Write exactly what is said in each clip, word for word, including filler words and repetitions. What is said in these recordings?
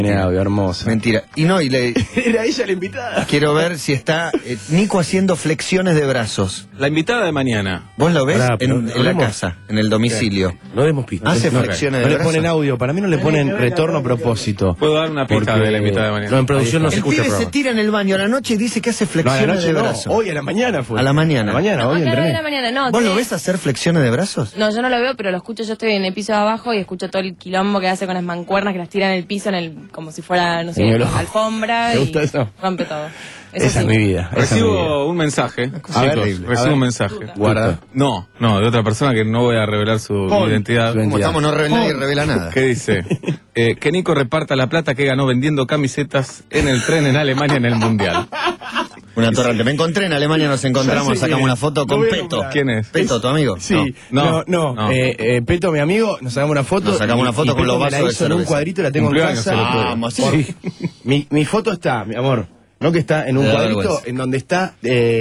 Audio, hermoso. Mentira. Y no, y le... Era ella la invitada. Quiero ver si está eh, Nico haciendo flexiones de brazos. La invitada de mañana. ¿Vos lo ves? Pará, en, pero en la hablemos. casa, en el domicilio. No demos pista. Hace no, flexiones no de le brazos. ponen audio, para mí no le ponen retorno a propósito. Puedo dar una pista Porque- de la invitada de mañana. No, en producción no se El escucha el pibe se programa. tira en el baño a la noche y dice que hace No, a la flexiones noche de no, brazos. hoy a la mañana fue. A la mañana. A la mañana, No, hoy claro, entrené. de la mañana, no. ¿Vos te- lo ves hacer flexiones de brazos? No, yo no lo veo, pero lo escucho. Yo estoy en el piso de abajo y escucho todo el quilombo que hace con las mancuernas que las tira en el piso, en el como si fuera, no sé, Señor, alfombra. ¿te Y gusta eso? rompe todo. Eso Esa sí. es mi vida. esa es mi vida. Recibo un mensaje. A ver, Chicos, a recibo ver. un mensaje. Guarda. No, no, de otra persona que no voy a revelar su Pon identidad. su Como identidad. estamos, no revela, nadie revela nada. ¿Qué dice? Eh, que Nico reparta la plata que ganó vendiendo camisetas en el tren en Alemania en el Mundial. Una torrente. Me encontré en Alemania, nos encontramos, Ya sé sacamos quién una es. foto Lo con voy a Peto. nombrar. ¿Quién es? Peto, tu amigo. Sí, No, no, no. no. Eh, eh, Peto, mi amigo, nos sacamos una foto. Nos sacamos una y- foto y con los Peto me la vasos de hizo en un cerveza. cuadrito y la tengo en Cumplió años casa. el otro día. Vamos, sí. Sí. mi, mi foto está, mi amor. No que está en un Me da cuadrito vergüenza. en donde está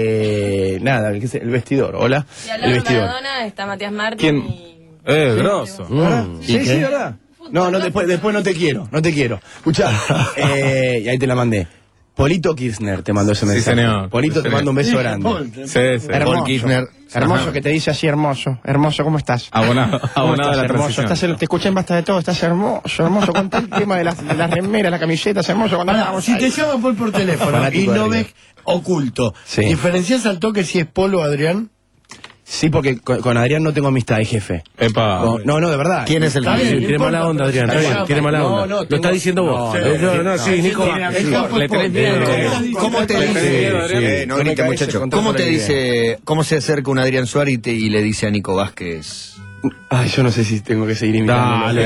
eh, nada, ¿qué es? El vestidor. Hola. Y al El lado de vestidor. Maradona está Matías Martín. ¿Quién? Y... Eh, grosso. ¿Verdad? ¿Y Sí, qué? sí, ¿verdad? No, no, después, después no te quiero, no te quiero. Escuchá, eh, y ahí te la mandé. Polito Kirchner te mandó ese Sí, mensaje. señor. Polito Sí, te señor. mando un beso grande. Sí, sí. Paul Kirchner. Hermoso Ajá. que te dice así, hermoso. Hermoso, ¿cómo estás? Abonado, ¿Cómo abonado a estás, la hermoso? transición. Estás en- te escuché en Basta de Todo, estás hermoso, hermoso. Contá el tema de las, de las remeras, las camisetas, hermoso. Cuando Pará, estábamos si ahí. te llama Paul por teléfono Fanático y de no River. ves oculto, Sí. ¿diferencias al toque si es Polo o Adrián? Sí, porque con, con Adrián no tengo amistad, jefe. Epa. No, no, no, de verdad. ¿Quién es el Está que bien, dice? no importa, pero Adrián, está bien, tiene mala no, onda. no, Lo tengo- está diciendo vos. No, No, no, no, sí, Nico. El campo Le es tenés Paul. miedo. Eh, ¿Cómo te Le dice? tenés miedo, Adrián. Eh, no Con grite, el cabeza muchacho. se controla ¿Cómo te la idea. dice, cómo se acerca un Adrián Suárez y, te- y le dice a Nico Vázquez? Ay, yo no sé si tengo que seguir imitando. Dale,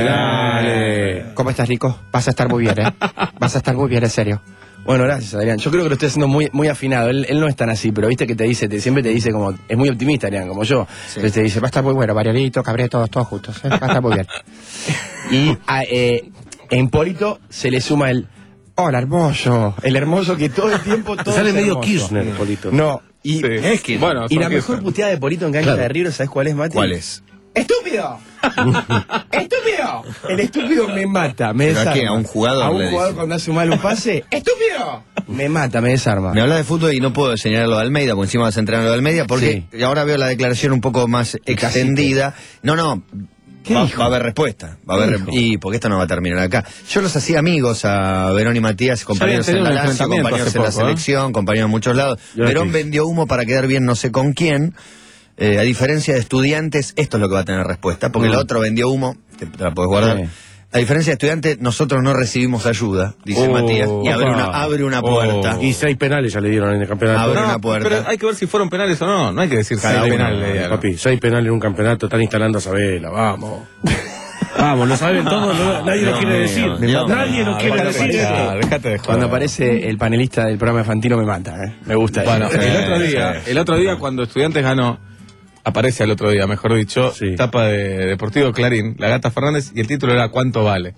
dale. ¿Cómo estás, Nico? Vas a estar muy bien, ¿eh? Vas a estar muy bien, en serio. Bueno, gracias, Adrián. Yo creo que lo estoy haciendo muy muy afinado. Él, él no es tan así, pero viste que te dice, te, siempre te dice como... Es muy optimista, Adrián, como yo. Sí. Entonces te dice, va a estar muy bueno, Marianito, Cabré, todos, todos justos. ¿eh? Va a estar muy bien. Y a, eh, en Polito se le suma el... Hola, hermoso. El hermoso que todo el tiempo... Todo Sale es medio hermoso. Kirchner, Polito. No, y... Sí. Es que- Bueno, Y son la mejor Kirchner. puteada de Polito en cancha Claro. de River, ¿sabes cuál es, Mati? ¿Cuál es? ¡Estúpido! ¡Estúpido! El estúpido me mata, me ¿Pero a desarma. qué? ¿A un jugador A un le jugador dice? cuando hace mal un pase. ¡Estúpido! Me mata, me desarma. Me hablas de fútbol y no puedo señalar lo de Almeida, porque encima vas a entrenar lo de Almeida, porque ahora veo la declaración un poco más extendida. No, no, ¿Qué va, dijo? va a haber respuesta. Va a haber ¿Qué re- y porque esto no va a terminar acá. Yo los hacía amigos a Verón y Matías, compañeros habían en tenido la un Lazio, enfrentamiento compañeros hace en la poco, ¿eh? selección, compañeros en muchos lados. Yo Verón aquí. vendió humo para quedar bien no sé con quién. Eh, a diferencia de Estudiantes, esto es lo que va a tener respuesta, porque Mm. el otro vendió humo, te, te la puedes guardar. Sí. A diferencia de Estudiantes, nosotros no recibimos ayuda, dice Oh, Matías, y abre opa. una, abre una Oh. puerta. Y seis penales ya le dieron en el campeonato. Abre No, una puerta. pero hay que ver si fueron penales o no. No hay que decir Cada seis uno, penales. le dieron. Papi, seis penales en un campeonato, están instalando a Sabela, vamos. Vamos, lo saben todos, no- nadie lo Dios quiere mío, decir. Dios Nadie mío. lo quiere Dejate de decir. joder, dejate de joder. Cuando aparece el panelista del programa de Fantino me mata, ¿eh? Me gusta. Bueno, eso. el otro día, sí. el otro día cuando Estudiantes ganó, aparece al otro día, mejor dicho, Sí. tapa de Deportivo Clarín, la Gata Fernández, y el título era ¿Cuánto vale?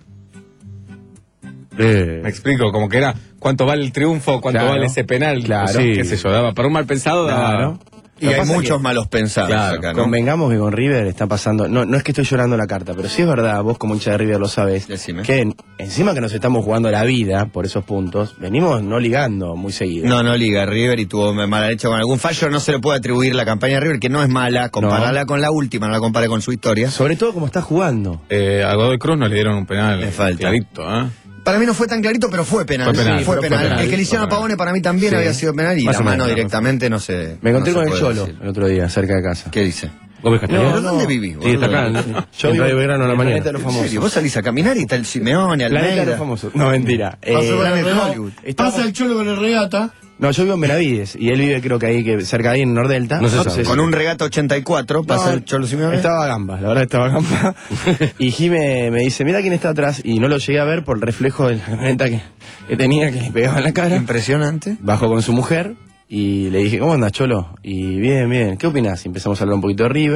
Eh, Me explico, como que era ¿cuánto vale el triunfo? ¿Cuánto Claro. vale ese penal? Claro. Sí, qué sé yo, daba para un mal pensado, daba... Claro. Y Lo que hay pasa es muchos que- malos pensados Claro, acá, ¿no? Convengamos que con River está pasando, no, no es que estoy llorando la carta, pero sí es verdad, vos como hincha de River lo sabés, Decime. que en- encima que nos estamos jugando la vida por esos puntos, venimos no ligando muy seguido. No, no liga River y tuvo mala leche con algún fallo. No se le puede atribuir la campaña de River, que no es mala. Compararla con la última, no la compare con su historia. Sobre todo como está jugando. Eh, a Godoy Cruz no le dieron un penal. Le falta. Clarito, ¿eh? Para mí no fue tan clarito, pero fue penal. Fue penal, Sí, fue fue penal. penal, El que le hicieron a fue penal. Pavone para mí también Sí. había sido penal y Más la o mano menos, directamente no se. Me encontré no se con el puede Cholo decir. el otro día, cerca de casa. ¿Qué dice? Gómez Castañeda. ¿Pero dónde vivís? Sí, está acá. boludo? en- Yo en vivo Radio Belgrano a la en el mañana. planeta de los ¿En famosos. serio? Vos salís a caminar y está el Simeone, Planeta de los Almeida. famosos. No, mentira. Eh, Pasa por el de regata. Hollywood. Estamos- Pasa el Cholo con el regata. No, yo vivo en Benavides y él vive creo que ahí, que cerca de ahí en Nordelta. No se sabe. Entonces- Con un regata ochenta y cuatro, pasa No, el Cholo Simeone. Estaba a gamba, la verdad estaba a gamba. Y Jime me dice, mira quién está atrás. Y no lo llegué a ver por el reflejo de la camioneta que, que tenía, que le pegaba en la cara. Impresionante. Bajó con su mujer y le dije, ¿cómo andas, Cholo? Y bien, bien, ¿qué opinás? Y empezamos a hablar un poquito de River.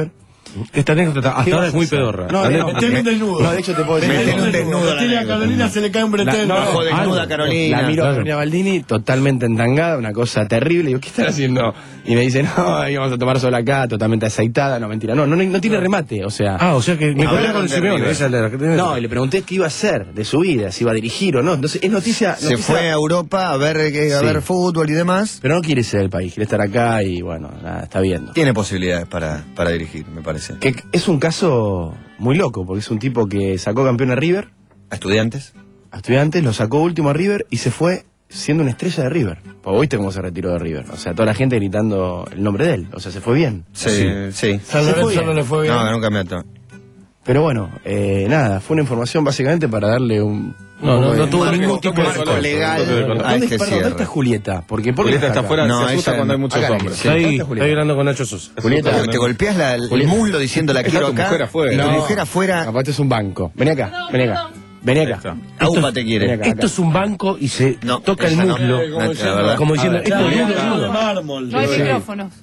Esta anécdota hasta ¿Qué ahora vas es a muy hacer? pedorra. No, Ane- no, Metele un desnudo. No, de hecho te puedo decir. Metele un desnudo a la Metele a anécdota. Carolina, se le cae un bretel. No, Bajo desnuda Ah, Carolina. La miro a Claro. Carolina Baldini totalmente entangada, una cosa terrible. Digo, ¿qué están haciendo? Y me dice, no, íbamos a tomar sola acá, totalmente aceitada. No, mentira, no, no, no tiene remate, o sea. Ah, o sea que me encontré Hablaron con el de Simeone. River. Esa es la que tenés. No, y le pregunté qué iba a hacer de su vida, si iba a dirigir o no. Entonces, es noticia. Se noticia- fue a Europa a ver, eh, a Sí. ver fútbol y demás. Pero no quiere ser del país, quiere estar acá y bueno, nada, está viendo. Tiene posibilidades para, para dirigir, me parece. Que es un caso muy loco, porque es un tipo que sacó campeón a River, ¿A estudiantes? a Estudiantes, lo sacó último a River y se fue siendo una estrella de River. Pues viste cómo se retiró de River. O sea, toda la gente gritando el nombre de él. O sea, se fue bien. Sí, sí. San Se fue Lorenzo bien. no le fue bien. No, ganó un campeonato. Pero bueno, eh, nada, fue una información básicamente para darle un... No, un no, poco no de- tuvo Marco- ningún tipo de marco color. legal No tuvo de color. a ¿Dónde, este perdón, ¿dónde está cierre. Julieta? Porque ¿por qué Julieta no está acá? afuera, No, se ella asusta cuando hay no. muchos Acá la hombres. quiero. Está ahí, ¿Dónde está Julieta? ahí hablando con Nacho Sosa. Julieta, Te, te golpeas la- el Julieta. muslo diciendo la Está quiero tu acá. mujer afuera. Y tu No. mujer afuera. Capaz este es un banco. Vení acá, vení acá. Vení Ahí acá. está. Aupa te Vení quiere. acá. Esto es un banco y se No, toca el esa no. muslo. No, la verdad. Como diciendo, A ver, esto Claro, es un muslo, muslo de muslo. mármol. No hay Sí. micrófonos.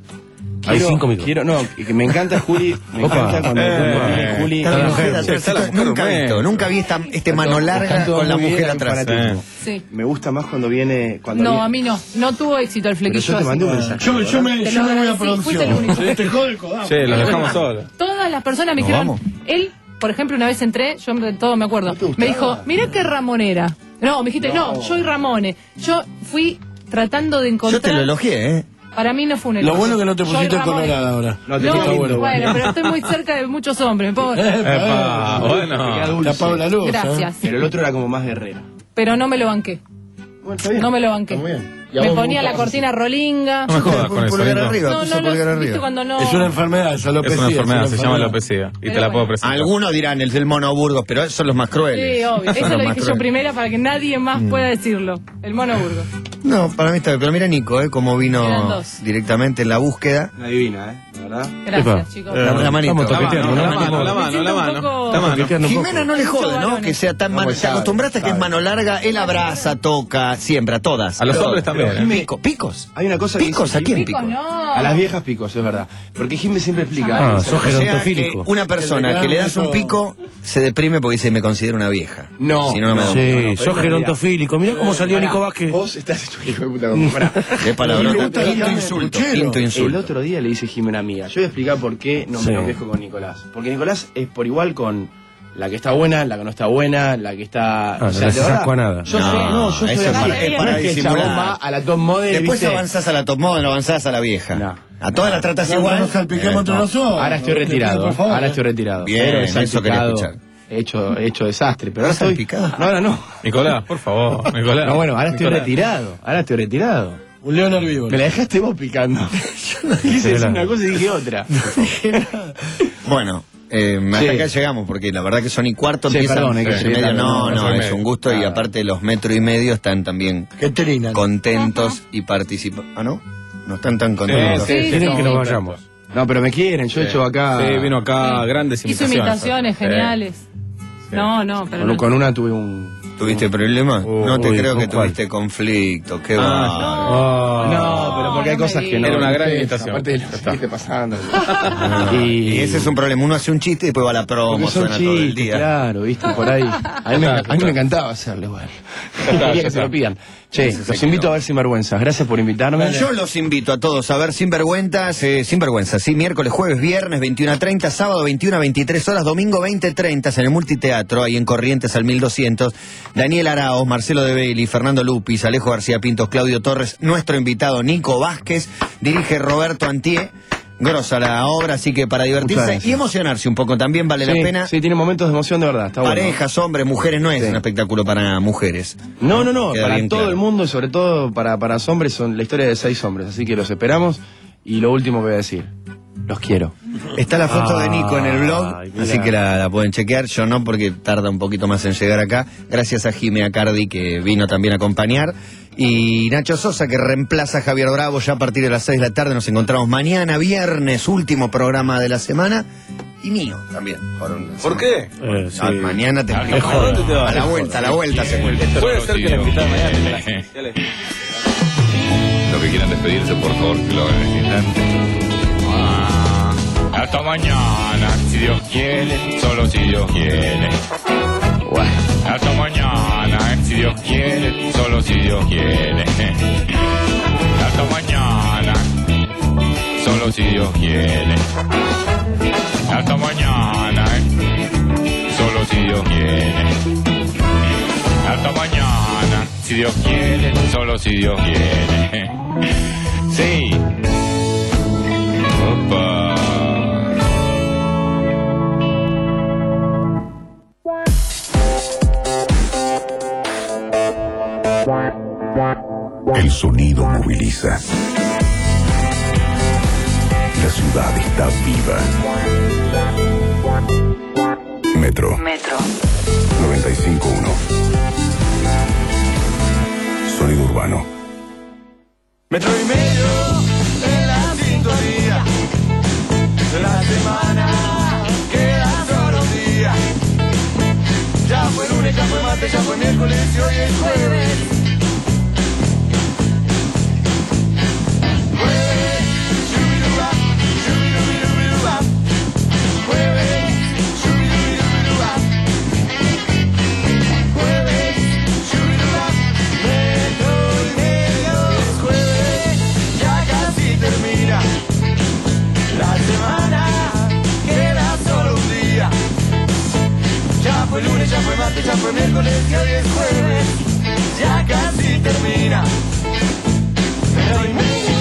Hay Quiero- cinco minutos. Quiero, no, que me encanta Juli. Me Opa. encanta cuando, cuando Eh. viene Juli. Está la Está mujer la atrás. está la Esto mujer Nunca he visto. romántica. Nunca vi esta, este mano Están larga todos con la muy bien, mujer hay atrás. fanatismo. Sí. Me gusta más cuando viene. Cuando No, viene- a mí no. No tuvo éxito el Pero flequillo. yo te mandé un así. mensaje. Yo, yo me, Te yo lo me voy a agradecí, fuiste el único. producción. Te jode el codazo. Sí, los dejamos solos. Todas las personas me Nos dijeron, vamos. él, por ejemplo, una vez entré, yo de todo me acuerdo, te gustaba? me dijo, mirá qué Ramonera. No, me dijiste, no, yo y Ramone. Yo fui tratando de Yo encontrar... te lo elogié, ¿eh? Para mí no fue un Lo elogio. bueno que no te Yo y pusiste Ramone. colorada ahora. No, te No, queda bueno, bueno. pero estoy muy cerca de muchos hombres, me puedo... Epa, Te bueno. queda Te dulce. apago la luz. Gracias. Pero el otro era como más guerrero. Pero no me lo banqué. Bueno, está bien. No me lo banqué. Está muy bien. Y a Me vos ponía la gustaba cortina rolinga. No me jodas con eso. Pulgar Nico. arriba, No, puso no, pulgar no, arriba. viste cuando no... Es una enfermedad, esa Es alopecia. una enfermedad, una se llama enfermedad. alopecia. Y Pero te la puedo bueno. presentar. Algunos dirán el del mono Burgos, pero esos son los más crueles. Sí, obvio. Esos Eso son lo los más dije yo crueles. primera para que nadie más Mm. pueda decirlo. El mono Burgos. No, para mí está bien. Pero mira Nico, ¿eh? Cómo Eran vino dos. directamente en la búsqueda. Una divina, ¿eh? ¿La verdad? Gracias, Epa. chicos. Eh, La- la manito. Estamos La toqueteando, mano, ¿no? la mano, la Me mano, siento la un mano. poco- La mano. Toqueteando un poco. Jimena no le jode, ¿no? varones. Que sea tan mano. Vamos, Te sabe, acostumbraste a que es sabe. mano larga, él abraza, toca, siempre, a todas. A los Todas. hombres también, Pero ¿eh? Jimé- Pico, picos. Hay una cosa que ¿Picos? dice ¿A quién Jimmy. picos? Pico, no. A las viejas picos, es verdad. Porque Jimmy siempre explica. Ah, dice, sos O sea, gerontofílico. que una persona que le das un pico se deprime porque dice, me considero una vieja. No, Si no, no me no. da. Sí, no, pero sos es la gerontofílico. Mirá cómo salió Pará, Nico Vázquez. Vos estás hecho un hijo de puta como pará. Qué palabrota. Me gusta la Quinto carne de insulto, puchero. quinto El insulto. otro día le dice Jimena amiga. Yo voy a explicar por qué no Sí. me enloquezco con Nicolás. Porque Nicolás es por igual con la que está buena, la que no está buena, la que está. Ah, no le haces de verdad, asco a nada. Yo No, soy, no, yo eso soy es así. para- es para No que el disimular. chabón va a la top model. Después ¿viste? avanzás a la top model, avanzás a la vieja. No. A todas las tratas No, igual. no salpiquemos entre Eh, nosotros. Ahora estoy Te pido, retirado. por favor, Ahora eh. estoy retirado. Bien, Pero he eso quería salpicado, escuchar. He hecho, he hecho desastre. Pero ahora ¿Estás estoy. salpicado? No, ahora no. Nicolás, por favor. Nicolás. No, bueno, ahora estoy Nicolás. retirado. Ahora estoy retirado. Un león herbívoro. Me la dejaste vos picando. Yo no quise decir una cosa y dije otra. Bueno, eh, hasta Sí. acá llegamos porque la verdad que son y cuarto Sí, empiezan perdón, hay que tres y seguir medio. dando, No, no, no, no, es medio. un gusto y Nada. aparte los metro y medio están también Que trinan. contentos y participan. ¿Ah, no? No están tan contentos. Sí, Sí, Quieren sí. que nos vayamos. No, pero me quieren. Yo he hecho acá. Sí, vino acá grandes Hizo imitaciones. imitaciones Sí. geniales. No, no, pero Con, no. con una tuve un. ¿Tuviste problemas? Uy, no te creo ¿con que cuál? tuviste conflicto. Qué Ah, va. No, pero porque hay no me cosas que no. digas. Era una no gran sé, imitación. Aparte de lo Ya que está. esté pasando. Y ese es un problema. Uno hace un chiste y después va a la promo, Porque son suena todo el chistes, día. claro, viste, por ahí. A mí, me, a mí me encantaba hacerlo igual. está, Quería ya que se está. lo pidan. Che, Ese los se invito quedó. a ver Sinvergüenzas. Gracias por invitarme. Yo los invito a todos a ver Sinvergüenzas, eh, Sinvergüenzas, sí, miércoles, jueves, viernes, veintiuna a treinta, sábado, veintiuna a veintitrés horas, domingo, veinte a treinta, en el Multiteatro, ahí en Corrientes al mil doscientos. Daniel Araos, Marcelo de Bailey, Fernando Lupis, Alejo García Pintos, Claudio Torres, nuestro invitado Nico Vázquez, dirige Roberto Antié. Grosa la obra, así que para Muchas divertirse gracias. y emocionarse un poco también vale sí, la pena. Sí, tiene momentos de emoción de verdad. Está bueno. Parejas, hombres, mujeres, no es Sí. un espectáculo para mujeres. No, no, no. Queda Para bien todo claro. el mundo y sobre todo para, para los hombres son la historia de seis hombres. Así que los esperamos. Y lo último que voy a decir. Los quiero. Está la foto de Nico en el blog, Ay, mirá. así que la, la pueden chequear. Yo no, porque tarda un poquito más en llegar acá. Gracias a Jimé Acardi, que vino también a acompañar. Y Nacho Sosa, que reemplaza a Javier Bravo ya a partir de las seis de la tarde. Nos encontramos mañana, viernes, último programa de la semana. Y mío también. Por, un- ¿Por qué? Eh, sí. Ah, mañana te explico. ¿A dónde te vas? A la vuelta, a la vuelta se vuelve. Puede ser que la invitada mañana. Dale. Lo que quieran despedirse, por favor, que lo hagan en este instante. Ah, Hasta mañana, si Dios quiere, solo si Dios quiere. Bueno, hasta mañana, si Dios quiere, solo si Dios quiere. Hasta mañana, solo si Dios quiere. Hasta mañana, solo si Dios quiere. Hasta mañana, si Dios quiere, solo si Dios quiere. Sí. Opa. El sonido moviliza. La ciudad está viva. Metro. Metro. noventa y cinco punto uno. Sonido urbano. Metro y medio en la sintonía. De la semana queda solo un día. Ya fue lunes, ya fue martes, ya fue miércoles y hoy es jueves. Jueves, shubiduba, shubidubidubiduba. Jueves, shubidubidubiduba. Jueves, shubiduba. Metro y medio es jueves, ya casi termina. La semana queda solo un día. Ya fue lunes, ya fue martes, ya fue miércoles y hoy es jueves. Ya casi termina. Pero y medio.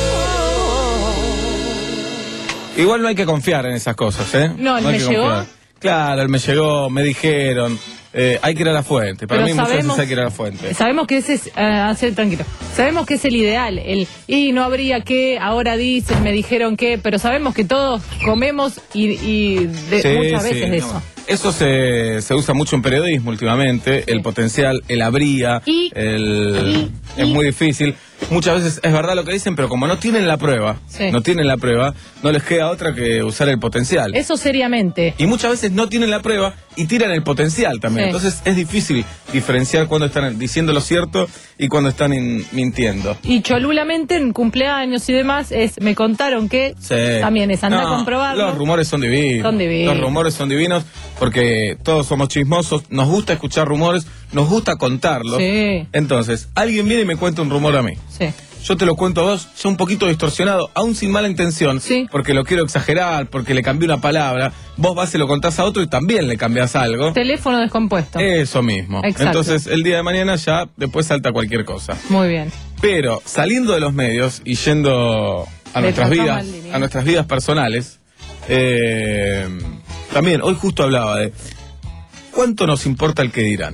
Igual no hay que confiar en esas cosas, ¿eh? No, el hay me que llegó. confiar. Claro, el me llegó, me dijeron. Eh, hay que ir a la fuente. Para Pero mí muchas sabemos- veces hay que ir a la fuente. Sabemos que ese es, uh, hacer tranquilo. Sabemos que es el ideal, el y no habría que, ahora dicen, me dijeron que, pero sabemos que todos comemos y, y de- Sí, muchas sí, veces de no. eso. Eso se, se usa mucho en periodismo últimamente, el potencial, el habría, Y- el, es muy difícil. Muchas veces es verdad lo que dicen, pero como no tienen la prueba, Sí. no tienen la prueba, no les queda otra que usar el potencial. Eso seriamente. Y muchas veces no tienen la prueba y tiran el potencial también. Sí. Entonces es difícil diferenciar cuando están diciendo lo cierto y cuando están in- mintiendo. Y cholulamente en cumpleaños y demás es, me contaron que Sí. también es, anda No, a comprobarlo. Los rumores son divinos. Son divinos. Los rumores son divinos porque todos somos chismosos, nos gusta escuchar rumores, nos gusta contarlos. Sí. Entonces, alguien viene y me cuenta un rumor a mí. Sí. Yo te lo cuento a vos, ya un poquito distorsionado, aún sin mala intención, Sí. porque lo quiero exagerar, porque le cambié una palabra. Vos vas y lo contás a otro y también le cambiás algo. Teléfono descompuesto. Eso mismo. Exacto. Entonces, el día de mañana ya después salta cualquier cosa. Muy bien. Pero saliendo de los medios y yendo a Le nuestras tocamos vidas, al línea. a nuestras vidas personales, eh, también hoy justo hablaba de cuánto nos importa el que dirán.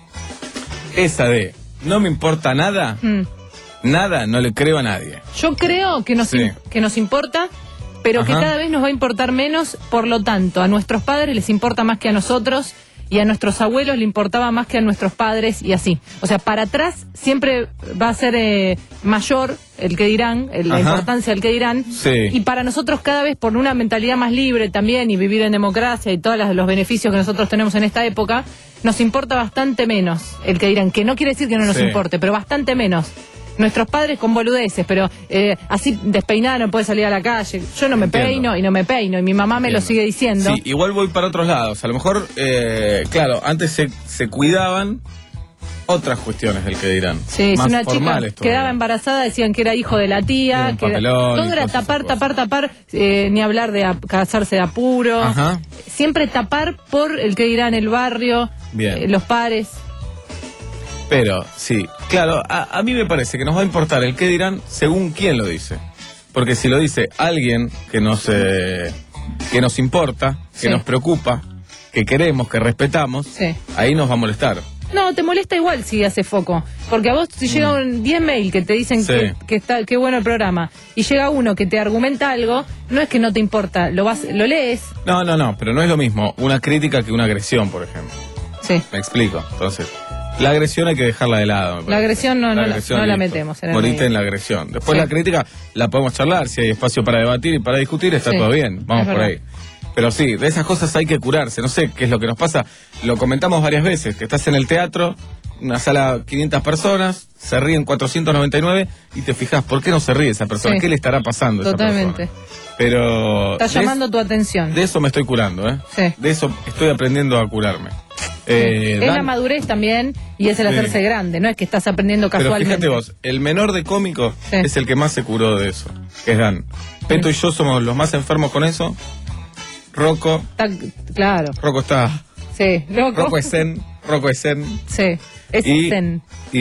Esa de no me importa nada, Mm. nada, no le creo a nadie. Yo creo que nos, Sí. im- que nos importa, pero que Ajá. cada vez nos va a importar menos, por lo tanto, a nuestros padres les importa más que a nosotros y a nuestros abuelos le importaba más que a nuestros padres y así. O sea, para atrás siempre va a ser eh, mayor el que dirán, el- la Ajá. importancia del que dirán. Sí. Y para nosotros cada vez por una mentalidad más libre también y vivir en democracia y todos las- los beneficios que nosotros tenemos en esta época, nos importa bastante menos el que dirán, que no quiere decir que no nos Sí. importe, pero bastante menos. Nuestros padres con boludeces, pero eh, así despeinada no puede salir a la calle. Yo no me Entiendo. peino y no me peino y mi mamá me lo Entiendo. sigue diciendo. Sí, igual voy para otros lados. A lo mejor, eh, claro, antes se, se cuidaban otras cuestiones del que dirán. Sí, si más una chica formales todavía. quedaba embarazada decían que era hijo de la tía, Sí, un que era- papelón y todo era cosas, tapar, cosas. tapar, tapar, eh, ni hablar de ap- casarse de apuro. Ajá. Siempre tapar por el que dirán el barrio, Bien. eh, los pares. Pero, sí, claro, a, a mí me parece que nos va a importar el qué dirán según quién lo dice. Porque si lo dice alguien que nos, eh, que nos importa, que Sí. nos preocupa, que queremos, que respetamos, Sí. ahí nos va a molestar. No, te molesta igual si hace foco. Porque a vos si llega un diez mail que te dicen Mm. Sí. que, que está qué bueno el programa y llega uno que te argumenta algo, no es que no te importa, lo vas lo lees. No, no, no, pero no es lo mismo una crítica que una agresión, por ejemplo. Sí. Me explico. Entonces, la agresión hay que dejarla de lado. me parece. La agresión no- no la- agresión, no la listo. metemos en el Morite medio. en la agresión. Después Sí. la crítica la podemos charlar, si hay espacio para debatir y para discutir, está Sí. todo bien. Vamos Es por verdad. ahí. Pero sí, de esas cosas hay que curarse. No sé qué es lo que nos pasa. Lo comentamos varias veces, que estás en el teatro una sala quinientas personas, se ríen cuatrocientos noventa y nueve y te fijas, ¿por qué no se ríe esa persona? Sí. ¿Qué le estará pasando a esa Totalmente. persona? Pero Está de llamando es- tu atención. De eso me estoy curando, ¿eh? Sí. De eso estoy aprendiendo a curarme. Eh, es Dan- la madurez también y es el Sí. hacerse grande, no es que estás aprendiendo Pero casualmente. fíjate vos, el menor de cómico Sí. es el que más se curó de eso, que es Dan. Peto y yo somos los más enfermos con eso. Rocco, Está- claro, Rocco está... sí. Loco. Rocco es zen, Rocco es zen. Sí, es Y, zen.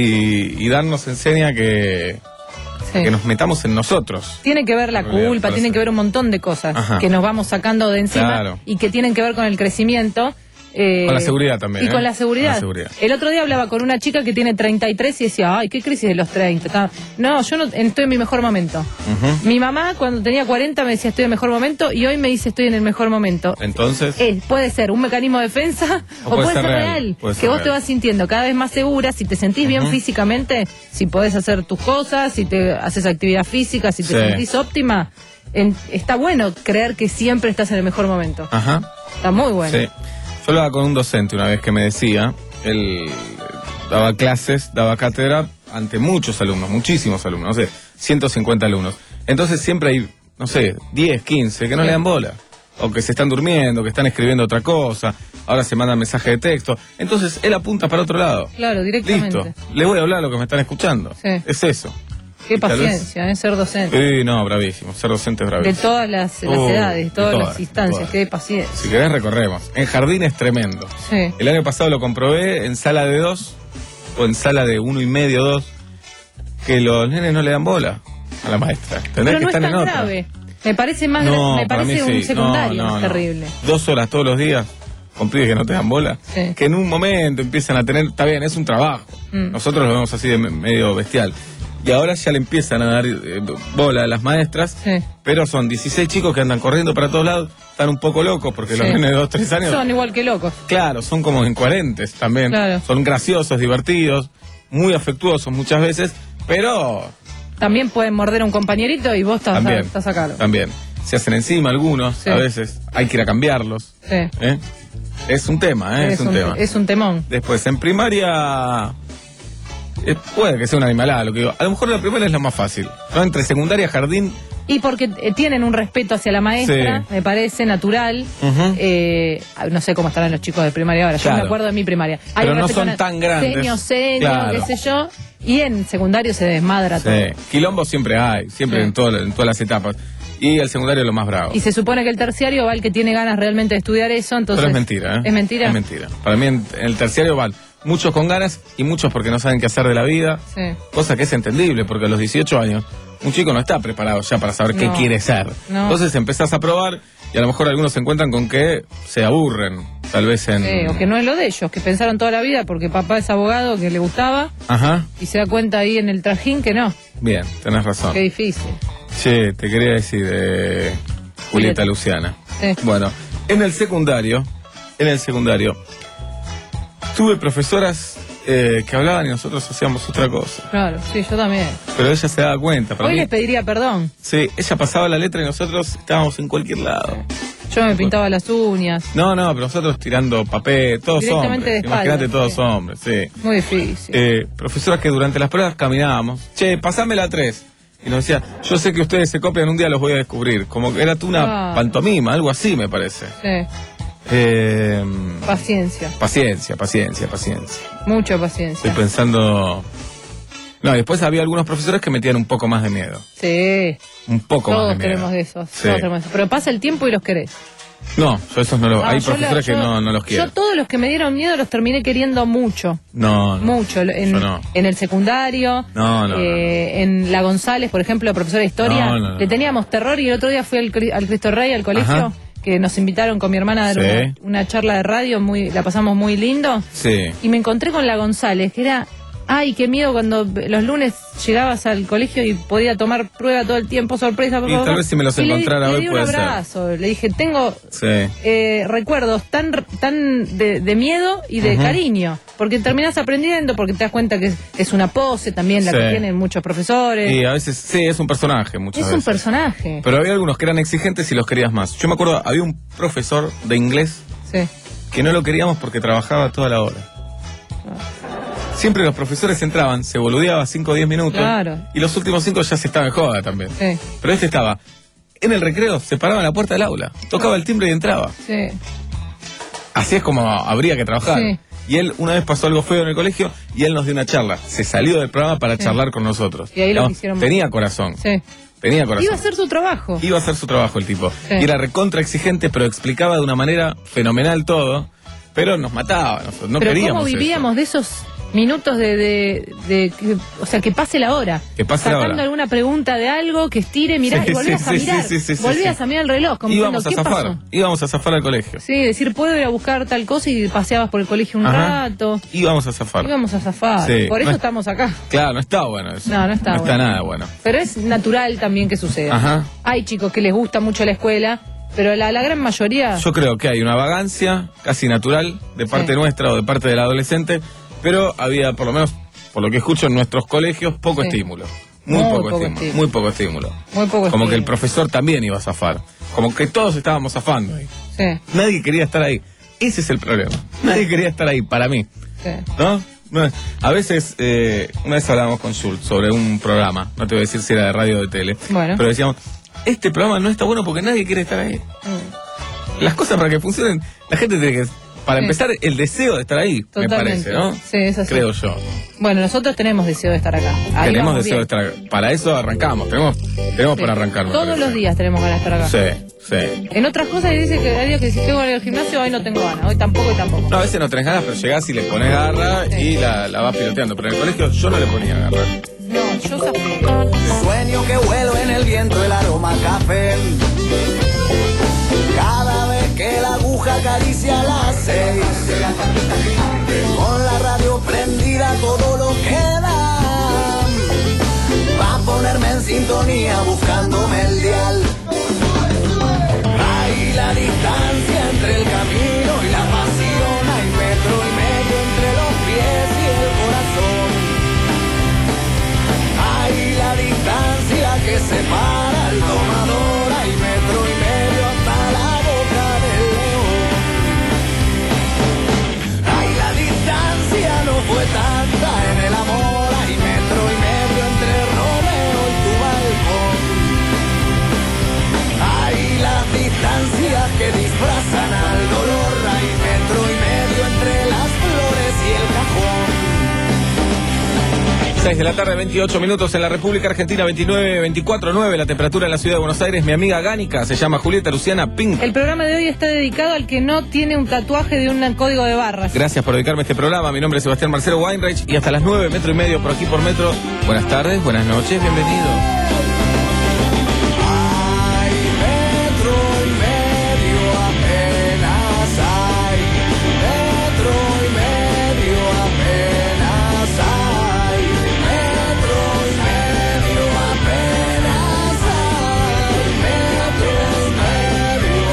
y, y Dan nos enseña que, Sí. que nos metamos en nosotros. Tiene que ver la En realidad, culpa, parece. tiene que ver un montón de cosas Ajá. que nos vamos sacando de encima Claro. y que tienen que ver con el crecimiento. eh, Con la seguridad también, Y ¿eh? con la seguridad. Con la seguridad. El otro día hablaba con una chica que tiene treinta y tres y decía, ay, qué crisis de los treinta. Está- No, yo no estoy en mi mejor momento. Ujú. Mi mamá cuando tenía cuarenta me decía estoy en el mejor momento y hoy me dice estoy en el mejor momento. Entonces, Eh, puede ser un mecanismo de defensa o, puede, ser real. puede que ser vos te real. vas sintiendo cada vez más segura, si te sentís bien Ujú. físicamente, si podés hacer tus cosas, si te haces actividad física, si te Sí. sentís óptima, en- está bueno creer que siempre estás en el mejor momento. ajá, Está muy bueno. sí. Yo hablaba con un docente una vez que me decía, él daba clases, daba cátedra ante muchos alumnos, muchísimos alumnos, no sé, ciento cincuenta alumnos. Entonces siempre hay, no sé, diez, quince que no Sí. le dan bola. O que se están durmiendo, que están escribiendo otra cosa, ahora se mandan mensajes de texto. Entonces él apunta para otro lado. Claro, directamente. Listo, le voy a hablar a lo que me están escuchando. Sí. Es eso. Qué Tal vez- paciencia, ¿eh? Ser docente. Sí, no, bravísimo, ser docente es De bravísimo. todas las, las Uh, edades, todas, de las todas, instancias, todas. qué paciencia. Si querés recorremos. En jardín es tremendo. Sí. El año pasado lo comprobé en sala de dos o en sala de uno y medio, dos, que los nenes no le dan bola a la maestra. Tendrás Pero que no es estar tan en otra. grave. Me parece más No, gra- me para parece mí un sí. secundario No, no, no. terrible. Dos horas todos los días con pibes que no te dan bola. Sí. Que en un momento empiezan a tener, está bien, es un trabajo. Mm. Nosotros lo vemos así de me- medio bestial. Y ahora ya le empiezan a dar eh, bola a las maestras, Sí. pero son dieciséis chicos que andan corriendo para todos lados, están un poco locos porque los Sí. nenes de dos, tres años, Son igual que locos. claro, son como incoherentes también. Claro. Son graciosos, divertidos, muy afectuosos muchas veces, pero También pueden morder a un compañerito y vos estás, también, estás a cargo. también. Se hacen encima algunos, Sí. a veces hay que ir a cambiarlos. Sí. ¿eh? Es un tema, ¿eh? es, un, tema. es un temón. Después, en primaria, eh, puede que sea una animalada lo que digo. A lo mejor la primaria es la más fácil. ¿No? Entre secundaria, jardín, Y porque eh, tienen un respeto hacia la maestra, Sí. me parece natural. Ujú. Eh, no sé cómo estarán los chicos de primaria ahora. Yo Claro. me acuerdo de mi primaria. Pero un no respeto son na- tan grandes. Seño, seño, Claro. qué sé yo. Y en secundario se desmadra todo. sí. Quilombo siempre hay, siempre Sí. en, todo- en todas las etapas. Y el secundario es lo más bravo. Y se supone que el terciario va el que tiene ganas realmente de estudiar eso, entonces... Pero es mentira, ¿eh? ¿Es mentira? Es mentira. Para mí en, en el terciario van muchos con ganas y muchos porque no saben qué hacer de la vida. Sí. Cosa que es entendible, porque a los dieciocho años un chico no está preparado ya para saber qué No. quiere ser. No. Entonces empezás a probar y a lo mejor algunos se encuentran con que se aburren, tal vez en... Sí, o que no es lo de ellos, que pensaron toda la vida porque papá es abogado, que le gustaba, Ajá, y se da cuenta ahí en el trajín que no. bien, tenés razón. Qué difícil. Che, te quería decir, eh, Julieta Julieta. Luciana. Sí. Bueno, en el secundario, en el secundario, tuve profesoras eh, que hablaban y nosotros hacíamos otra cosa. Claro, sí, yo también. Pero ella se daba cuenta. Para Hoy mí, les pediría perdón. sí, ella pasaba la letra y nosotros estábamos en cualquier lado. Yo me pintaba las uñas. No, no, pero nosotros tirando papel, todos Directamente hombres. de espaldas, Imagínate, todos sí. hombres, sí. Muy difícil. Eh, profesoras que durante las pruebas caminábamos. Che, pasame la tres. Y nos decía, yo sé que ustedes se copian, un día los voy a descubrir. Como que era tú una Ah. pantomima, algo así me parece. Sí, Eh, paciencia. paciencia, paciencia, paciencia. Mucha Estoy paciencia. pensando... No, y después había algunos profesores que metían un poco más de miedo. Sí, Un poco más de todos miedo. queremos de esos. Sí. Todos queremos eso. Pero pasa el tiempo y los querés. No, yo esos no los... No, hay yo profesores la- que yo- no, no los quiero. Yo todos los que me dieron miedo los terminé queriendo mucho. No, no. Mucho. En, yo no. en el secundario, No, no, eh, en la González, por ejemplo, profesora de historia, No, no, no. le teníamos terror y el otro día fui al, Cri- al Cristo Rey, al colegio, Ajá. que nos invitaron con mi hermana a dar Sí. una, una charla de radio, muy la pasamos muy lindo, Sí. y me encontré con la González, que era, ay, qué miedo cuando los lunes llegabas al colegio y podía tomar prueba todo el tiempo, sorpresa. Y tal vez si me los Y le di- encontrara le hoy di puede un ser. abrazo, le dije, tengo Sí. eh, recuerdos tan tan de, de miedo y de Ujú. cariño, porque terminás aprendiendo, porque te das cuenta que es, es una pose también la Sí. que tienen muchos profesores. Y a veces, sí, es un personaje muchas es veces. un personaje. Pero había algunos que eran exigentes y los querías más. Yo me acuerdo, había un profesor de inglés Sí. que no lo queríamos porque trabajaba toda la hora. siempre los profesores entraban, se boludeaba cinco o diez minutos. Claro. Y los últimos cinco ya se estaba en joda también. Sí. Pero este estaba en el recreo, se paraba en la puerta del aula, tocaba el timbre y entraba. Sí. Así es como habría que trabajar. Sí. Y él, una vez pasó algo feo en el colegio y él nos dio una charla. Se salió del programa para Sí. charlar con nosotros. Y ahí lo No, quisieron- tenía corazón. Sí. Tenía corazón. Iba a hacer su trabajo. Iba a hacer su trabajo el tipo. Sí. Y era recontra exigente, pero explicaba de una manera fenomenal todo. Pero nos mataba, nosotros no Pero queríamos ¿cómo eso. vivíamos de esos minutos de, de, de que- o sea, que pase la hora? Que pase la Sacando hora. alguna pregunta de algo, que estire, mirá, Sí, y volvías sí, a sí, mirar. sí, sí, sí, volvías sí. a mirar el reloj, como Íbamos a diciendo, ¿qué zafar, pasó? íbamos a zafar al colegio. Sí, decir, puedo ir a buscar tal cosa y paseabas por el colegio un Ajá. rato. Íbamos a zafar. Íbamos a zafar. Sí. Por eso No- estamos acá. Claro, no está bueno eso. No, no está No está bueno. nada bueno. Pero es natural también que suceda. Ajá. Hay chicos que les gusta mucho la escuela, pero la, la gran mayoría... Yo creo que hay una vagancia casi natural de parte Sí. nuestra o de parte del adolescente, pero había, por lo menos, por lo que escucho en nuestros colegios, poco Sí. estímulo. Muy, Muy poco, poco estímulo, estímulo. Muy poco estímulo. Muy poco Como que el estímulo. profesor también iba a zafar. Como que todos estábamos zafando ahí. Sí, Nadie quería estar ahí. Ese es el problema. Nadie quería estar ahí, para mí. sí. ¿No? No, a veces, eh, una vez hablábamos con Schultz sobre un programa, no te voy a decir si era de radio o de tele, Bueno. pero decíamos, este programa no está bueno porque nadie quiere estar ahí. Mm. Las cosas para que funcionen, la gente tiene que, para Sí. empezar, el deseo de estar ahí, Totalmente. me parece, ¿no? Sí, es así. Creo yo. Bueno, nosotros tenemos deseo de estar acá. Ahí tenemos vamos deseo bien. de estar acá. Para eso arrancamos, tenemos, tenemos Sí. para arrancar. me Todos parece. los días tenemos ganas de estar acá. Sí, sí. En otras cosas dice que hay días que si tengo que ir al gimnasio, hoy no tengo ganas. Hoy tampoco y tampoco. No, a veces no tenés ganas, pero llegás y le pones garra Sí. y la, la vas piloteando. Pero en el colegio yo no le ponía garra. No, yo zafé. Sueño que vuelo en el viento el aroma a café. Cada vez que la aguja acaricia las seis. Con la radio prendida todo lo que da. Va a ponerme en sintonía buscándome el dial. Hay la distancia entre el camino y la pasión. Hay metro y medio entre los pies y el corazón. Hay la distancia que separa al tomador, hay metro y medio hasta la boca del león. Ay, la distancia no fue tanta en el amor, hay metro y medio entre Romeo y tu balcón. Hay las distancias que disfrazan al dolor, hay metro y medio entre las flores y el cajón. seis de la tarde, veintiocho minutos en la República Argentina, veintinueve, veinticuatro, nueve, la temperatura en la ciudad de Buenos Aires. Mi amiga Gánica se llama Julieta Luciana Pink. El programa de hoy está dedicado al que no tiene un tatuaje de un código de barras. Gracias por dedicarme a este programa. Mi nombre es Sebastián Marcelo Weinreich y hasta las nueve, metro y medio por aquí por metro. Buenas tardes, buenas noches, bienvenido. Hay metro y medio apenas hay, metro y medio apenas hay, metro y medio apenas hay, metro y medio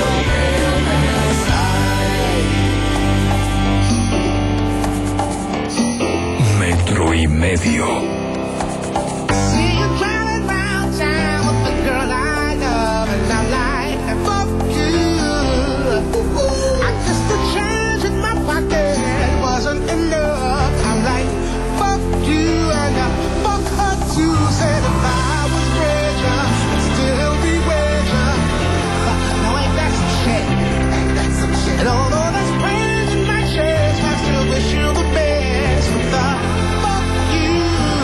apenas hay. Metro y medio. See you driving round town with the girl I love, and I'm like, fuck you. I guess the change in my pocket wasn't enough. I'm like, fuck you, and I fuck her too. Said if I was richer, I'd still be richer. Now ain't that some shit? Ain't that some shit? And although there's pain in my chest, I still wish you the best. With the fuck you.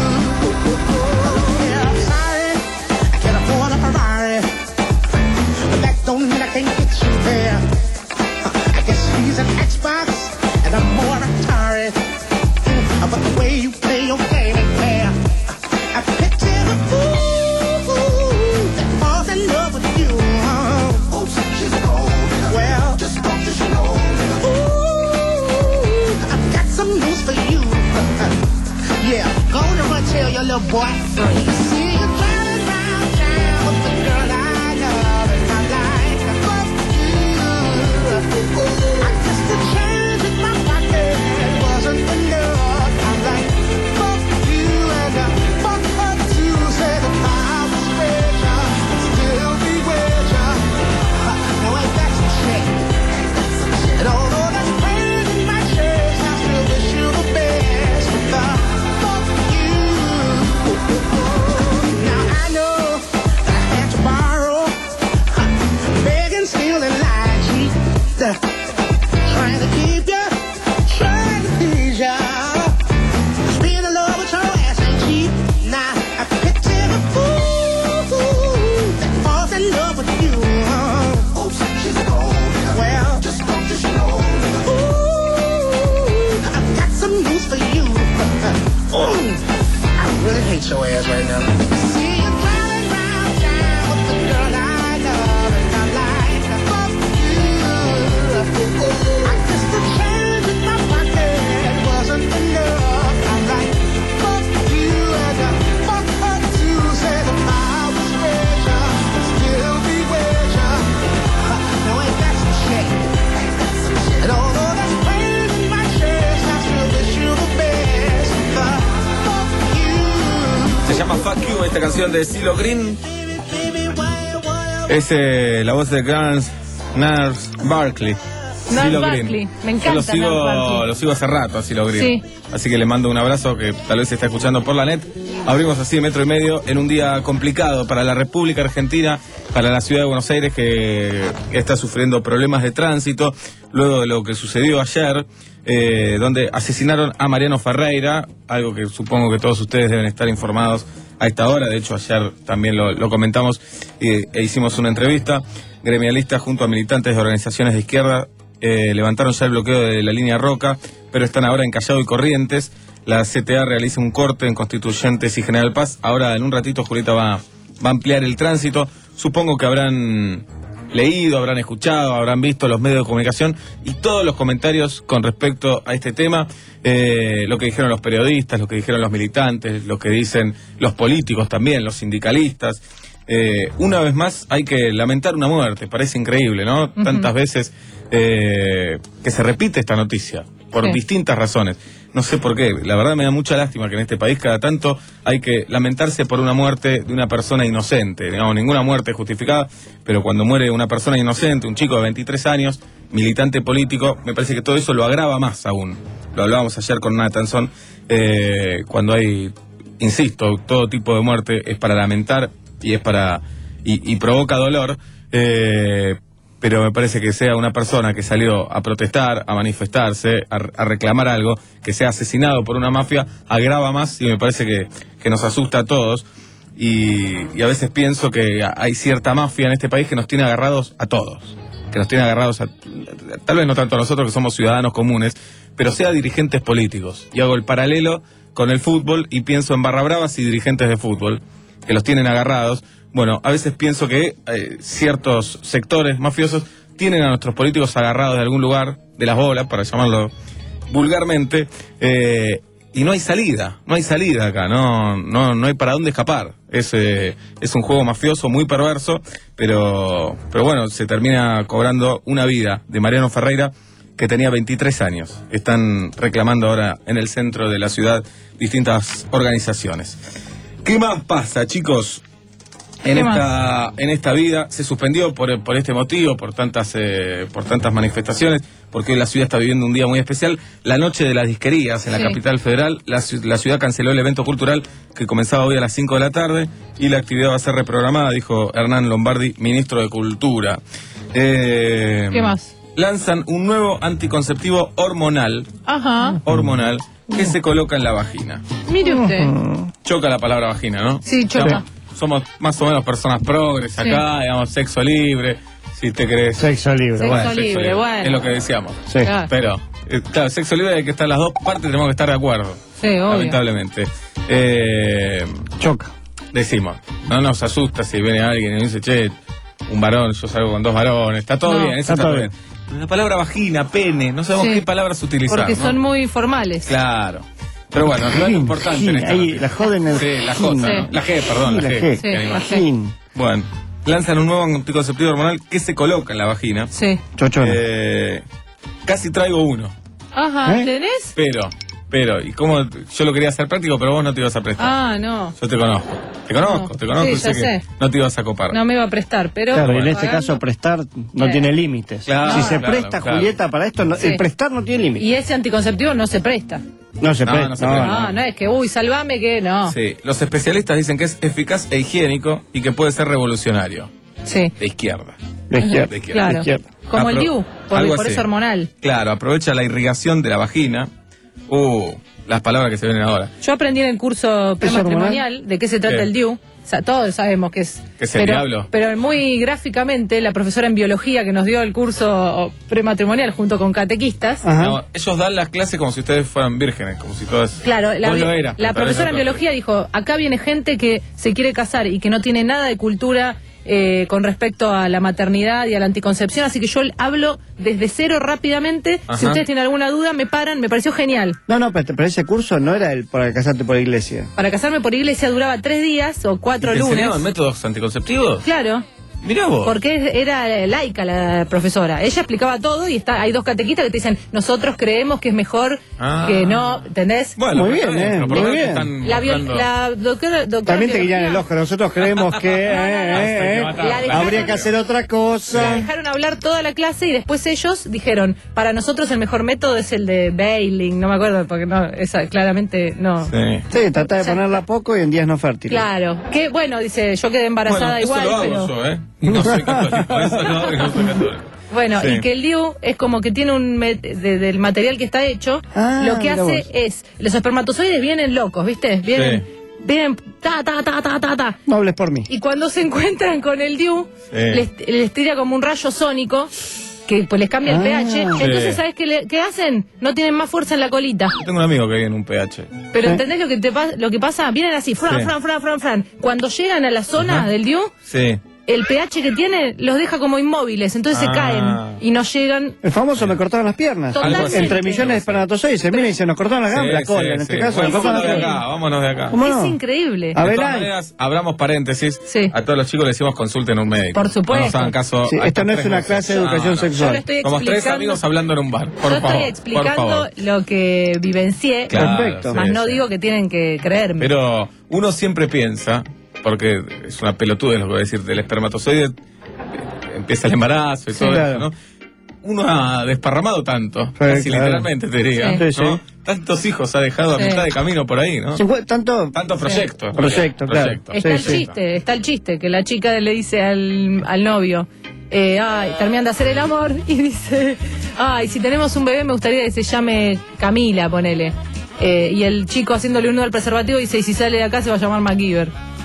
Yeah, I'm sorry, I can't afford a Ferrari, but that don't mean I can't get you there. I guess he's an Xbox and I'm more Atari, mm, but the way you play your game ain't fair. I picture the fool that falls in love with you. Oh, she's golden. Well, just don't you know. Ooh, I've got some news for you. Yeah, go to run tell your little boy. You see you driving round town with the girl I love, and I'm like, fuck you. I guess the change in my pocket wasn't enough. I'm like, fuck you, and I fuck her too. Said if I was richer, I'd still be richer. Now ain't that some shit? And although there's pain in my chest, I still wish you the best. With the really hate your ass right now. See you driving round town with the girl I love, and I'm like, fuck you. I guess the change in my pocket wasn't enough. I'm like, fuck you, and I fuck her too. Say that I was richer, but still be richer. No, ain't that some shit? And although that's pain in my chest, I still wish you the best. But fuck you. Se llama Fuck You, esta canción de CeeLo Green. Es eh, la voz de Grant Nars Barkley. Nars CeeLo Barkley, Green. me encanta Yo lo Nars sigo, Barkley. lo sigo hace rato a CeeLo Green. Sí. Así que le mando un abrazo que tal vez se está escuchando por la net. Abrimos así metro y medio en un día complicado para la República Argentina, para la ciudad de Buenos Aires, que está sufriendo problemas de tránsito luego de lo que sucedió ayer, eh, donde asesinaron a Mariano Ferreira, algo que supongo que todos ustedes deben estar informados a esta hora. De hecho, ayer también lo, lo comentamos eh, e hicimos una entrevista. Gremialistas junto a militantes de organizaciones de izquierda eh, levantaron ya el bloqueo de la línea Roca, pero están ahora en Callao y Corrientes. La C T A realiza un corte en Constituyentes y General Paz. Ahora, en un ratito, Julieta va, va a ampliar el tránsito. Supongo que habrán leído, habrán escuchado, habrán visto los medios de comunicación y todos los comentarios con respecto a este tema, eh, lo que dijeron los periodistas, lo que dijeron los militantes, lo que dicen los políticos también, los sindicalistas. Eh, una vez más hay que lamentar una muerte, parece increíble, ¿no? Uh-huh. Tantas veces eh, que se repite esta noticia, por sí. distintas razones. No sé por qué, la verdad me da mucha lástima que en este país cada tanto hay que lamentarse por una muerte de una persona inocente. Digamos, ninguna muerte es justificada, pero cuando muere una persona inocente, un chico de veintitrés años, militante político, me parece que todo eso lo agrava más aún. Lo hablábamos ayer con Nathanson, eh, cuando hay, insisto, todo tipo de muerte es para lamentar y es para y, y provoca dolor, eh, pero me parece que sea una persona que salió a protestar, a manifestarse, a, a reclamar algo, que sea asesinado por una mafia, agrava más y me parece que, que nos asusta a todos. Y, y a veces pienso que hay cierta mafia en este país que nos tiene agarrados a todos, que nos tiene agarrados a, tal vez no tanto a nosotros que somos ciudadanos comunes, pero sea dirigentes políticos. Y hago el paralelo con el fútbol y pienso en barra bravas y dirigentes de fútbol, que los tienen agarrados. Bueno, a veces pienso que eh, ciertos sectores mafiosos tienen a nuestros políticos agarrados de algún lugar, de las bolas, para llamarlo vulgarmente, eh, y no hay salida, no hay salida acá, no no no hay para dónde escapar. Es, eh, es un juego mafioso muy perverso, pero, pero bueno, se termina cobrando una vida de Mariano Ferreira, que tenía veintitrés años. Están reclamando ahora en el centro de la ciudad distintas organizaciones. ¿Qué más pasa, chicos? En esta, en esta vida se suspendió por, por este motivo, por tantas, eh, por tantas manifestaciones, porque hoy la ciudad está viviendo un día muy especial. La noche de las disquerías en la sí. capital federal, la, la ciudad canceló el evento cultural que comenzaba hoy a las cinco de la tarde y la actividad va a ser reprogramada, dijo Hernán Lombardi, ministro de Cultura. Eh, ¿Qué más? Lanzan un nuevo anticonceptivo hormonal, Ajá. hormonal, que se coloca en la vagina. Mire usted. Choca la palabra vagina, ¿no? Sí, choca. Somos más o menos personas progres acá, sí. digamos, sexo libre, si te crees. Sexo libre, sexo bueno. libre, Sexo libre, bueno. es lo que decíamos. Sí. Claro. Pero, eh, claro, sexo libre hay que estar las dos partes, tenemos que estar de acuerdo. Sí, obvio. Lamentablemente. Eh, Choca. Decimos, no nos asusta si viene alguien y dice, che, un varón, yo salgo con dos varones, está todo No. bien, eso Está está, todo todo bien. Pero la palabra vagina, pene, no sabemos Sí. qué palabras utilizar. Porque ¿no? son muy formales. Claro. Pero bueno, no es lo importante en esta Ahí, noticia. la joden en el Sí, la gin. J, Sí. ¿no? La G, perdón, Sí, la la G. G. Qué Sí, animal. la G. Gin. Bueno, lanzan un nuevo anticonceptivo hormonal que se coloca en la vagina. Sí. Chochona. Eh, casi traigo uno, Ajá, ¿Eh? ¿tenés? pero, pero, y como yo lo quería hacer práctico, pero vos no te ibas a prestar. Ah, no. Yo te conozco. Te conozco, No. te conozco Sí, y ya sé que sé. no te ibas a copar. No me iba a prestar, pero... Claro, y en bueno. este caso prestar no Eh. tiene límites. Claro, si se claro, presta, claro. Julieta, para esto, no- Sí. el prestar no tiene límites. Y ese anticonceptivo no se presta. No se No, presta. no se no, presta. No, no es que, uy, salvame que no. Sí, los especialistas dicen que es eficaz e higiénico y que puede ser revolucionario. Sí, De izquierda. De izquierda. De izquierda. claro. de izquierda. Como el Apro- D I U, por, algo por así. eso hormonal. Claro, aprovecha la irrigación de la vagina. Uh, las palabras que se ven ahora. Yo aprendí en el curso prematrimonial de qué se trata ¿Qué? el D I U. O sea, todos sabemos que es... ¿Qué es el pero, diablo? Pero muy gráficamente, la profesora en biología que nos dio el curso prematrimonial junto con catequistas... No, ellos dan las clases como si ustedes fueran vírgenes, como si todas... Claro, la, Vos lo eras, la pero tal vez profesora en no. biología dijo, acá viene gente que se quiere casar y que no tiene nada de cultura eh, con respecto a la maternidad y a la anticoncepción, así que yo hablo desde cero rápidamente. Ajá. Si ustedes tienen alguna duda, me paran, me pareció genial. No, no, pero, pero ese curso no era el para casarte por iglesia. Para casarme por iglesia duraba tres días o cuatro ¿Te lunes. enseñaban métodos anticonceptivos? Claro. Mirá vos. Porque era laica la profesora. Ella explicaba todo y está hay dos catequistas que te dicen, nosotros creemos que es mejor Ah. que no, ¿entendés? Bueno, Muy pero bien, está eh, pero por muy lo menos bien. están La, bio- mostrando- la doctora, doctora También te biología- guían el ojo. Nosotros creemos que eh, eh, eh, La dejaron- habría que hacer otra La cosa. dejaron hablar toda la clase y después ellos dijeron, para nosotros el mejor método es el de Bailing, no me acuerdo, porque no, esa claramente no. Sí. Sí, trata de ponerla poco y en días no fértiles. Claro, que bueno, dice, yo quedé embarazada Bueno, igual, eso lo hago pero... yo, ¿eh? Y no soy católico, eso lo hago y no soy católico. Bueno, Sí. y que el D I U es como que tiene un met- de- del material que está hecho, Ah, lo que mira hace vos. es, los espermatozoides vienen locos, ¿viste? Vienen, Sí. vienen ta ta ta ta ta ta. No hables por mí. Y cuando se encuentran con el D I U, Sí. les, les tira como un rayo sónico que pues les cambia el Ah. pH. Entonces, Sí. ¿sabes qué, le- qué hacen? No tienen más fuerza en la colita. Yo tengo un amigo que vive en un P H. Pero Sí. ¿entendés lo que te pa- lo que pasa? Vienen así, fran, Sí. fran, fran, fran, fran. Cuando llegan a la zona Ajá. del D I U, Sí. el pH que tiene los deja como inmóviles, entonces Ah. se caen y no llegan. El famoso me cortaron las piernas. Totalmente. Entre millones de espermatozoides se miran y se nos cortaron las gambas, la Sí, cola. sí, en este sí. caso, Bueno, nos cortaron vámonos las de piernas. acá, vámonos de acá. ¿Cómo Es no? increíble. A De ver, todas ay. maneras, abramos paréntesis. Sí. A todos los chicos les decimos consulten a un médico. Por supuesto. No nos hagan caso. Sí, a esta no estas es una tres clase de voces. educación No, no. Yo sexual. le estoy Somos tres explicando- amigos hablando en un bar. Por Yo favor. estoy por explicando favor. lo que vivencié, Claro, Perfecto. sí, más no sí. digo que tienen que creerme. Pero uno siempre piensa, porque es una pelotudez lo que voy a decir, del espermatozoide eh, empieza el embarazo y Sí, todo claro. eso, ¿no? Uno ha desparramado tanto, Sí, casi claro. literalmente te diría, Sí. Sí, ¿no? sí. Tantos hijos ha dejado Sí. a mitad de camino por ahí, ¿no? Se fue tanto. Tantos proyectos. Proyecto, claro. Proyectos. Está Sí, el sí. chiste, está el chiste, que la chica le dice al, al novio, eh, ay, terminan de hacer el amor y dice, ay, si tenemos un bebé me gustaría que se llame Camila, ponele. Eh, y el chico haciéndole un nudo al preservativo dice, y si sale de acá se va a llamar MacGyver.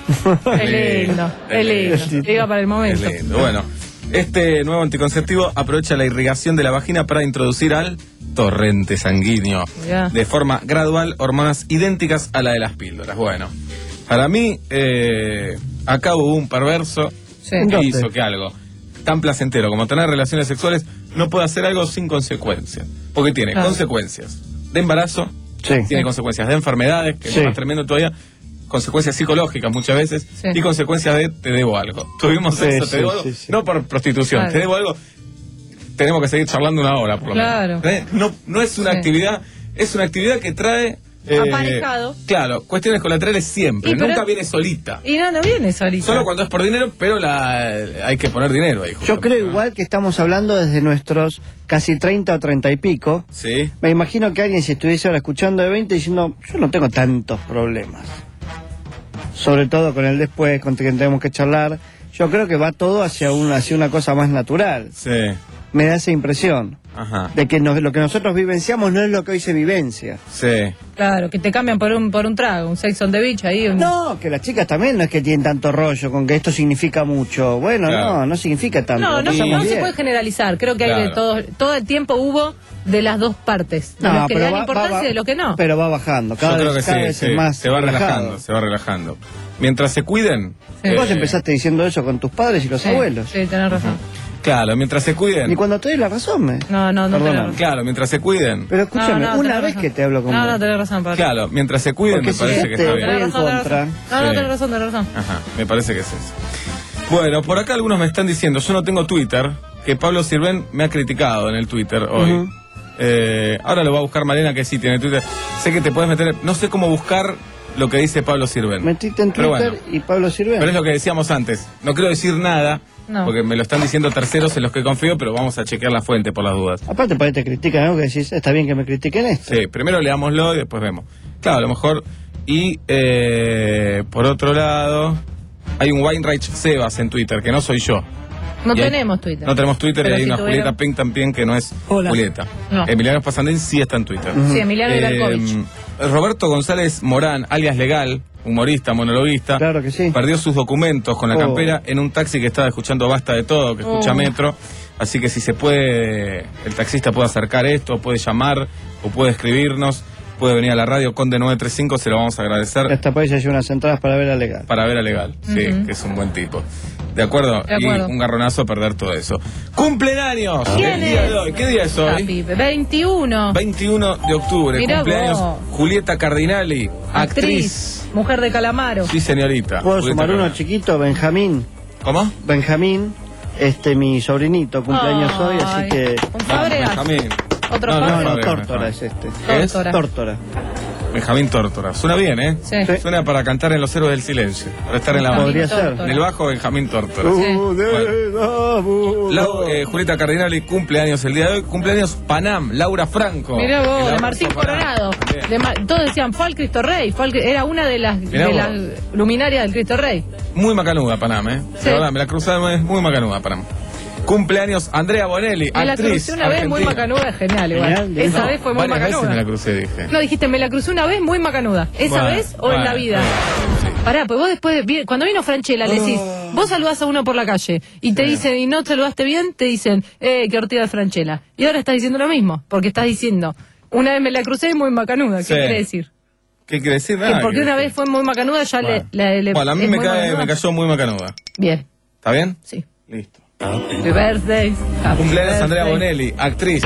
Es lindo, es lindo. Iba para el momento. Es lindo. Bueno, este nuevo anticonceptivo aprovecha la irrigación de la vagina para introducir al torrente sanguíneo Mirá. de forma gradual hormonas idénticas a la de las píldoras. Bueno, para mí, eh, acá hubo un perverso Sí. que ¿Dónde? hizo que algo tan placentero como tener relaciones sexuales no pueda hacer algo sin consecuencias. Porque tiene Claro. consecuencias de embarazo, Sí. tiene consecuencias de enfermedades, que Sí. es más tremendo todavía, consecuencias psicológicas muchas veces, Sí. y consecuencias de te debo algo. Tuvimos Sí, eso, sí, te debo algo, sí, sí. no por prostitución, Claro. te debo algo, tenemos que seguir charlando una hora por lo Claro. menos. ¿Eh? No, no es una Sí. actividad, es una actividad que trae... eh, Aparejado. Claro, cuestiones colaterales siempre, Y pero- nunca viene solita. Y no, no viene solita. Solo cuando es por dinero, pero la, hay que poner dinero ahí. Yo justamente, creo ¿no? igual que estamos hablando desde nuestros casi treinta o treinta y pico. Sí. Me imagino que alguien si estuviese ahora escuchando de veinte diciendo, yo no tengo tantos problemas. Sobre todo con el después, con quien tenemos que charlar. Yo creo que va todo hacia una, hacia una cosa más natural. Sí. Me da esa impresión Ajá. de que nos- lo que nosotros vivenciamos no es lo que hoy se vivencia. Sí. Claro, que te cambian por un por un trago, un sex on the beach ahí. Un... No, que las chicas también no es que tienen tanto rollo con que esto significa mucho. Bueno, Claro. no, no significa tanto. No, lo no, se- pasamos no se bien. puede generalizar. Creo que hay de Claro. todo. Todo el tiempo hubo de las dos partes. De No, los que le pero dan va- importancia va- y de los que no. Pero va bajando, cada Yo creo vez, que cada sí, vez sí. es más se va relajado. relajando, se va relajando. Mientras se cuiden. Sí. Vos eh, empezaste diciendo eso con tus padres y los Sí, abuelos. Sí, tenés razón. Claro, mientras se cuiden. Y cuando te doy la razón, me. No, no, no tenés Perdóname. razón. Claro, mientras se cuiden. Pero escúchame, No, no, una tenés vez razón. que te hablo con No, vos. no, tenés razón, padre. Claro, mientras se cuiden Porque me si parece yo que te está voy bien. en Tenés razón, tenés contra. razón. No, no, Sí. tenés razón, tenés razón. Ajá, me parece que es eso. Bueno, por acá algunos me están diciendo, yo no tengo Twitter, que Pablo Sirven me ha criticado en el Twitter hoy. Ujú. Eh, ahora lo va a buscar Malena, que sí tiene Twitter. Sé que te puedes meter, no sé cómo buscar lo que dice Pablo Sirven. Metiste en Pero Twitter bueno. y Pablo Sirven. Pero es lo que decíamos antes. No quiero decir nada, No. porque me lo están diciendo terceros en los que confío, pero vamos a chequear la fuente por las dudas. Aparte, por ahí te critican algo que decís, está bien que me critiquen esto. Sí, primero leámoslo y después vemos. Claro, a lo mejor. Y eh, por otro lado, hay un Weinreich Sebas en Twitter, que no soy yo. No Y hay- tenemos Twitter. No tenemos Twitter Pero y hay si una tuvieron- Julieta Pink también que no es Hola. Julieta. No. Emiliano Spasandín sí está en Twitter. Sí, Emiliano Ilarkovich. Roberto González Morán, alias Legal, humorista, monologuista, Claro que sí. perdió sus documentos con la Oh. campera en un taxi que estaba escuchando Basta de Todo, que escucha Oh. Metro. Así que si se puede, el taxista puede acercar esto, puede llamar o puede escribirnos, puede venir a la radio Conde nueve treinta y cinco, se lo vamos a agradecer. Esta país ya lleva unas entradas para ver a Legal. Para ver a Legal, sí, Ujú. que es un buen tipo. ¿De acuerdo? De acuerdo. Y un garronazo perder todo eso. ¡Cumpleaños! ¿Quién El día es? de hoy. ¿Qué día es hoy? Happy veintiuno. veintiuno de octubre. Mirá Cumpleaños vos. Julieta Cardinali, actriz. Actriz. Mujer de Calamaro. Sí, señorita. ¿Puedo Julieta sumar uno Cardinali. chiquito? Benjamín. ¿Cómo? Benjamín, este mi sobrinito, cumpleaños hoy, así Ay, que... Un Fabregas. Benjamín. Otro No, no, No, Fabregas. no, Fabregas, Tórtora Benjamín. es este. ¿Es? Tórtora. Tórtora. Benjamín Tórtora. Suena bien, ¿eh? Sí. Sí. Suena para cantar en Los Héroes del Silencio. Para estar en la banda. Podría ser. En el bajo, Benjamín Tórtora. Sí. Lau- eh, Julieta Cardinali cumpleaños el día de hoy. Cumpleaños Panam, Laura Franco. Mirá El vos, de abrazo Martín para- Coronado. Bien. De Ma- todos decían, fue al Cristo Rey. Fue al Cri- era una de las, Mirá de vos. las luminarias del Cristo Rey. Muy macanuda, Panam, ¿eh? Sí. La verdad, me la cruzaron, es muy macanuda, Panam. Cumpleaños Andrea Bonelli, Me la actriz. crucé una vez muy argentina. macanuda, es genial igual. Genial, Esa no, vez fue muy Varias veces macanuda. me la crucé, dije. No, dijiste, me la crucé una vez muy macanuda. ¿Esa Bueno, vez o en la bueno, vida? sí. Pará, pues vos después, vi- cuando vino Franchella, le decís, vos saludás a uno por la calle y te dicen, y no saludaste bien, te dicen, eh, qué ortiga de Franchella. Y ahora estás diciendo lo mismo, porque estás diciendo, una vez me la crucé muy macanuda. ¿Qué Sí. quiere decir? ¿Qué quiere decir? Que Nada, porque que- una vez fue muy macanuda, ya Bueno. le, le, le- Bueno, a mí es me, muy cae, macanuda. me cayó muy macanuda. Bien, ¿Está bien? sí. Listo. Happy birthday. happy Cumpleaños Andrea birthday. Bonelli, actriz.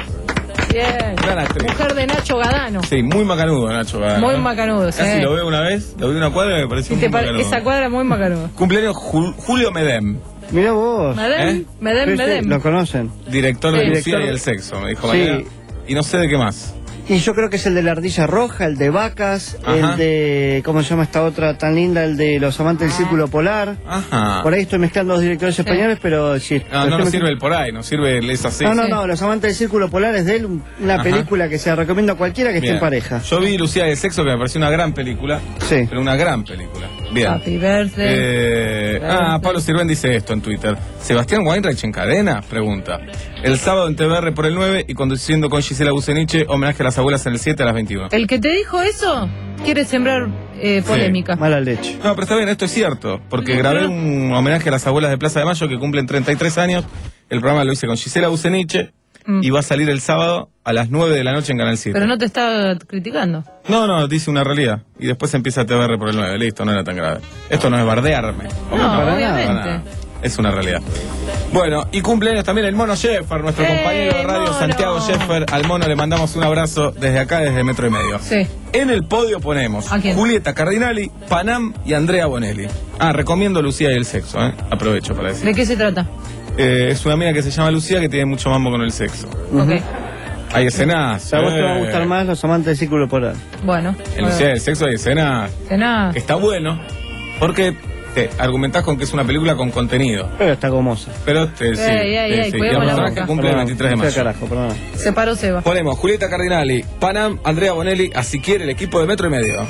Bien. Gran actriz. Mujer de Nacho Gadano. Sí, muy macanudo, Nacho. Gadano, Muy ¿eh? macanudo, sí. Casi lo veo una vez, lo vi en una cuadra y me pareció Y muy te pare- macanudo. esa cuadra muy macanuda. Cumpleaños Ju- Julio Medem, Mirá vos. Medem, ¿Eh? Medem, Sí, sí, Medem. lo conocen. director de Sí. Lucía Director- y el Sexo, me dijo Sí. mañana. Y no sé de qué más. Y yo creo que es el de la ardilla roja, el de vacas, Ajá. el de... ¿Cómo se llama esta otra tan linda? El de los amantes del círculo polar. Ajá. Por ahí estoy mezclando dos directores españoles, pero si... No, lo no estoy nos mezclando- sirve el por ahí, nos sirve el es así. No, no, Sí. no, Los amantes del círculo polar es de él, un- una Ajá. película que se la recomiendo a cualquiera que esté Bien. en pareja. Yo vi Lucía y el Sexo, que me pareció una gran película. Sí. Pero una gran película. Bien. Happy birthday. Eh, ah, Pablo Sirven dice esto en Twitter. ¿Sebastián Weinreich en cadena? Pregunta. El sábado en T V R por el nueve y conduciendo con Gisela Buceniche, homenaje a las abuelas en el siete a las veintiuno. El que te dijo eso quiere sembrar eh, polémica. Mala leche. No, pero está bien, esto es cierto, porque grabé un homenaje a las abuelas de Plaza de Mayo que cumplen treinta y tres años. El programa lo hice con Gisela Buceniche Mm. y va a salir el sábado a las nueve de la noche en Canal siete. Pero no te está criticando. No, no, dice una realidad. Y después empieza T V R por el nueve. Listo, no era tan grave. Esto no es bardearme. No, para obviamente. Para nada. Es una realidad. Bueno, y cumpleaños también el Mono Sheffer, nuestro ¡Eh, compañero de radio, Mono! Santiago Sheffer. Al Mono le mandamos un abrazo desde acá, desde Metro y Medio. Sí. En el podio ponemos ¿A quién? Julieta Cardinali, Panam y Andrea Bonelli. Ah, recomiendo Lucía y el Sexo, ¿eh? Aprovecho para decir. ¿De qué se trata? Eh, es una amiga que se llama Lucía que tiene mucho mambo con el sexo. Ok. Hay escenas. A vos te va a eh. gustar más Los amantes del círculo polar. Bueno. En Lucía y el Sexo hay escenas De nada. que está bueno, porque te argumentás con que es una película con contenido. Pero está gomosa. Pero te, sí, Ey, ey, sí, ey, sí. Y cuidemos el la personaje boca. cumple el Perdón, veintitrés de me fui mayo. al carajo, perdón. Se paró Seba. Ponemos Julieta Cardinali, Panam, Andrea Bonelli, así quiere el equipo de Metro y Medio.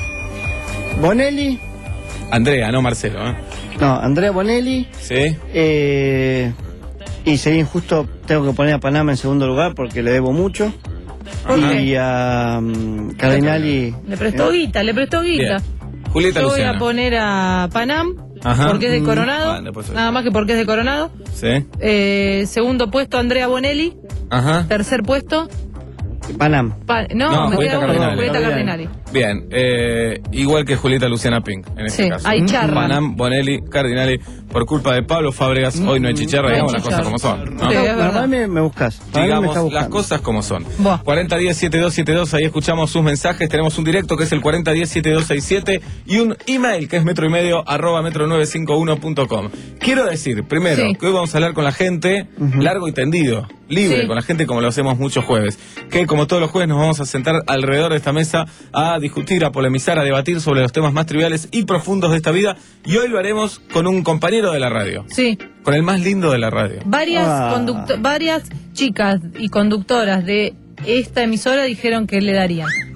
Bonelli, Andrea, no Marcelo, ¿eh? no, Andrea Bonelli, Sí. eh, y sería injusto, tengo que poner a Panamá en segundo lugar porque le debo mucho. ¿Por qué? Y a um, Cardinali... Le prestó guita, le prestó guita. Bien. Julieta Yo voy Luciana. a poner a Panam, Ajá. porque es de Mm, Coronado. bueno, pues, nada más que porque es de Coronado. Sí. Eh, segundo puesto, Andrea Bonelli. Ajá. Tercer puesto, Panam. Pa- no, No, me Julieta queda uno, Cardinali. Julieta Cardinali. Bien, eh, igual que Julieta Luciana Pink, en este Sí, caso. hay charra. Panam, Bonelli, Cardinali, por culpa de Pablo Fábregas, hoy no hay chicharra, No hay digamos las cosas chicharra. como son. ¿no? Sí, es La verdad. verdad me, me buscas. Para mí me Digamos está buscando. las cosas como son. Buah. cuarenta diez setenta y dos setenta y dos, ahí escuchamos sus mensajes. Tenemos un directo que es el cuarenta diez setenta y dos sesenta y siete y un email que es metro y medio arroba metro nueve cinco uno punto com. Quiero decir, primero, Sí. que hoy vamos a hablar con la gente largo y tendido, libre, Sí. con la gente como lo hacemos muchos jueves. Que como todos los jueves nos vamos a sentar alrededor de esta mesa a discutir, a polemizar, a debatir sobre los temas más triviales y profundos de esta vida. Y hoy lo haremos con un compañero de la radio, Sí. con el más lindo de la radio. Varias, Ah. conducto- varias chicas y conductoras de esta emisora dijeron que le darían.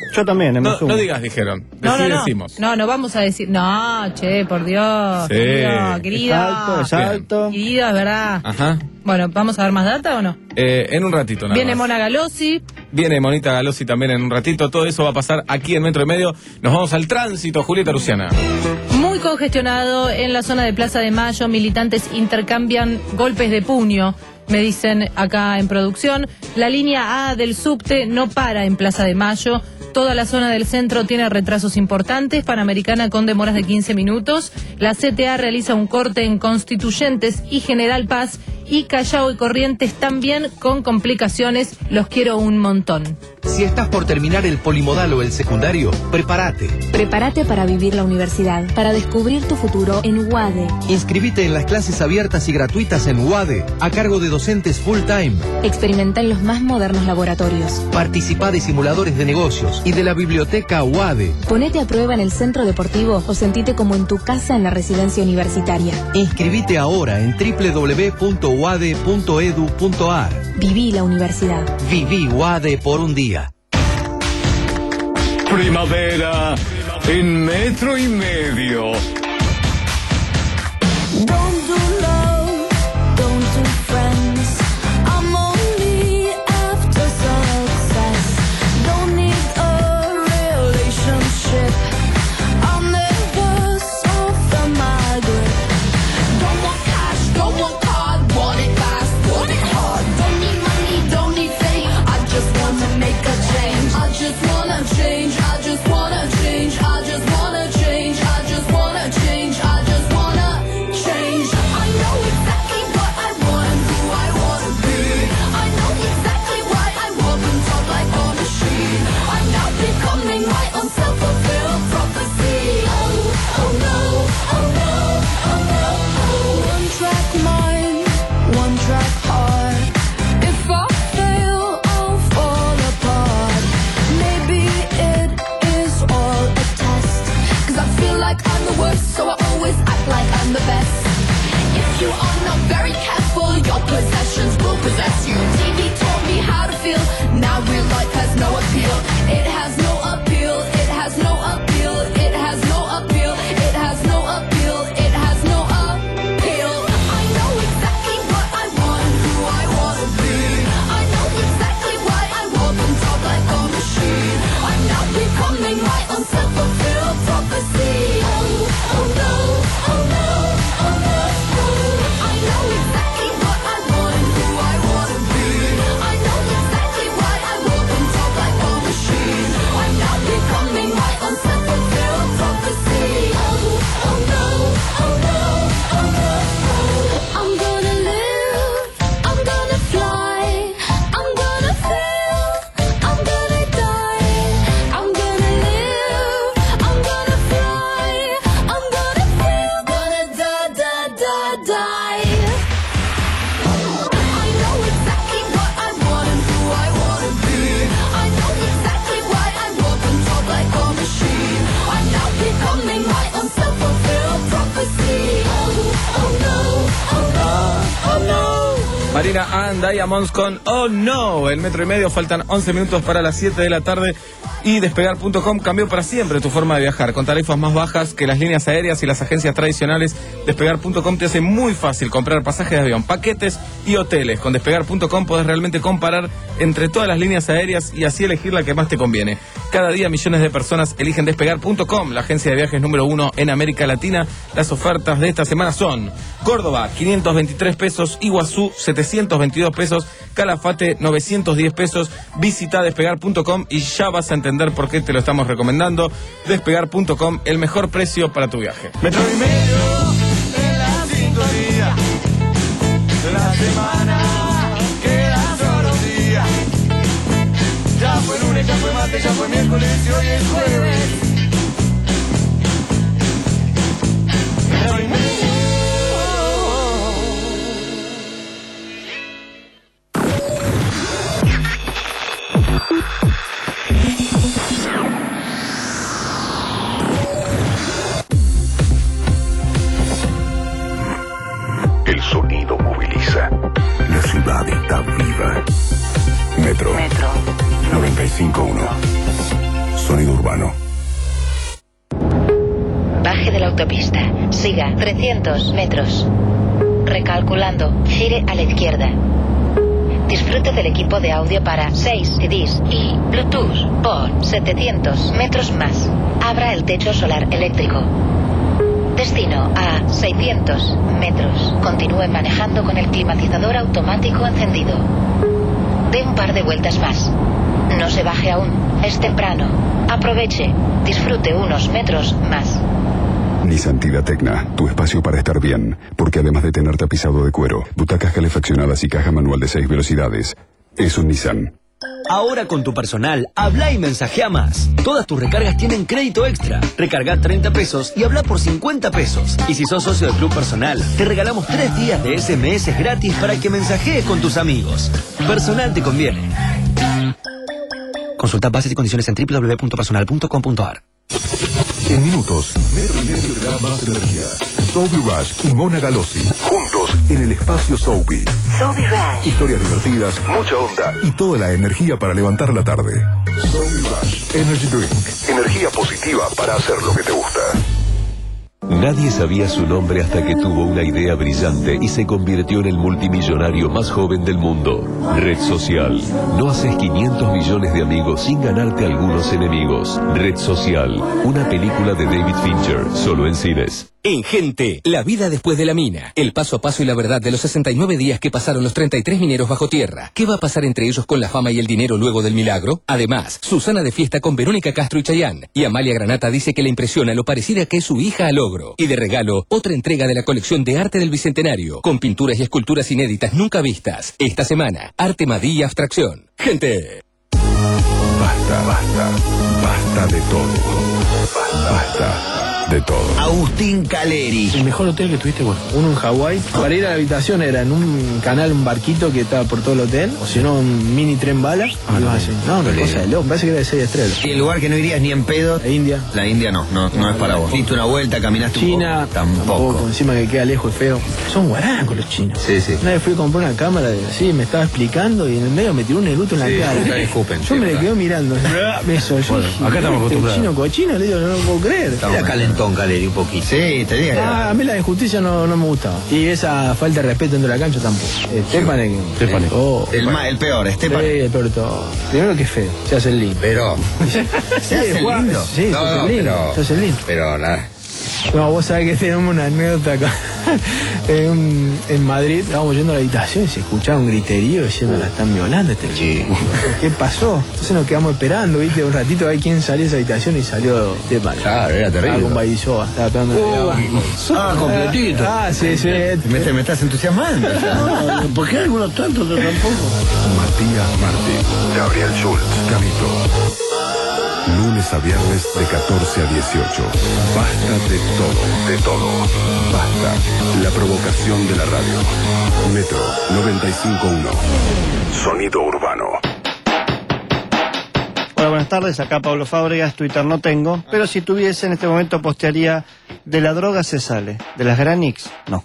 Yo también, me No, sumo. no digas dijeron. No, Decí, no, no. decimos. No, no vamos a decir. No, che, por Dios. Sí. Querido, querido. Es alto, es Bien. alto. Querido, es verdad. Ajá. Bueno, ¿vamos a ver más data o no? Eh, en un ratito nada Viene más. Mona Galossi. Viene Monita Galossi también en un ratito. Todo eso va a pasar aquí en Metro y Medio. Nos vamos al tránsito, Julieta Luciana. Muy congestionado en la zona de Plaza de Mayo. Militantes intercambian golpes de puño, me dicen acá en producción. La línea A del subte no para en Plaza de Mayo. Toda la zona del centro tiene retrasos importantes. Panamericana con demoras de quince minutos. La C T A realiza un corte en Constituyentes y General Paz. Y Callao y Corrientes también con complicaciones. Los quiero un montón. Si estás por terminar el polimodal o el secundario, prepárate. Prepárate para vivir la universidad, para descubrir tu futuro en U A D E. Inscribite en las clases abiertas y gratuitas en U A D E, a cargo de docentes full time. Experimenta en los más modernos laboratorios. Participá de simuladores de negocios y de la biblioteca U A D E. Ponete a prueba en el centro deportivo o sentite como en tu casa en la residencia universitaria. Inscribite ahora en doble u doble u doble u punto u a d e punto e d u punto a r. Viví la universidad. Viví U A D E por un día. Primavera en Metro y Medio. Don't do love, don't do friends. I'm only after success. Don't need a relationship. I'm nervous off of my grip. Don't want cash, don't want card, want it fast, want it hard. Don't need money, don't need fame. I just wanna make a change. I just wanna change. I just wanna change. I just wanna change. I just wanna change. I just wanna change. I know exactly what I want and who I wanna be. I know exactly why I walk and talk like a machine. I'm now becoming my own self-fulfilled prophecy. Oh, oh no, oh no, oh no. Oh, one track mind, one track heart. If I fail, I'll fall apart. Maybe it is all a test. Cause I feel like I'm the worst, so I always act like I'm the best. If you are not very careful, your possessions will possess you. T V taught me how to feel, now real life has no appeal. It has no appeal, it has no appeal, it has no appeal, it has no appeal, it has no appeal. I know exactly what I want and who I wanna be. I know exactly why I walk and talk like a machine. I'm now becoming my own self-fulfilled prophecy. Oh, oh no, oh no, oh no, oh. I know exactly what I want and who I wanna be. I know exactly why I walk and talk like a machine. I'm now becoming my own self-fulfilled prophecy. Oh, oh no, oh no, oh no, oh. I'm gonna live, I'm gonna fly, I'm gonna fail, I'm gonna die. I'm gonna live, I'm gonna fly, I'm gonna fail, gonna die, die, die, die. I know exactly what I want and who I wanna be. I know exactly why I walk and talk like a machine. I'm now becoming my own self-fulfilled prophecy. Oh, oh no, oh no, oh no. Marina and Diamonds con Oh No. El Metro y Medio, faltan once minutos para las siete de la tarde. Y Despegar punto com cambió para siempre tu forma de viajar. Con tarifas más bajas que las líneas aéreas y las agencias tradicionales, Despegar punto com te hace muy fácil comprar pasajes de avión, paquetes y hoteles. Con Despegar punto com podés realmente comparar entre todas las líneas aéreas y así elegir la que más te conviene. Cada día millones de personas eligen Despegar punto com, la agencia de viajes número uno en América Latina. Las ofertas de esta semana son: Córdoba, quinientos veintitrés pesos; Iguazú, setecientos veintidós pesos; Calafate, novecientos diez pesos. Visita Despegar punto com y ya vas a entender por qué te lo estamos recomendando. Despegar punto com, el mejor precio para tu viaje. Metro y medio en la sintonía. La semana queda solo un día. Ya fue lunes, ya fue martes, ya fue miércoles y hoy es jueves. Metro y medio. El sonido moviliza. La ciudad está viva. Metro. Metro. noventa y cinco punto uno. Baje de la autopista. Siga trescientos metros. Recalculando. Gire a la izquierda. Disfrute del equipo de audio para seis C Ds y Bluetooth por setecientos metros más. Abra el techo solar eléctrico. Destino a seiscientos metros. Continúe manejando con el climatizador automático encendido. Dé un par de vueltas más. No se baje aún. Es temprano. Aproveche. Disfrute unos metros más. Nissan Tida Tecna, tu espacio para estar bien, porque además de tener tapizado de cuero, butacas calefaccionadas y caja manual de seis velocidades, es un Nissan. Ahora con tu personal, habla y mensajea más. Todas tus recargas tienen crédito extra. Recarga treinta pesos y habla por cincuenta pesos. Y si sos socio del Club Personal, te regalamos tres días de S M S gratis para que mensajees con tus amigos. Personal te conviene. Consulta bases y condiciones en w w w punto personal punto com punto a r. En minutos, Metro y Medio te da más energía. Sobi Rush y Mona Galossi, juntos en el espacio Sobi. Sobi Rush. Historias divertidas, mucha onda y toda la energía para levantar la tarde. Sobi Rush Energy Drink. Energía positiva para hacer lo que te gusta. Nadie sabía su nombre hasta que tuvo una idea brillante y se convirtió en el multimillonario más joven del mundo. Red Social. No haces quinientos millones de amigos sin ganarte algunos enemigos. Red Social. Una película de David Fincher, solo en cines. En Gente, la vida después de la mina. El paso a paso y la verdad de los sesenta y nueve días que pasaron los treinta y tres mineros bajo tierra. ¿Qué va a pasar entre ellos con la fama y el dinero luego del milagro? Además, Susana de fiesta con Verónica Castro y Chayanne. Y Amalia Granata dice que le impresiona lo parecida que es su hija a Logro. Y de regalo, otra entrega de la colección de arte del Bicentenario, con pinturas y esculturas inéditas nunca vistas. Esta semana, Arte Madí y Abstracción. Gente. Basta, basta, basta de todo. Basta, basta. De todo. Agustín Caleri. El mejor hotel que tuviste, bueno, uno en Hawái. Para ir a la habitación era en un canal, un barquito que estaba por todo el hotel, o si no, un mini tren bala. Ah, no, así. No, una cosa de loco, me parece que era de seis estrellas. ¿Y el lugar que no irías ni en pedo? La India. La India no, no, no, no es para vos. Diste una vuelta, caminaste China, un poco. Tampoco. Tampoco. Encima que queda lejos, es feo. Son guaracos los chinos. Sí, sí. Una vez fui a comprar una cámara, de, sí, me estaba explicando y en el medio me tiró un eruto en la sí, cara. Escupen, yo sí, me verdad. le quedo mirando. Eso, yo, bueno, acá estamos acostumbrados. El chino cochino, le digo, no lo puedo creer. Era calentón, Caleri, un poquito. Sí, te digo. Ah, a mí la injusticia no, no me gustaba. Y esa falta de respeto dentro de la cancha tampoco. Estepanek. Estepanek. Oh, el, ma, el peor, Estepanek. Sí, el peor de todo. Primero que es feo, se hace el lindo. Pero. ¿Se hace el lindo? Sí, no, se hace no, el lindo. pero, se hace el lindo. Pero nada. No, vos sabés que tenemos una anécdota acá. en, en Madrid, estábamos yendo a la habitación y se escuchaba un griterío diciendo la están violando este chico. ¿Qué pasó? Entonces nos quedamos esperando, viste, un ratito a ver quién salió de esa habitación y salió de mal. Claro, era terrible. Estaba con Baisoa, estaba pegando uh, Ah, completito. Ah, sí, sí. Me, te, me estás entusiasmando. No, ¿por qué algunos tantos, yo tampoco? Matías Martín, Gabriel Schultz, Camito. Lunes a viernes de catorce a dieciocho. Basta de todo, de todo. Basta. La provocación de la radio. Metro noventa y cinco punto uno. Sonido urbano. Hola, buenas tardes. Acá Pablo Fábregas. Twitter no tengo. Pero si tuviese, en este momento postearía: de la droga se sale. De las Granix, no.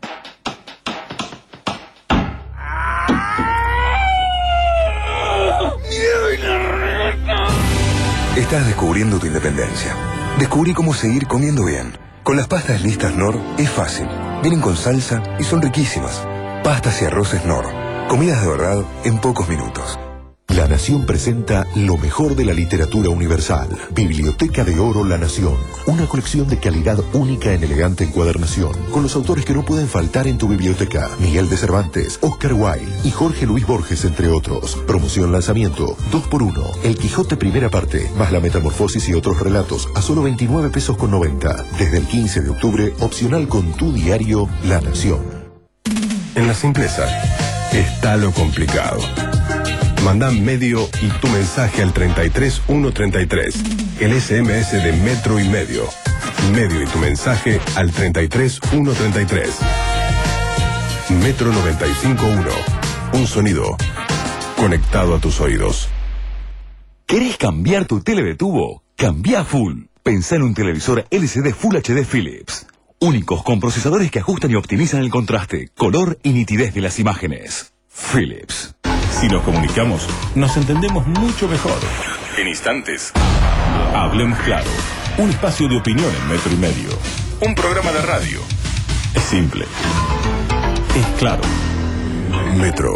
Estás descubriendo tu independencia. Descubrí cómo seguir comiendo bien. Con las pastas listas Knorr es fácil. Vienen con salsa y son riquísimas. Pastas y arroces Knorr. Comidas de verdad en pocos minutos. La Nación presenta lo mejor de la literatura universal. Biblioteca de Oro La Nación. Una colección de calidad única en elegante encuadernación. Con los autores que no pueden faltar en tu biblioteca. Miguel de Cervantes, Oscar Wilde y Jorge Luis Borges, entre otros. Promoción lanzamiento dos por uno. El Quijote primera parte, más la Metamorfosis y otros relatos a solo veintinueve pesos con noventa. Desde el quince de octubre, opcional con tu diario La Nación. En la simpleza está lo complicado. Manda medio y tu mensaje al treinta y tres ciento treinta y tres. El S M S de Metro y Medio. Medio y tu mensaje al treinta y tres ciento treinta y tres. Metro noventa y cinco punto uno. Un sonido conectado a tus oídos. ¿Querés cambiar tu tele de tubo? Cambia full. Pensá en un televisor L C D Full H D Philips. Únicos con procesadores que ajustan y optimizan el contraste, color y nitidez de las imágenes. Philips. Si nos comunicamos, nos entendemos mucho mejor. En instantes, Hablemos Claro. Un espacio de opinión en metro y medio. Un programa de radio. Es simple. Es claro. Metro.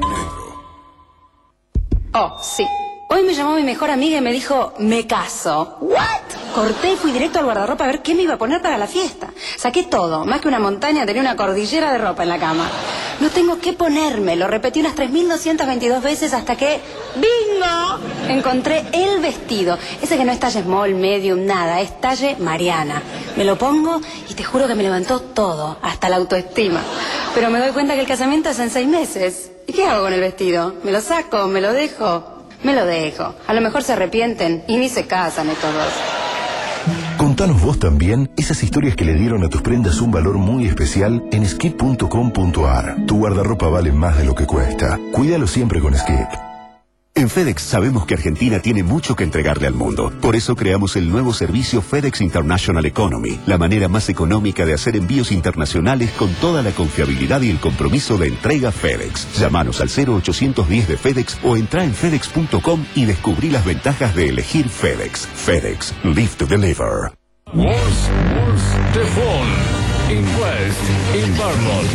Oh, sí. Hoy me llamó mi mejor amiga y me dijo, me caso. ¿What? Corté y fui directo al guardarropa a ver qué me iba a poner para la fiesta. Saqué todo, más que una montaña, tenía una cordillera de ropa en la cama. No tengo qué ponerme, lo repetí unas tres mil doscientas veintidós veces hasta que, ¡bingo!, encontré el vestido. Ese que no es talle small, medium, nada, es talle Mariana. Me lo pongo y te juro que me levantó todo, hasta la autoestima. Pero me doy cuenta que el casamiento es en seis meses. ¿Y qué hago con el vestido? ¿Me lo saco? ¿Me lo dejo? Me lo dejo. A lo mejor se arrepienten y ni se casan estos dos. Contanos vos también esas historias que le dieron a tus prendas un valor muy especial en skip punto com punto ar. Tu guardarropa vale más de lo que cuesta. Cuídalo siempre con Skip. En FedEx sabemos que Argentina tiene mucho que entregarle al mundo. Por eso creamos el nuevo servicio FedEx International Economy, la manera más económica de hacer envíos internacionales con toda la confiabilidad y el compromiso de entrega FedEx. Llámanos al cero ochocientos diez de FedEx o entra en fedex punto com y descubrí las ventajas de elegir FedEx. FedEx, live to deliver. Wars, Wars, the phone. In West, in Vermont.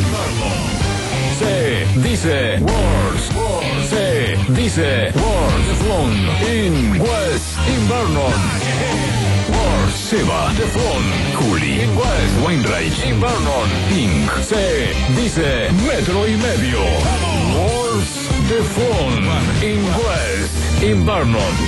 Se dice Wars, se dice Wars, the phone. In West, in Vermont. Wars, Seba, the phone. Juli, in West, Wainwright, in Vermont. Inc. Se dice metro y medio. Wars, the phone. In West, in Vermont.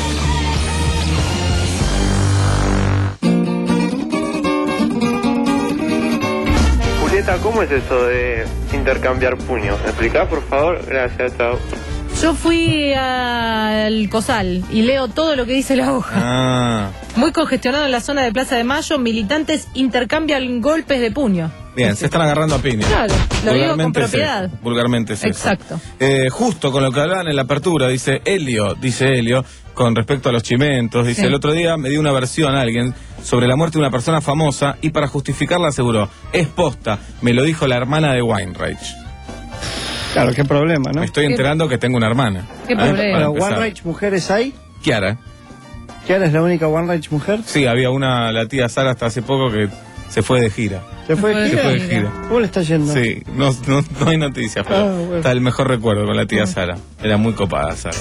¿Cómo es eso de intercambiar puños? ¿Me explicás, por favor? Gracias, chao. Yo fui al COSAL y leo todo lo que dice la hoja. Ah. Muy congestionado en la zona de Plaza de Mayo, militantes intercambian golpes de puño. Bien, se están agarrando a piña. Claro, lo digo con Vulgarmente es propiedad. eso, vulgarmente es eso. Exacto. Eh, justo con lo que hablaban en la apertura, dice Helio, dice Helio, con respecto a los chimentos, dice, Sí. el otro día me dio una versión a alguien sobre la muerte de una persona famosa y para justificarla aseguró, es posta, me lo dijo la hermana de Wainwright. Claro, qué problema, ¿no? Me estoy enterando que tengo una hermana. ¿Qué Ah, problema? para ¿Pero empezar. One-Rage mujeres hay? Kiara. ¿Kiara es la única One-Rage mujer? Sí, había una, la tía Sara hasta hace poco que se fue de gira. ¿Se fue de Se gira? fue de gira. ¿Cómo le está yendo? Sí, no, no, no hay noticias, pero Ah, bueno. está el mejor recuerdo con la tía Sara. Era muy copada Sara.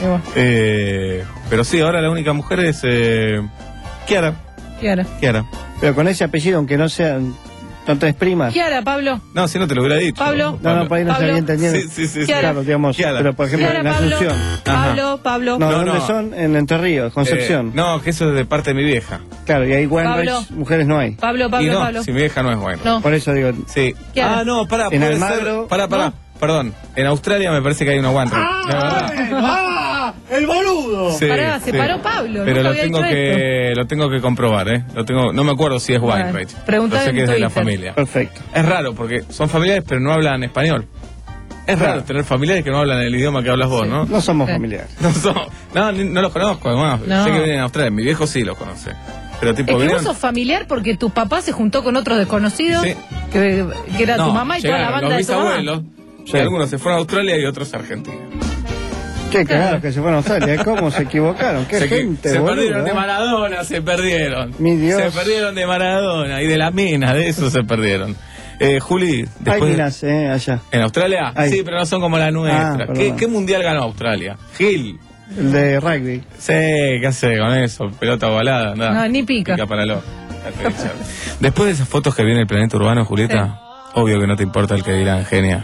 Eh, pero sí, ahora la única mujer es eh, Kiara. Kiara. Kiara. Pero con ese apellido, aunque no sean, no tres primas. Kiara, Pablo. No, si no te lo hubiera dicho. Pablo. No, no, por ahí no se Pablo. había entendido. Sí, sí, sí, sí. Kiara. Claro, digamos, Kiara. pero por ejemplo Kiara, en Pablo. Asunción. Pablo, Pablo. No, No, ¿dónde no. son? En Entre Ríos, Concepción. Eh, no, que eso es de parte de mi vieja. Claro, y ahí Pablo. One-Rage mujeres no hay. Pablo, y Pablo, no, Pablo. si mi vieja no es buena. No. Por eso digo, Sí. Kiara. Ah, no, pará, En puede Almagro, ser. Pará, pará. no. Perdón. En Australia me parece que hay una One Rage. De verdad. ¡Ah! ¡El boludo! Sí, Pará, se sí. paró Pablo. Pero nunca lo había tengo hecho que lo tengo que comprobar, ¿eh? Lo tengo, no me acuerdo si es Bueno, Wainwright. preguntale Pero sé en que es de la Twitter. familia. Perfecto. Es raro porque son familiares pero no hablan español. Es raro tener familiares que no hablan el idioma que hablas vos, ¿no? No somos Sí. familiares. No, son- no, ni- no los conozco, además. No. Sé que vienen en Australia. Mi viejo sí los conoce. Pero tipo, Es que vos vinieron- sos familiar porque tu papá se juntó con otros desconocidos, Sí. que, que era tu No, mamá y toda la llegaron banda los de tu mamá. bisabuelos. Sí. Y algunos se fueron a Australia y otros a Argentina. Qué cagados que se fueron a Australia. ¿Cómo se equivocaron? Qué se gente, se boludo, perdieron de ¿eh? Maradona, se perdieron. Mi Dios. Se perdieron de Maradona y de las minas, de eso se perdieron. Eh, Juli, Hay después minas, eh, allá. ¿en Australia? Hay. Sí, pero no son como la nuestra. Ah, ¿Qué, perdón. qué mundial ganó Australia? Gil. El de rugby. Sí, ¿qué hace con eso? Pelota ovalada, andá. No, ni pica. Pica para lo. Después de esas fotos que viene el planeta urbano, Julieta, obvio que no te importa el que dirán, genia.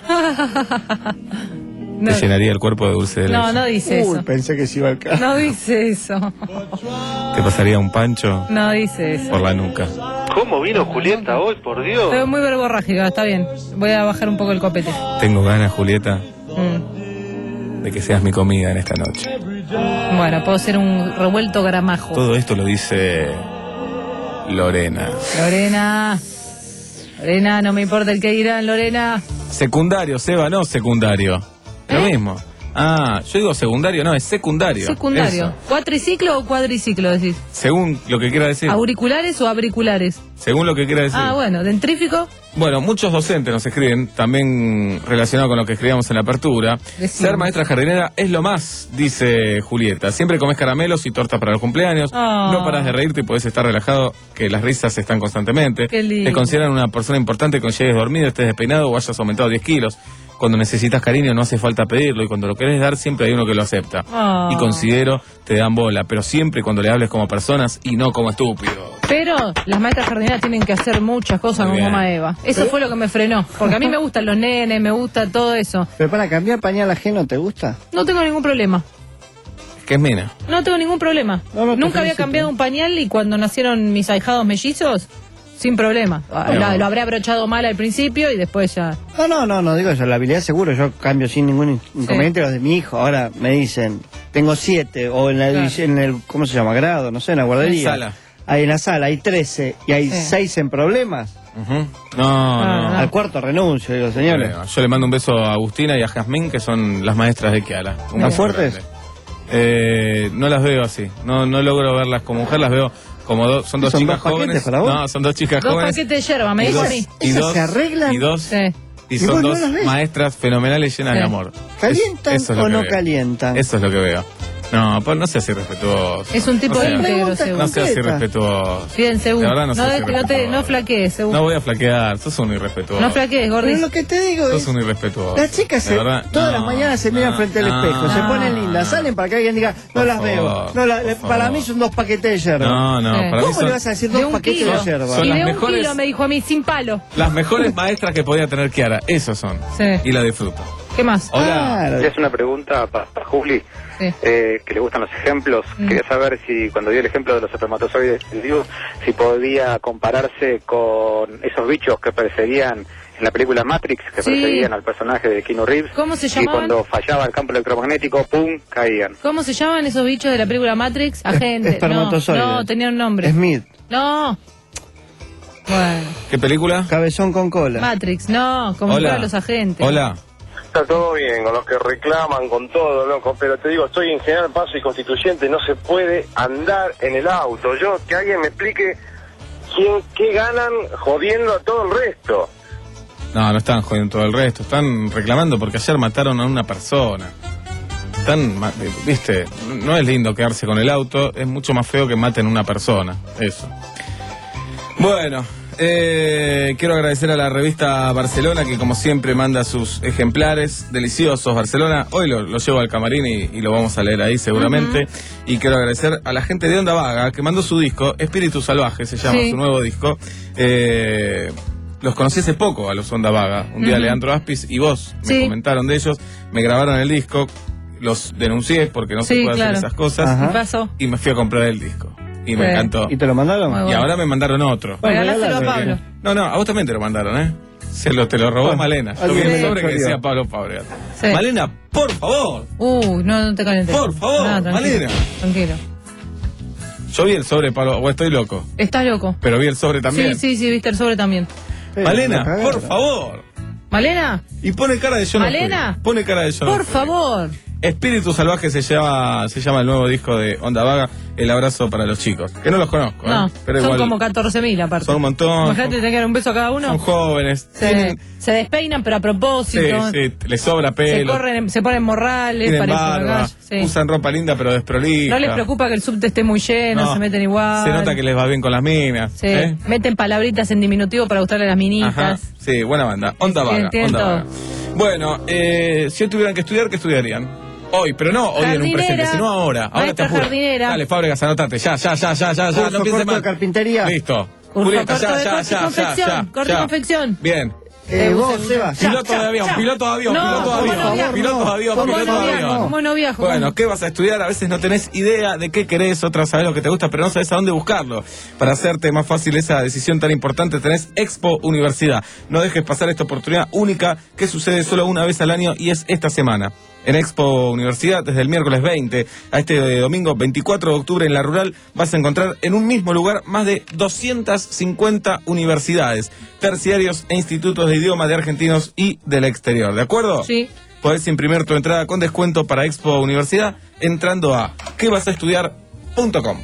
No, Te llenaría el cuerpo de dulce de leche. no, no dice Uy, eso. pensé que se iba al carro. No dice eso. Te pasaría un pancho No dice eso. por la nuca. ¿Cómo vino Julieta hoy, por Dios? Estoy muy verborrágica, está bien. Voy a bajar un poco el copete. Tengo ganas, Julieta, Mm. de que seas mi comida en esta noche. Bueno, puedo ser un revuelto gramajo. Todo esto lo dice Lorena. Lorena. Lorena, no me importa el que dirán, Lorena. Secundario, Seba, no secundario. Lo mismo. Ah, yo digo secundario, no, es secundario. Secundario. Eso. ¿Cuatriciclo o cuadriciclo decís? Según lo que quiera decir. ¿Auriculares o auriculares? Según lo que quiera decir. Ah, bueno, ¿dentrífico? Bueno, muchos docentes nos escriben, también relacionado con lo que escribíamos en la apertura. Decime. Ser maestra jardinera es lo más, dice Julieta. Siempre comes caramelos y tortas para los cumpleaños. Oh. No parás de reírte y podés estar relajado, que las risas están constantemente. Qué lindo. Te consideran una persona importante cuando llegues dormido, estés despeinado o hayas aumentado diez kilos. Cuando necesitas cariño no hace falta pedirlo y cuando lo querés dar siempre hay uno que lo acepta. Oh. Y considero te dan bola, pero siempre cuando le hables como personas y no como estúpido. Pero las maestras jardineras tienen que hacer muchas cosas Muy con bien. mamá Eva. Eso fue lo que me frenó. Porque a mí me gustan los nenes, me gusta todo eso. Pero para cambiar pañal ajeno, ¿te gusta? No tengo ningún problema. ¿Qué es mina? No tengo ningún problema. No, no, te Nunca había felicito. cambiado un pañal y cuando nacieron mis ahijados mellizos, sin problema. La- lo habré abrochado mal al principio y después ya... No, no, no, no digo eso, la habilidad seguro, yo cambio sin ningún in- inconveniente los de mi hijo. Ahora me dicen, tengo siete, o en, la, Claro. en el, ¿cómo se llama? Grado, no sé, en la guardería. Sala. Ahí en la sala hay trece y hay Sí. seis en problemas. Ujú. No, no, no. Al cuarto renuncio, digo, señores. Bueno, yo le mando un beso a Agustina y a Jazmín, que son las maestras de Kiala. Un ¿Están beso fuertes? grande. Eh, no las veo así. No, no logro verlas como mujer, las veo como dos. Son dos ¿Son chicas dos paquetes jóvenes. para vos? No, son dos chicas Dos jóvenes. paquetes de yerba, me y dijo a dos- mí. y ¿Esas dos, se arreglan? Y dos, Sí. y ¿Y son vos no dos las ves? maestras fenomenales llenas Sí. de amor. ¿Calientan Es- eso es lo o que no veo. calientan? Eso es lo que veo. No, pues no seas irrespetuoso. Es un tipo no seas- íntegro, Pregunta seguro. No seas concreta. irrespetuoso. Bien, seguro. De verdad no No, seas de- no, te, irrespetuoso. no flaquees, seguro. No voy a flaquear, sos un irrespetuoso. No flaquees, Pero gordis. lo que te digo Sos es, un irrespetuoso. las chicas De se- verdad, todas no, las mañanas se miran no, frente al no, espejo, se no. ponen lindas, salen para que alguien diga, no Por las veo. favor, No la- por para favor. mí son dos paquetes de yerba. No, no, Sí. para mí ¿Cómo son le vas a decir De dos un paquetes kilo. de yerba? Son Y las de un mejores- kilo me dijo a mí, sin palo. las mejores maestras que podía tener Kiara. Esos son. Sí. Y la disfruto. ¿Qué más? Hola. Claro. Es una pregunta para Juli, Sí. eh, que le gustan los ejemplos. Mm. Quería saber si, cuando dio el ejemplo de los espermatozoides vivos, si podía compararse con esos bichos que perseguían en la película Matrix, que Sí. perseguían al personaje de Keanu Reeves. ¿Cómo se Y llamaban? cuando fallaba el campo electromagnético, ¡pum!, caían. ¿Cómo se llaman esos bichos de la película Matrix? Agente. Espermatozoide. No, no, tenían un nombre. Smith, No. Bueno, ¿Qué película? cabezón con cola. Matrix, no, como Hola. fueran los agentes. Hola. Está todo bien con los que reclaman, con todo, loco, pero te digo, estoy en General Paso y Constituyente, no se puede andar en el auto. Yo, que alguien me explique quién, qué ganan jodiendo a todo el resto. No, no están jodiendo todo el resto. Están reclamando porque ayer mataron a una persona. Están, ma- eh, viste, no es lindo quedarse con el auto, es mucho más feo que maten a una persona. Eso. Bueno, eh, quiero agradecer a la revista Barcelona que como siempre manda sus ejemplares deliciosos. Barcelona, hoy lo, lo llevo al camarín y, y lo vamos a leer ahí seguramente. Ujú. Y quiero agradecer a la gente de Onda Vaga que mandó su disco, Espíritu Salvaje se llama, Sí. su nuevo disco. Eh, los conocí hace poco a los Onda Vaga. Un día Ujú. Leandro Aspis y vos me Sí. comentaron de ellos, me grabaron el disco, los denuncié porque no se Sí, puede claro. hacer esas cosas. Ajá. ¿Qué pasó? Y me fui a comprar el disco. Y me Sí. encantó. ¿Y te lo mandaron? Muy Y bueno. ahora me mandaron otro. Bueno, Regaláselo a regaláselo, Pablo. No, no, a vos también te lo mandaron, ¿eh? Se lo, te lo robó Bueno, Malena. Yo alguien vi el me lo sobre que choreó. decía Pablo Fabregat. Sí. Malena, por favor. Uh, no, no te calientes. Por favor, No, tranquilo, Malena. Tranquilo. Yo vi el sobre, Pablo, o estoy loco. Estás loco. Pero vi el sobre también. Sí, sí, sí, viste el sobre también. Sí, Malena, me cagaron. por favor. ¿Malena? Y pone cara de yo no Malena. fui. Pone cara de yo no Por fui. favor. Espíritu Salvaje se llama, se llama el nuevo disco de Onda Vaga, El Abrazo para los Chicos. Que no los conozco, ¿eh? No, Pero son igual como catorce mil aparte. son un montón. Imagínate son- tener que dar un beso a cada uno. Son jóvenes. Se, tienen- se despeinan, pero a sí, propósito. sí, les sobra Se, pelo. corren, se ponen morrales, Tienen parecen barba, acá. Sí. usan ropa linda pero desprolija. No les preocupa que el subte esté muy lleno, No, se meten igual. Se nota que les va bien con las minas. Sí, ¿eh? meten palabritas en diminutivo para gustarle a las minitas. Ajá, sí, buena banda. Onda Tienen- Vaga. tienen Onda todo. Vaga. Bueno, eh, si hoy tuvieran que estudiar, ¿qué estudiarían? Hoy, pero no hoy en un Jardinera, presente, sino ahora. Ahora te maestra apuro. jardinera. Dale, Fábregas, anotate. Ya, ya, ya, ya, ya, ya. Curso No pienses corto más. de carpintería. Listo. Curso Julieta, corto ya, de ya, corte y ya, ya, confección, ya, corte y ya. confección. Bien. Eh, vos, Seba. Piloto de avión, piloto de avión, No, piloto de ¿cómo avión, no viajo? piloto de avión, ¿Cómo piloto no de viajo? avión. ¿Cómo no viajo? Bueno, ¿qué vas a estudiar? A veces no tenés idea de qué querés, otras sabés lo que te gusta, pero no sabés a dónde buscarlo. Para hacerte más fácil esa decisión tan importante, tenés Expo Universidad. No dejes pasar esta oportunidad única que sucede solo una vez al año y es esta semana. En Expo Universidad, desde el miércoles veinte a este domingo veinticuatro de octubre en La Rural, vas a encontrar en un mismo lugar más de doscientas cincuenta universidades, terciarios e institutos de idioma de argentinos y del exterior. ¿De acuerdo? Sí. podés imprimir tu entrada con descuento para Expo Universidad entrando a que vas a estudiar punto com.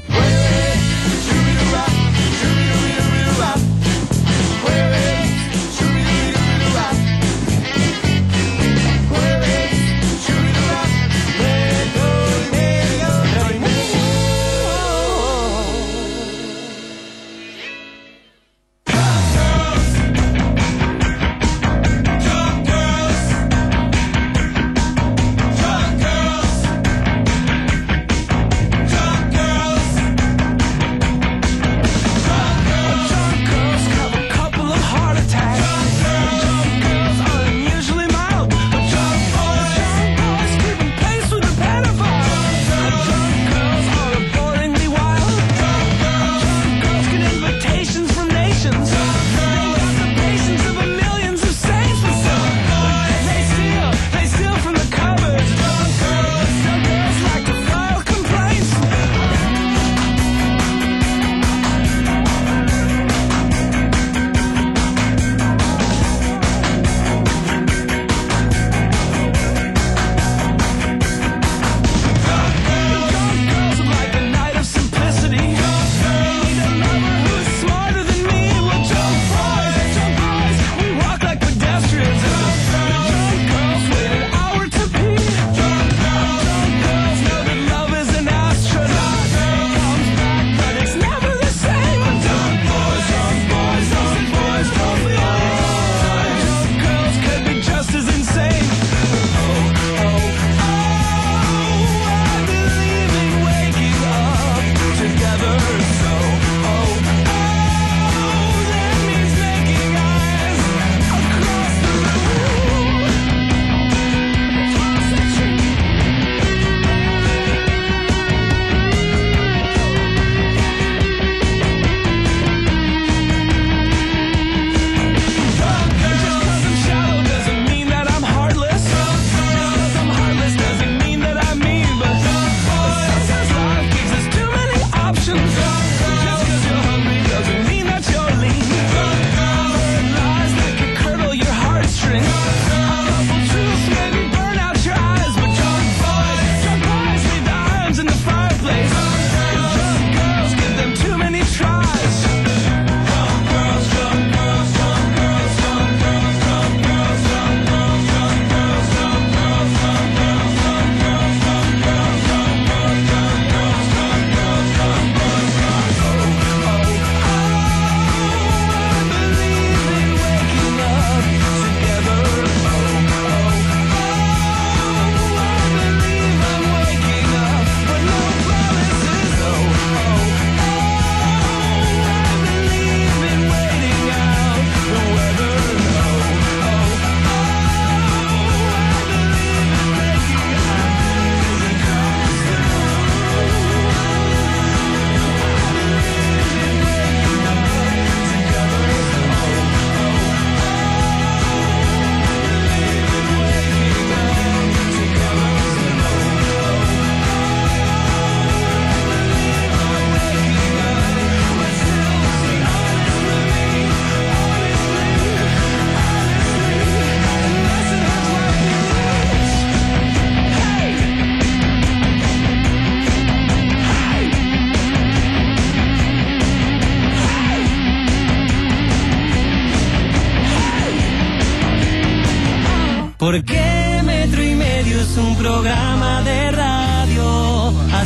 ¿Por qué Metro y Medio es un programa de radio? A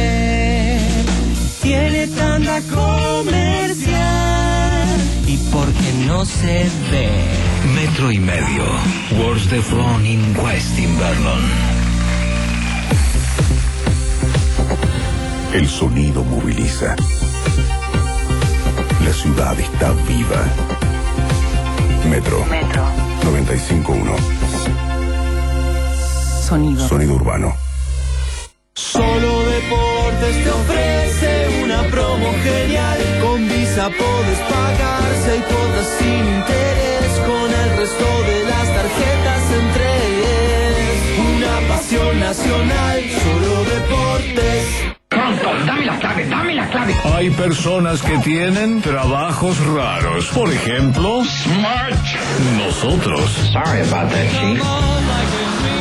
saber, tiene tanta comercial y por qué no se ve. Metro y Medio. Wars the Front in West Invernon. El sonido moviliza. La ciudad está viva. Metro. Metro. noventa y cinco punto uno. Sonido. Sonido urbano. Solo Deportes te ofrece una promo genial. Con Visa podés pagar seis cuotas sin interés. Con el resto de las tarjetas en tres. Una pasión nacional. Solo Deportes. Pronto, dame la clave, dame la clave. Hay personas que tienen trabajos raros. Por ejemplo, Smart. Nosotros. Sorry about that, Chief.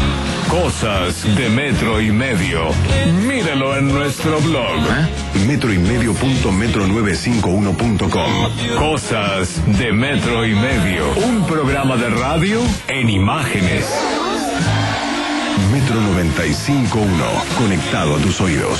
Cosas de metro y medio. Míralo en nuestro blog. metro y medio punto metro novecientos cincuenta y uno punto com. Cosas de metro y medio. Un programa de radio en imágenes. Metro noventa y cinco punto uno. Conectado a tus oídos.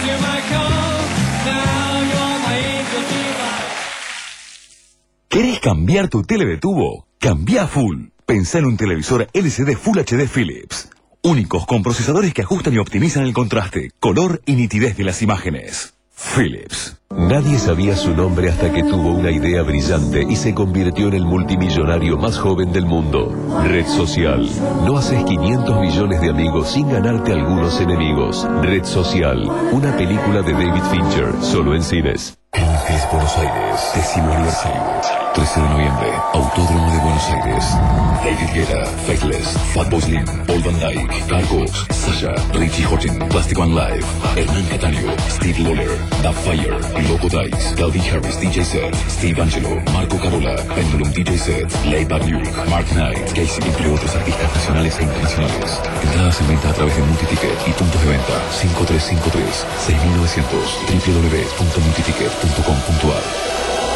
¿Querés cambiar tu tele de tubo? Cambia full. Pensá en un televisor L C D Full H D Philips. Únicos con procesadores que ajustan y optimizan el contraste, color y nitidez de las imágenes. Philips. Nadie sabía su nombre hasta que tuvo una idea brillante y se convirtió en el multimillonario más joven del mundo. Red Social. No haces quinientos millones de amigos sin ganarte algunos enemigos. Red Social. Una película de David Fincher, solo en cines. Es Buenos Aires. Décimo aniversario. trece de noviembre. Autódromo de Buenos Aires. David Guetta, Faithless, Fatboy Slim, Paul Van Dyke, Carl Cox, Sasha, Richie Horton, Plastic One Live, Hernán Cataño, Steve Lawler, Dub Fire, Loco Dice, Calvin Harris, D J Set, Steve Angelo, Marco Carola, Pendulum D J Set, Layback Luke, Mark Knight, Casey, entre otros artistas nacionales e internacionales. Entradas en venta a través de Multiticket y puntos de venta cinco tres cinco tres, seis mil novecientos, w w w punto multiticket punto com punto a r.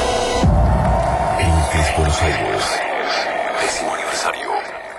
Es Buenos Aires. Décimo aniversario.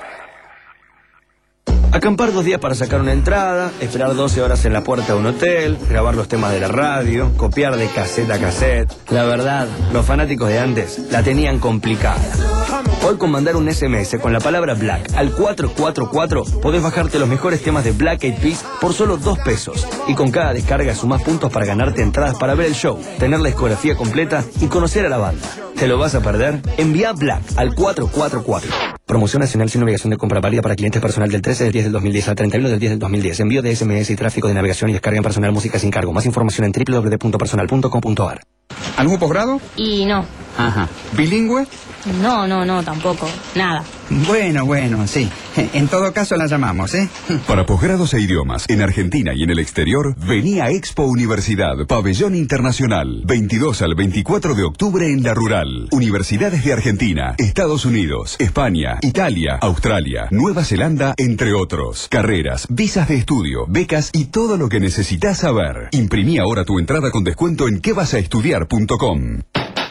Acampar dos días para sacar una entrada, esperar doce horas en la puerta de un hotel, grabar los temas de la radio, copiar de cassette a cassette. La verdad, los fanáticos de antes la tenían complicada. Hoy con mandar un S M S con la palabra Black al cuatro cuatro cuatro podés bajarte los mejores temas de Black Eyed Peas por solo dos pesos. Y con cada descarga sumás puntos para ganarte entradas para ver el show, tener la discografía completa y conocer a la banda. ¿Te lo vas a perder? Envía Black al cuatro cuatro cuatro. Promoción nacional sin obligación de compra válida para clientes personal del trece del diez del dos mil diez al treinta y uno del diez del dos mil diez. Envío de S M S y tráfico de navegación y descarga en personal música sin cargo. Más información en w w w punto personal punto com punto a r. ¿Algún posgrado? Y no. Ajá. ¿Bilingüe? No, no, no, tampoco. Nada. Bueno, bueno, sí. En todo caso la llamamos, ¿eh? Para posgrados e idiomas en Argentina y en el exterior, vení a Expo Universidad, Pabellón Internacional, veintidós al veinticuatro de octubre en La Rural. Universidades de Argentina, Estados Unidos, España, Italia, Australia, Nueva Zelanda, entre otros. Carreras, visas de estudio, becas y todo lo que necesitas saber. Imprimí ahora tu entrada con descuento en qué vas a estudiar punto com.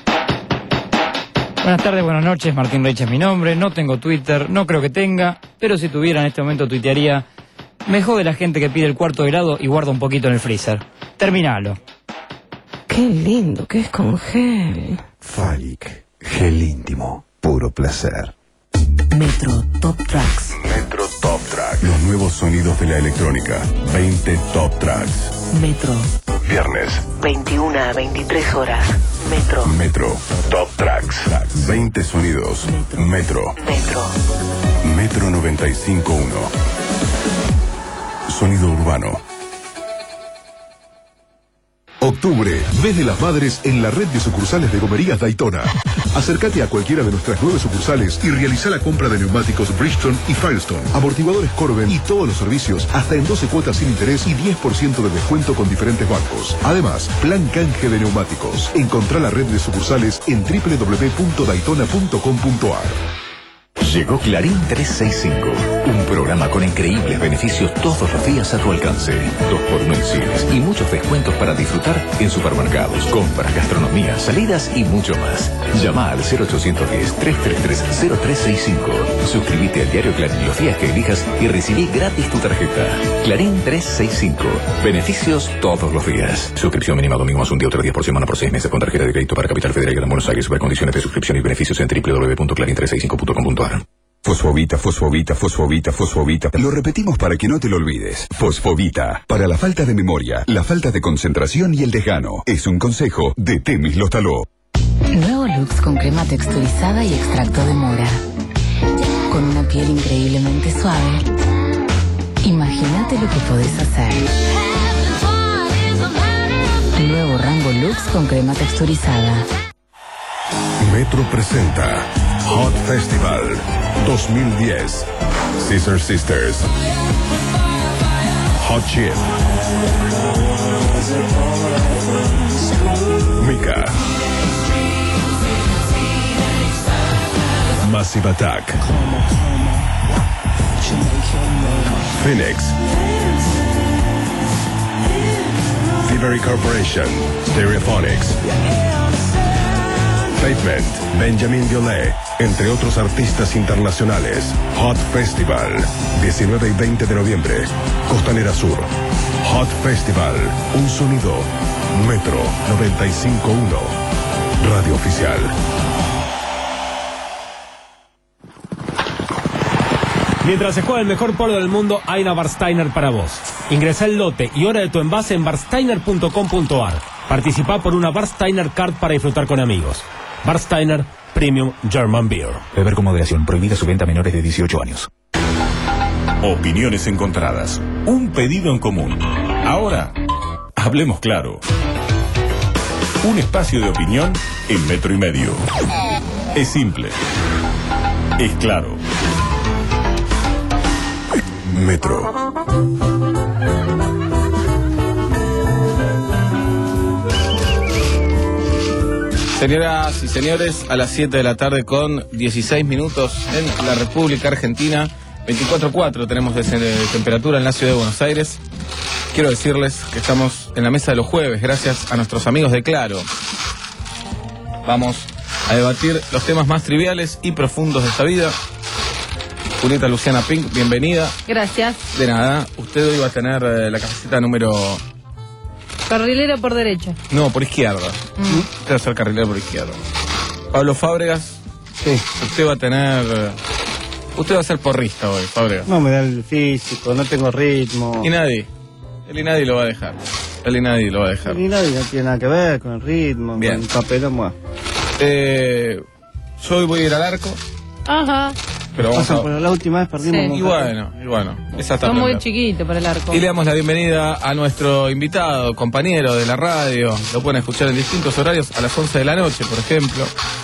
Buenas tardes, buenas noches, Martín Reich es mi nombre, no tengo Twitter, no creo que tenga, pero si tuviera en este momento tuitearía, me jode la gente que pide el cuarto de grado y guarda un poquito en el freezer. Terminalo. Qué lindo que es con gel. Falic, gel íntimo, puro placer. Metro Top Tracks. Metro Top Tracks. Los nuevos sonidos de la electrónica. veinte Top Tracks. Metro. Viernes. veintiuna a veintitrés horas. Metro. Metro Top Tracks. veinte sonidos. Metro. Metro. Metro noventa y cinco punto uno. Sonido urbano. Octubre, mes de las madres en la red de sucursales de Gomerías Daytona. Acércate a cualquiera de nuestras nueve sucursales y realiza la compra de neumáticos Bridgestone y Firestone, amortiguadores Corben y todos los servicios hasta en doce cuotas sin interés y diez por ciento de descuento con diferentes bancos. Además, plan canje de neumáticos. Encontrá la red de sucursales en w w w punto daytona punto com punto a r. Llegó Clarín trescientos sesenta y cinco, un programa con increíbles beneficios todos los días a tu alcance. Dos por uno en cines y muchos descuentos para disfrutar en supermercados, compras, gastronomía, salidas y mucho más. Llama al cero ochocientos diez, trescientos treinta y tres, cero tres sesenta y cinco. Suscríbete al diario Clarín los días que elijas y recibí gratis tu tarjeta. Clarín trescientos sesenta y cinco. Beneficios todos los días. Suscripción mínima domingo más un día, otro día por semana por seis meses con tarjeta de crédito para Capital Federal y Gran Buenos Aires. Ver condiciones de suscripción y beneficios en w w w punto clarín trescientos sesenta y cinco punto com punto a r. Fosfovita, fosfovita, fosfovita, fosfovita. Lo repetimos para que no te lo olvides. Fosfovita. Para la falta de memoria, la falta de concentración y el desgano. Es un consejo de Temis Lostaló. Nuevo Lux con crema texturizada y extracto de mora. Con una piel increíblemente suave. Imagínate lo que podés hacer. Nuevo Rango Lux con crema texturizada. Metro presenta Hot Festival dos mil diez. Scissor Sisters, Hot Chip, Mika, Massive Attack, Phoenix, Thievery Corporation, Stereophonics, Pavement, Benjamin Biolay, entre otros artistas internacionales. Hot Festival, diecinueve y veinte de noviembre, Costanera Sur. Hot Festival, un sonido, Metro noventa y cinco punto uno, Radio Oficial. Mientras se juega el mejor polo del mundo, hay una Warsteiner para vos. Ingresá el lote y hora de tu envase en warsteiner punto com punto ar. Participá por una Warsteiner Card para disfrutar con amigos. Warsteiner Premium German Beer. Beber con moderación. Prohibida su venta a menores de dieciocho años. Opiniones encontradas. Un pedido en común. Ahora, hablemos claro. Un espacio de opinión en metro y medio. Es simple. Es claro. Metro. Señoras y señores, a las siete de la tarde con dieciséis minutos en la República Argentina, veinticuatro cuatro tenemos de temperatura en la ciudad de Buenos Aires. Quiero decirles que estamos en la mesa de los jueves, gracias a nuestros amigos de Claro. Vamos a debatir los temas más triviales y profundos de esta vida. Julieta Luciana Pink, bienvenida. Gracias. De nada, usted hoy va a tener eh, la camiseta número... Carrilero por derecha. No, por izquierda. Mm. Usted va a ser carrilero por izquierda. Pablo Fábregas. Sí. Usted va a tener... Usted va a ser porrista hoy, Fábregas. No me da el físico, no tengo ritmo. Y nadie. El Inadi lo va a dejar. El Inadi lo va a dejar. El Inadi no tiene nada que ver con el ritmo, Bien. con el papelón. Bueno. Eh, yo hoy voy a ir al arco, Ajá. pero vamos Pasa a... por la última vez perdimos. Sí. con Y bueno, y bueno. Esa está Son muy prendida. chiquitos para el arco. Y le damos la bienvenida a nuestro invitado, compañero de la radio. Lo pueden escuchar en distintos horarios, a las once de la noche, por ejemplo.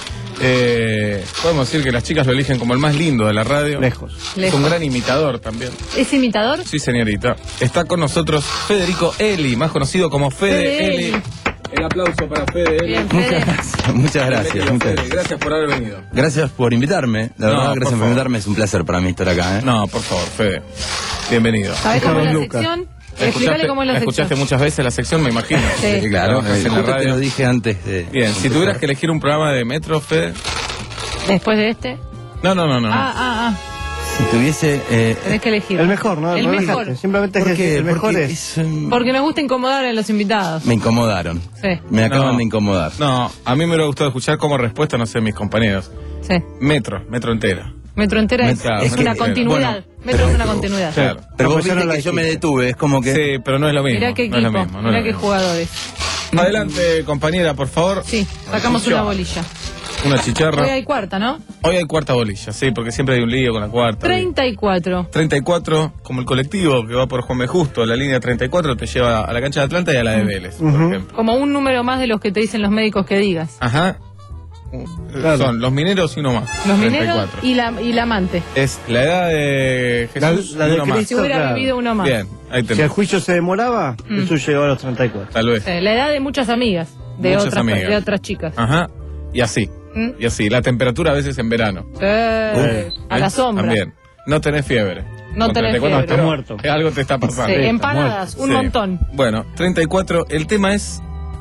Eh, podemos decir que las chicas lo eligen como el más lindo de la radio. Lejos. Es Lejos. un gran imitador también. ¿Es imitador? Sí, señorita. Está con nosotros Federico Eli, más conocido como Fede, Fede Eli. Eli. El aplauso para Fede Eli. Bien, Fede. Muchas gracias. Bienvenido, muchas Fede. gracias. Gracias por haber venido. Gracias por invitarme. La No, verdad, por gracias por favor. invitarme. Es un placer para mí estar acá. ¿eh? No, por favor, Fede. Bienvenido. ¿Sabés cómo es la Lucas. sección? Explícale cómo es la la sección. escuchaste muchas veces la sección, me imagino. Sí. Sí, claro. Trabajas eh, en la justo te radio. lo dije antes de... Bien, si tuvieras que elegir un programa de Metro, Fede. Después de este. No, no, no, no. Ah, ah, ah. Si tuviese... Eh, Tenés que elegir. El mejor, ¿no? El Relájate. mejor. Simplemente es ¿por que qué? el mejor Porque es. es, um, Porque nos gusta incomodar a los invitados. Me incomodaron. Sí. Me acaban No. de incomodar. No, a mí me hubiera gustado escuchar como respuesta, no sé, mis compañeros. Sí. Metro, Metro entera. Metro entera es, Metro, es Metro una entera. continuidad. Bueno, Metro es una continuidad. Claro. Pero vos Como yo viste no la que yo me dijiste. detuve. Es como que... Sí, pero no es lo mismo. Mirá qué no es lo equipo, mismo, no mirá es lo qué mismo. jugadores. Adelante, compañera, por favor. Sí, sacamos una bolilla. Una chicharra. Hoy hay cuarta, ¿no? Hoy hay cuarta bolilla, sí, porque siempre hay un lío con la cuarta. treinta y cuatro. treinta y cuatro, como el colectivo que va por Juan B. Justo, la línea treinta y cuatro te lleva a la cancha de Atlanta y a la de Vélez, por ejemplo. Como un número más de los que te dicen los médicos que digas. Ajá. Claro. Son los mineros y uno más. Los treinta y mineros cuatro. y la, y la amante. Es la edad de Jesús La- la y de uno más. Si hubiera claro. vivido uno más. Bien, ahí Si el tenemos. juicio se demoraba, Mm. eso llegó a los treinta y cuatro. Tal vez. Sí, la edad de muchas amigas. De Muchas otras amigas. de otras chicas. Ajá. Y así. ¿Mm? Y así. La temperatura a veces en verano. Sí, a la ¿Eh? sombra. También. No tenés fiebre. No Con tenés treinta y cuatro, fiebre. pero Estás muerto. eh, Algo te está pasando. Sí, empanadas, un Sí. montón. Bueno, treinta y cuatro. El tema es...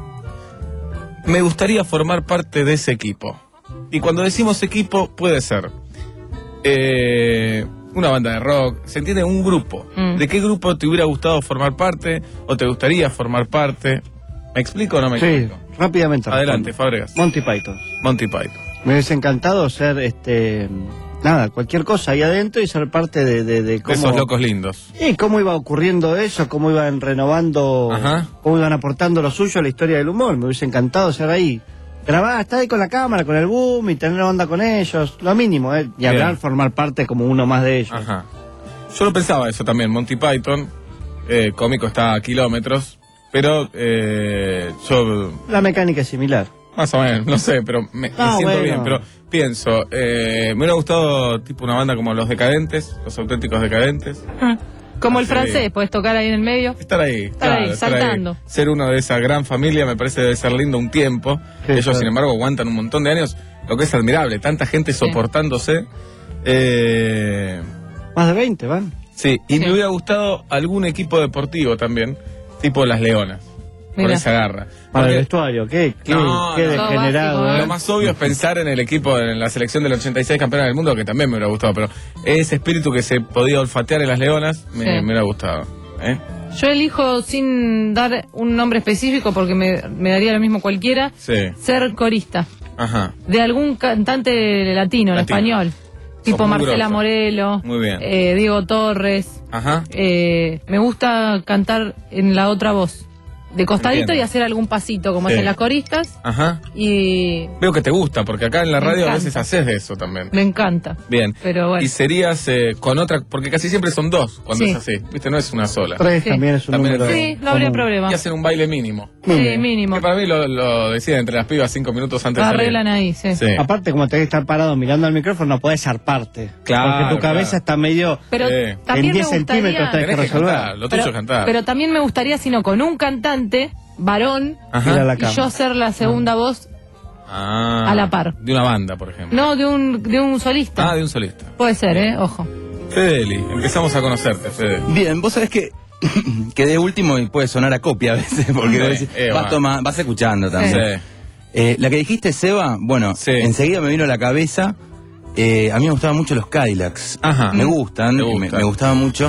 Me gustaría formar parte de ese equipo. Y cuando decimos equipo, puede ser... eh, una banda de rock, se entiende un grupo. Mm. ¿De qué grupo te hubiera gustado formar parte o te gustaría formar parte? ¿Me explico o no me Sí, explico? rápidamente. Adelante, respondo. Fábregas. Monty Python. Monty Python. Me hubiese encantado ser, este, nada, cualquier cosa ahí adentro y ser parte de, de, de cómo... Esos locos lindos. Y cómo iba ocurriendo eso, cómo iban renovando, Ajá. cómo iban aportando lo suyo a la historia del humor. Me hubiese encantado ser ahí. Grabar, estar ahí con la cámara, con el boom y tener una onda con ellos. Lo mínimo, ¿eh? Y hablar, Bien. formar parte como uno más de ellos. Ajá. Yo lo pensaba eso también. Monty Python, eh, cómico está a kilómetros, pero eh, yo La mecánica es similar. más o menos, no sé, pero me, me Ah, siento bueno. bien. Pero pienso, eh, me hubiera gustado tipo una banda como Los Decadentes, Los Auténticos Decadentes. Como el Sí. francés, puedes tocar ahí en el medio. Estar ahí, Estar ahí, saltando. Ser uno de esa gran familia me parece debe ser lindo un tiempo. Sí, Ellos, claro. sin embargo, aguantan un montón de años, lo que es admirable. Tanta gente soportándose. Eh, Más de veinte van. Sí, y me hubiera gustado algún equipo deportivo también, tipo las Leonas, con Mira. esa garra. Para Porque- el vestuario, qué, qué, No, qué no. degenerado. Lo ¿eh? más obvio es pensar en el equipo, en la selección del ochenta y seis campeona del mundo, que también me hubiera gustado, pero ese espíritu que se podía olfatear en las Leonas me, Sí. me hubiera gustado. ¿eh? Yo elijo, sin dar un nombre específico, porque me, me daría lo mismo cualquiera, Sí. ser corista Ajá. de algún cantante latino, en Latino. español. Tipo muy Marcela grosa. Morelo, Muy bien. eh, Diego Torres. Ajá. Eh, me gusta cantar en la otra voz, de costadito, Entiendo. y hacer algún pasito, como Sí. hacen las coristas. Ajá. Y Veo que te gusta, porque acá en la Me radio a encanta. veces haces de eso también. me encanta. Bien. Pero bueno. Y serías eh, con otra, porque casi siempre son dos cuando Sí. es así, ¿viste? No es una sola. Tres también es un número. Sí, no habría problema. Y hacen un baile mínimo. Sí, mínimo. Que para mí lo, lo deciden entre las pibas cinco minutos antes de salir. Arreglan ahí, sí. Sí. Aparte, como tenés que estar parado mirando al micrófono, no podés zarparte. Claro, Porque tu cabeza claro. está medio. Pero Sí. también en diez me gustaría- centímetros tenés que Tenés que resolver. cantar, lo tuyo Pero, es cantar. pero también me gustaría, si no, con un cantante, varón, Ajá. Ir a la y cama. yo hacer la segunda voz, Ah, a la par. De una banda, por ejemplo. no de un, de un solista. Ah, de un solista. Puede ser, ¿eh? Ojo. Fedeli, empezamos a conocerte, Fede. Bien, vos sabés que quedé último y puede sonar a copia a veces, porque Sí, vos decís, eh, vas, va. toma- vas escuchando también. Sí. Eh, la que dijiste, Seba, bueno, Sí. enseguida me vino a la cabeza. eh, a mí me gustaban mucho los Cadillacs. Ajá. Me gustan, Me me, gustan. me gustaban mucho.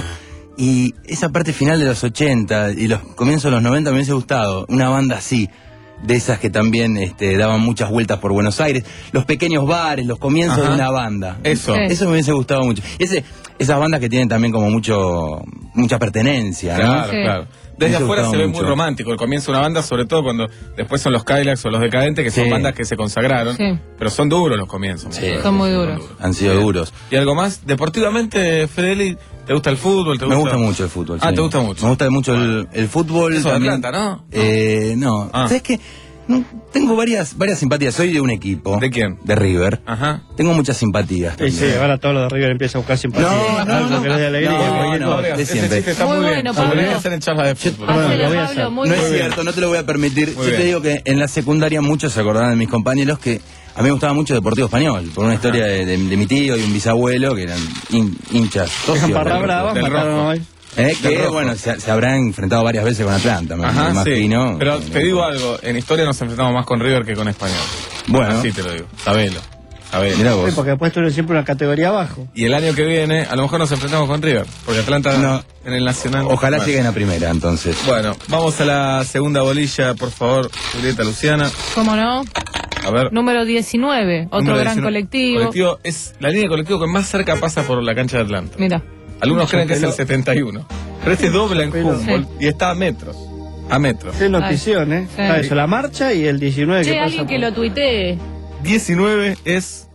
Y esa parte final de los ochenta y los comienzos de los noventa me hubiese gustado. Una banda así, de esas que también este, daban muchas vueltas por Buenos Aires. Los pequeños bares, los comienzos Ajá. de una banda. Eso. Sí. Eso me hubiese gustado mucho. Y ese, esas bandas que tienen también como mucho mucha pertenencia, ¿no? Claro, Sí. claro. Desde Me afuera gustaba se ve mucho. muy romántico el comienzo de una banda, sobre todo cuando después son los Cadillacs o los Decadentes, que son Sí. bandas que se consagraron. Sí. Pero son duros los comienzos. Sí. muchas Son veces, muy duros. Han sido duros. ¿Y algo más? Deportivamente, Fedeli, ¿te gusta el fútbol? ¿Te Me gusta? gusta mucho el fútbol. Ah, sí. ¿te gusta mucho? Me gusta mucho el, el fútbol. Eso de también. Atlanta, ¿no? Eh, no. Ah. ¿Sabes qué? No, tengo varias varias simpatías. Soy de un equipo. ¿De quién? De River. Ajá. Tengo muchas simpatías. Sí, sí, también. ahora todo lo de River empieza a buscar simpatía. No, no, Algo no. que le dé alegría. No, cualquier no, cosa. de Ese siempre. chiste está Muy muy, bueno, bien. Lo Pablo. debería hacer en charla de fútbol. Bueno, Hacelo, lo voy a Pablo, hacer. muy No bien. es cierto, no te lo voy a permitir. Muy Yo te bien. digo que en la secundaria muchos se acordaban de mis compañeros que a mí me gustaba mucho Deportivo Español, por una historia de, de- de mi tío y un bisabuelo que eran hin- hinchas socios Dejan barra del- brava, del mataron rojo. hoy. Eh, Del que rojo. bueno, se, se habrán enfrentado varias veces con Atlanta, me, me Ajá, sí. imagino. Pero te digo algo, en historia nos enfrentamos más con River que con Español. Bueno. Así te lo digo. Sabelo. Sabelo. Mirá Sí, vos. porque después tuvieron siempre una categoría abajo. Y el año que viene, a lo mejor nos enfrentamos con River. Porque Atlanta No. en el Nacional. Ojalá Bueno. lleguen a primera, entonces. Bueno, vamos a la segunda bolilla, por favor, Julieta Luciana. ¿Cómo no? A ver. Número diecinueve, otro Número gran diecinueve. colectivo. Colectivo es la línea de colectivo que más cerca pasa por la cancha de Atlanta. Mira. Algunos creen que es el setenta y uno. Pero este dobla en Pero- Humboldt y está a metros. A metros. Qué notición, ¿eh? Sí. Está eso, la marcha y el diecinueve Che, que pasa. alguien que por- lo tuitee. diecinueve es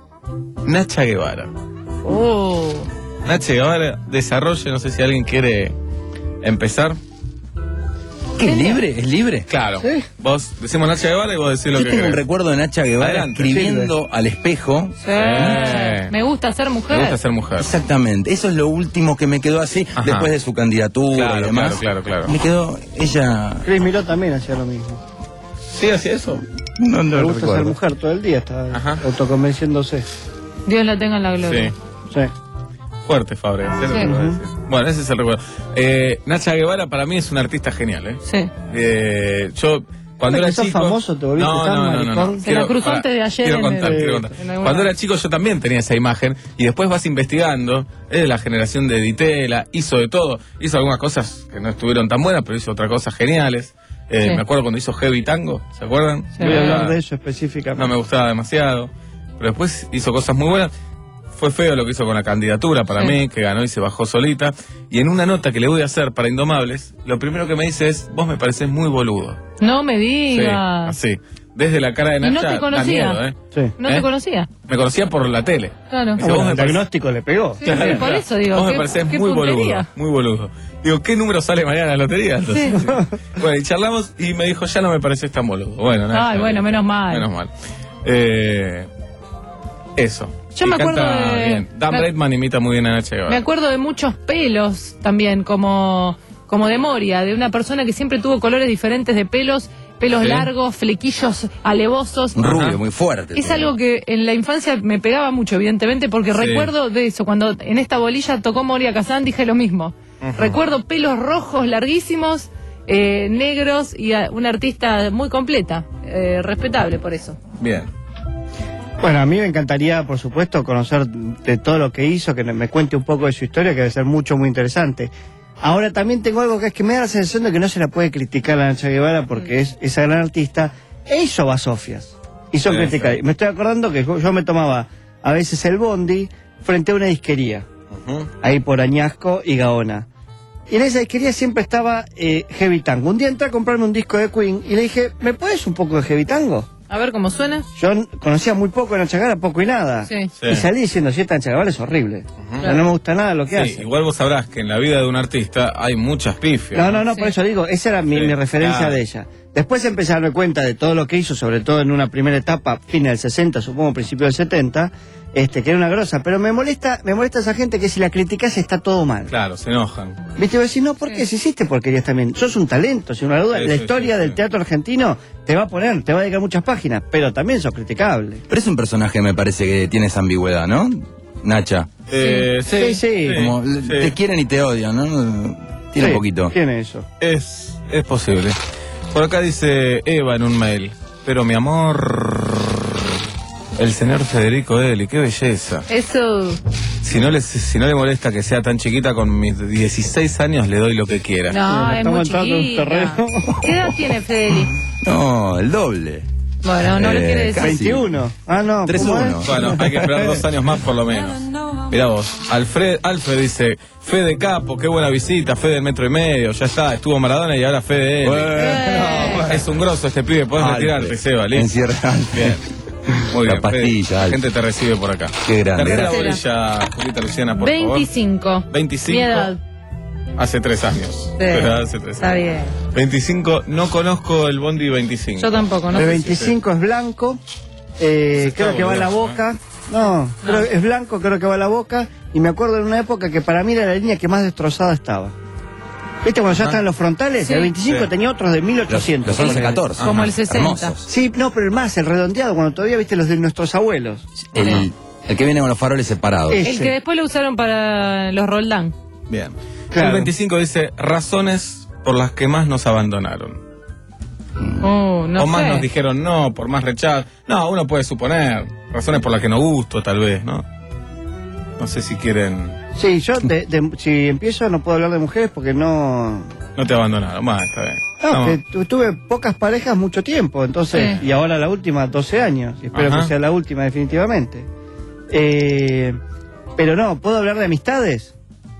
Nacha Guevara. Oh. Nacha Guevara, desarrolle, no sé si alguien quiere empezar. ¿Qué? ¿Es libre? ¿Es libre? Claro. Sí. Vos decimos Nacha Guevara y vos decís lo Yo que tengo un querés. recuerdo de Nacha Guevara Adelante. escribiendo al espejo. Sí. Sí. Me gusta ser mujer. Me gusta ser mujer. Exactamente, eso es lo último que me quedó así Ajá. después de su candidatura Claro, y demás. claro, claro, claro. Me quedó ella. Chris Miró también hacía lo mismo. ¿Sí hacía eso? No, no Le lo gusta ser recuerdo. mujer todo el día, está Ajá. autoconvenciéndose. Dios la tenga en la gloria. Sí. Sí. Fuerte, Fabre. ¿sí? Sí. Lo que decís. Bueno, ese es el recuerdo. Eh, Nacha Guevara para mí es una artista genial, ¿eh? Sí. Eh, yo, cuando Ahora era que sos chico... famoso, te volviste no, tan no, no, no, maricón. no. Se la cruzó antes de ayer Quiero en contar, el- quiero contar. en alguna- Cuando era chico yo también tenía esa imagen y después vas investigando, es de la generación de Ditela, hizo de todo, hizo algunas cosas que no estuvieron tan buenas, pero hizo otras cosas geniales. Eh, Sí. Me acuerdo cuando hizo Heavy Tango, ¿se acuerdan? Sí. Voy a hablar Ah, de eso específicamente. no me gustaba demasiado, pero después hizo cosas muy buenas. Fue feo lo que hizo con la candidatura para Sí. mí, que ganó y se bajó solita. Y en una nota que le voy a hacer para Indomables, lo primero que me dice es, vos me pareces muy boludo. No me Sí, digas. así. Desde la cara de Y no Nacha, te da conocía. miedo, ¿eh? Sí. No ¿Eh? te conocía. Me conocía por la tele. Claro. Dice, Bueno, vos me el pareces- diagnóstico le pegó. Sí, sí, por eso digo. Vos me qué- pareces qué muy boludo, puntería. muy boludo. Digo, ¿qué número sale mañana en la lotería? Entonces, bueno, y charlamos y me dijo, ya no me pareces tan boludo. Bueno, nada. Ay, bueno, menos mal. Menos mal. Eh, eso. Yo Y me acuerdo canta de- bien. Dan me- Braidman imita muy bien a Nacha Guevara. Me acuerdo de muchos pelos también, como, como de Moria, de una persona que siempre tuvo colores diferentes de pelos pelos Sí. largos, flequillos alevosos. Un rubio muy fuerte. Es todo. algo que en la infancia me pegaba mucho, evidentemente, porque Sí. recuerdo de eso, cuando en esta bolilla tocó Moria Kazan, dije lo mismo. Ujú. Recuerdo pelos rojos, larguísimos, eh, negros, y a- una artista muy completa, eh, respetable por eso. Bien. Bueno, a mí me encantaría, por supuesto, conocer de todo lo que hizo, que me cuente un poco de su historia, que debe ser mucho, muy interesante. Ahora también tengo algo que es que me da la sensación de que no se la puede criticar a Nacha Guevara porque es esa gran artista e hizo basofias. Y son Sí, criticadas. sí. Me estoy acordando que yo yo me tomaba a veces el bondi frente a una disquería, Ujú. ahí por Añasco y Gaona. Y en esa disquería siempre estaba eh, Heavy Tango. Un día entré a comprarme un disco de Queen y le dije, ¿me puedes un poco de Heavy Tango? A ver cómo suena. Yo n- conocía muy poco de Nacha Guevara, poco y nada. Sí. Sí. Y salí diciendo, si esta Nacha Guevara es horrible. O sea, no me gusta nada lo que Sí, hace. igual vos sabrás que en la vida de un artista hay muchas pifias. No, no, no, por eso digo, esa era mi, Sí, mi referencia claro. de ella. Después empecé a darme cuenta de todo lo que hizo, sobre todo en una primera etapa, fin del sesenta, supongo, principio del setenta, este, que era una grosa. Pero me molesta, me molesta esa gente que si la criticas está todo mal. Claro, se enojan. ¿Viste? Y vos decís, no, ¿por qué? Si hiciste porquerías también. Sos un talento, sin una duda. Sí, la sí, historia sí, del sí. teatro argentino te va a poner, te va a dedicar muchas páginas, pero también sos criticable. Pero es un personaje, me parece, que tiene esa ambigüedad, ¿no? Nacha. Eh, Sí, sí. Como sí. te quieren y te odian, ¿no? Tiene Sí, un poquito. Tiene eso. Es, es posible. Por acá dice Eva en un mail. Pero mi amor, el señor Federico Eli, qué belleza. Eso. Si no, le, si no le molesta que sea tan chiquita, con mis dieciséis años le doy lo que quiera. No, es muy Estamos entrando en un chiquita. terreno. ¿Qué edad tiene Fedeli? No, el doble. Bueno, no Eh, lo quiere decir. casi. veintiuno. Ah, no. tres ¿cómo uno. es? Bueno, hay que esperar dos años más por lo menos. Mirá vos, Alfred, Alfred dice, Fede Capo, qué buena visita, Fede del metro y medio, ya está, estuvo Maradona y ahora Fede Eli. Bueno. Es un grosso este pibe, podés Alfred. retirarte, Seba, listo. Encierra Bien. Muy La bien, pastilla, Fede, la Alfred. gente te recibe por acá. Qué grande, Tercera gracias. bolilla, Julita Luciana, por veinticinco. favor. veinticinco. Mi edad. Hace tres años. Pero hace tres Está años. bien. veinticinco, no conozco el Bondi veinticinco. Yo tampoco, ¿no? El sé. veinticinco es blanco, eh, Se creo está que va a la volviendo, boca. No, creo que es blanco, creo que va a la boca. Y me acuerdo en una época que para mí era la línea que más destrozada estaba. ¿Viste cuando ya Ajá. están los frontales? Sí. El veinticinco Sí. tenía otros de mil ochocientos. Los once catorce. Como el Ajá, sesenta. hermosos. Sí, no, pero el más, el redondeado, cuando todavía viste los de nuestros abuelos. El, el que viene con los faroles separados. Eh. El que después lo usaron para los Roldán. Bien. Claro. El veinticinco dice, razones por las que más nos abandonaron. Oh, no o más sé. nos dijeron no, por más rechazo. No, uno puede suponer. Razones por las que no gusto, tal vez, ¿no? No sé si quieren... Sí, yo de- de- si empiezo no puedo hablar de mujeres porque no... No te abandonaron, más, está bien. No, No. que tu- tuve pocas parejas mucho tiempo, entonces, Sí. y ahora la última, doce años, y espero Ajá. que sea la última definitivamente. Eh, pero no, ¿puedo hablar de amistades?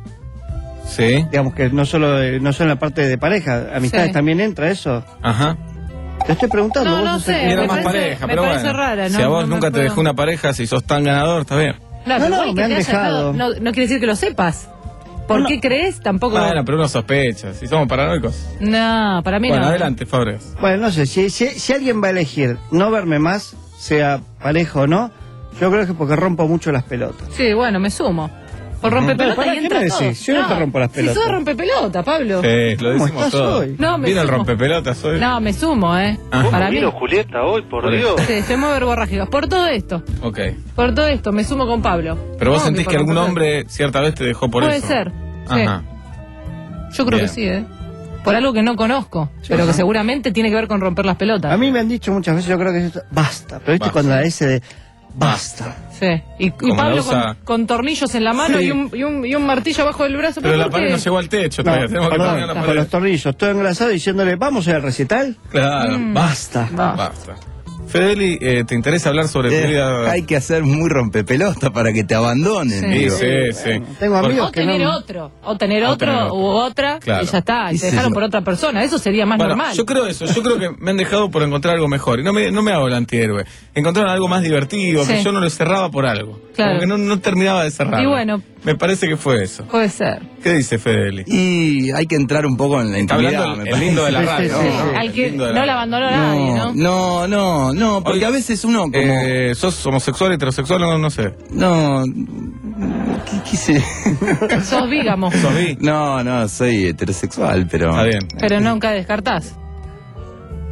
Sí, Digamos que no solo, de- no solo en la parte de pareja, amistades Sí. también entra eso. ajá. Te estoy preguntando. No, vos no sos sé, el que- Y era me más parece- pareja, me pero parece bueno. rara, si no- a vos no me nunca te puedo- dejó una pareja, si sos tan ganador, está bien. Claro, No, pero no, igual me que han te haya dejado. dado, No, no quiere decir que lo sepas. ¿Por No. qué crees? Tampoco. Bueno, pero uno sospecha. Si somos paranoicos. No, para mí Bueno, no. adelante, Fabres. Bueno, no sé, si, si, si alguien va a elegir no verme más, sea pareja o no, yo creo que porque rompo mucho las pelotas. Sí, bueno, me sumo. Por rompe Pero, pelota pará, y ¿qué entra me todo. decís? Yo no te rompo las pelotas. Si sos rompepelota, Pablo. Sí, lo ¿Cómo decimos estás todo. hoy? No, me Vino el sumo. rompepelotas hoy. No, me sumo, ¿eh? Ah. Para mí. Vino Julieta hoy, por Por Dios. Sí, estoy muy verborrágica. Por todo esto. Ok. Por todo esto, me sumo con Pablo. Pero vos No, sentís por que algún rompepelota. hombre cierta vez te dejó por Puede eso. ser. Sí. Ajá. Yo creo Bien. que sí, ¿eh? Por algo que no conozco, pero que seguramente tiene que ver con romper las pelotas. A mí me han dicho muchas veces, yo creo que es esto, basta, pero viste Basta. cuando la S de basta. Sí. Y, y Como Pablo la usa- con, con tornillos en la mano Sí. y, un, y, un, y un martillo abajo del brazo. Pero la ¿por pared qué? no llegó al techo No, todavía. Tenemos que perdón, terminar la con pared. los tornillos, todo engrasado diciéndole, vamos a ir al recital. Claro. Mm. Basta. Va. Basta. Fedeli, eh, ¿te interesa hablar sobre tu Eh, vida? hay que hacer muy rompepelota para que te abandonen. Sí. Sí, digo. sí, sí. Tengo Por- amigos O que tener no... otro, o tener O otro, tener otro. u otra, Claro. y ya está, y ¿Qué te sé dejaron yo? por otra persona. Eso sería más Bueno, normal. yo creo eso, yo creo que me han dejado por encontrar algo mejor. Y no me, no me hago el antihéroe. Encontraron algo más divertido, que Sí. yo no lo cerraba por algo. Claro. Como que no, no terminaba de cerrar. Y bueno. Me parece que fue eso. Puede ser. ¿Qué dice Fedeli? Y hay que entrar un poco en la Está intimidad. hablando el, me el lindo de la Sí, radio. sí, ¿no? sí. Al El que lindo de no la la radio. abandonó nadie, ¿no? No, no, no, porque Oye, a veces uno como... Eh, ¿Sos homosexual, heterosexual o no, no sé? No, ¿qué quise? Sos vígamo, ¿Sos bi? No, no, soy heterosexual, pero... Está bien. pero nunca descartás.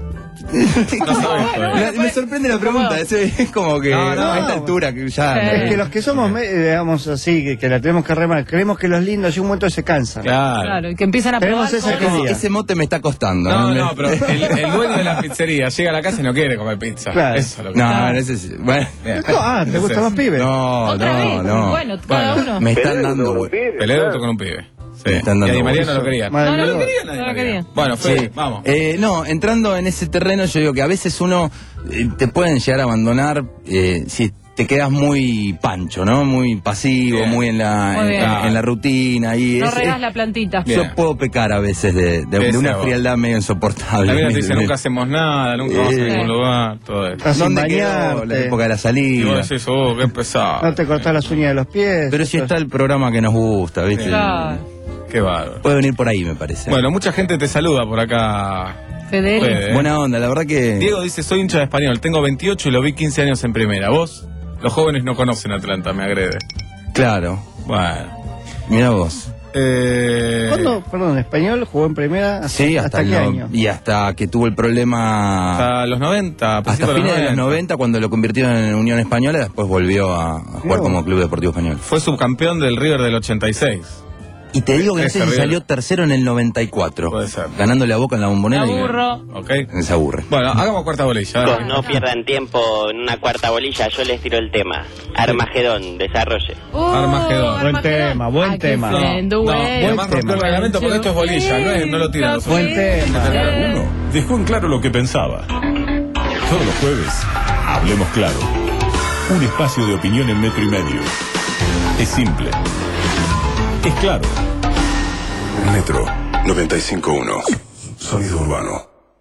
No sabes todavía. Me, me sorprende la pregunta, es, es como que No, no, a esta altura que ya... Es que los que somos, me- digamos así, que, que la tenemos que remar, creemos que los lindos en un momento se cansan. Claro, y que empiezan a Tenemos probar esa cosas. querida. Ese mote me está costando. No, Me- no, pero el, el dueño de la pizzería llega a la casa y no quiere comer pizza. Claro. Eso es lo que No, pasa. no, ese es... Bueno. Ah, ¿te gustan los pibes? No, Otra no, vez. no. Bueno, cada uno. Me están dando... vuel- Pelé debutó con un pibe. Sí. Me están Y a dando Di María vueltas. no lo quería. Madre No, no lo mía. quería, nadie No lo lo quería. quería. Bueno, Fede, Sí. vamos. Eh, no, entrando en ese terreno, yo digo que a veces uno eh, te pueden llegar a abandonar eh, si te quedas muy pancho, ¿no? Muy pasivo, Bien. muy en la, Muy en, bien. en- en la rutina. Y No es- regas es- la plantita. Bien. yo puedo pecar a veces de, de- de Ese una a vos. frialdad medio insoportable. La vida te dice, Me- nunca hacemos nada, nunca vamos a Eh. ningún lugar, todo eso. Estás sin ¿Dónde quedó bañarte. la época de la Y salida? vos decís, oh, qué pesado. No te cortás las uñas de los pies. Pero si está el programa que nos gusta, ¿viste? Claro. Qué bárbaro. Puede venir por ahí, me parece. Bueno, mucha gente te saluda por acá. Fede. Fede, ¿eh? Buena onda, la verdad que... Diego dice, soy hincha de Español, tengo veintiocho y lo vi quince años en primera. ¿Vos? Los jóvenes no conocen Atlanta, me agrede. Claro. Bueno. Mira vos. Eh... ¿Cuándo, perdón, español jugó en primera? ¿Hasta, Sí, hasta, ¿hasta qué el no- año? y hasta que tuvo el problema... Hasta los noventa, Hasta principios fines de los noventa. noventa, cuando lo convirtieron en Unión Española, después volvió a, a jugar No. como Club Deportivo Español. Fue subcampeón del River del ochenta y seis. Y te digo que no Ese sé si River. salió tercero en el noventa y cuatro. Puede ser. Ganándole a Boca en la Bombonera. y- Aburro. ¿Ok? Se aburre. Bueno, hagamos cuarta bolilla. dale. Chicos, no pierdan tiempo en una cuarta bolilla, yo les tiro el tema. Armagedón, desarrolle. Uh, Armagedón. Buen tema, buen Ay, qué tema. No, friend, no, güey. y además rompió el reglamento porque esto es bolilla, no, es, no lo tiran los Buen tema. Uno dejó en claro lo que pensaba. Todos los jueves, hablemos claro. Un espacio de opinión en metro y medio. Es simple. Es claro. Metro noventa y cinco punto uno. Sonido urbano.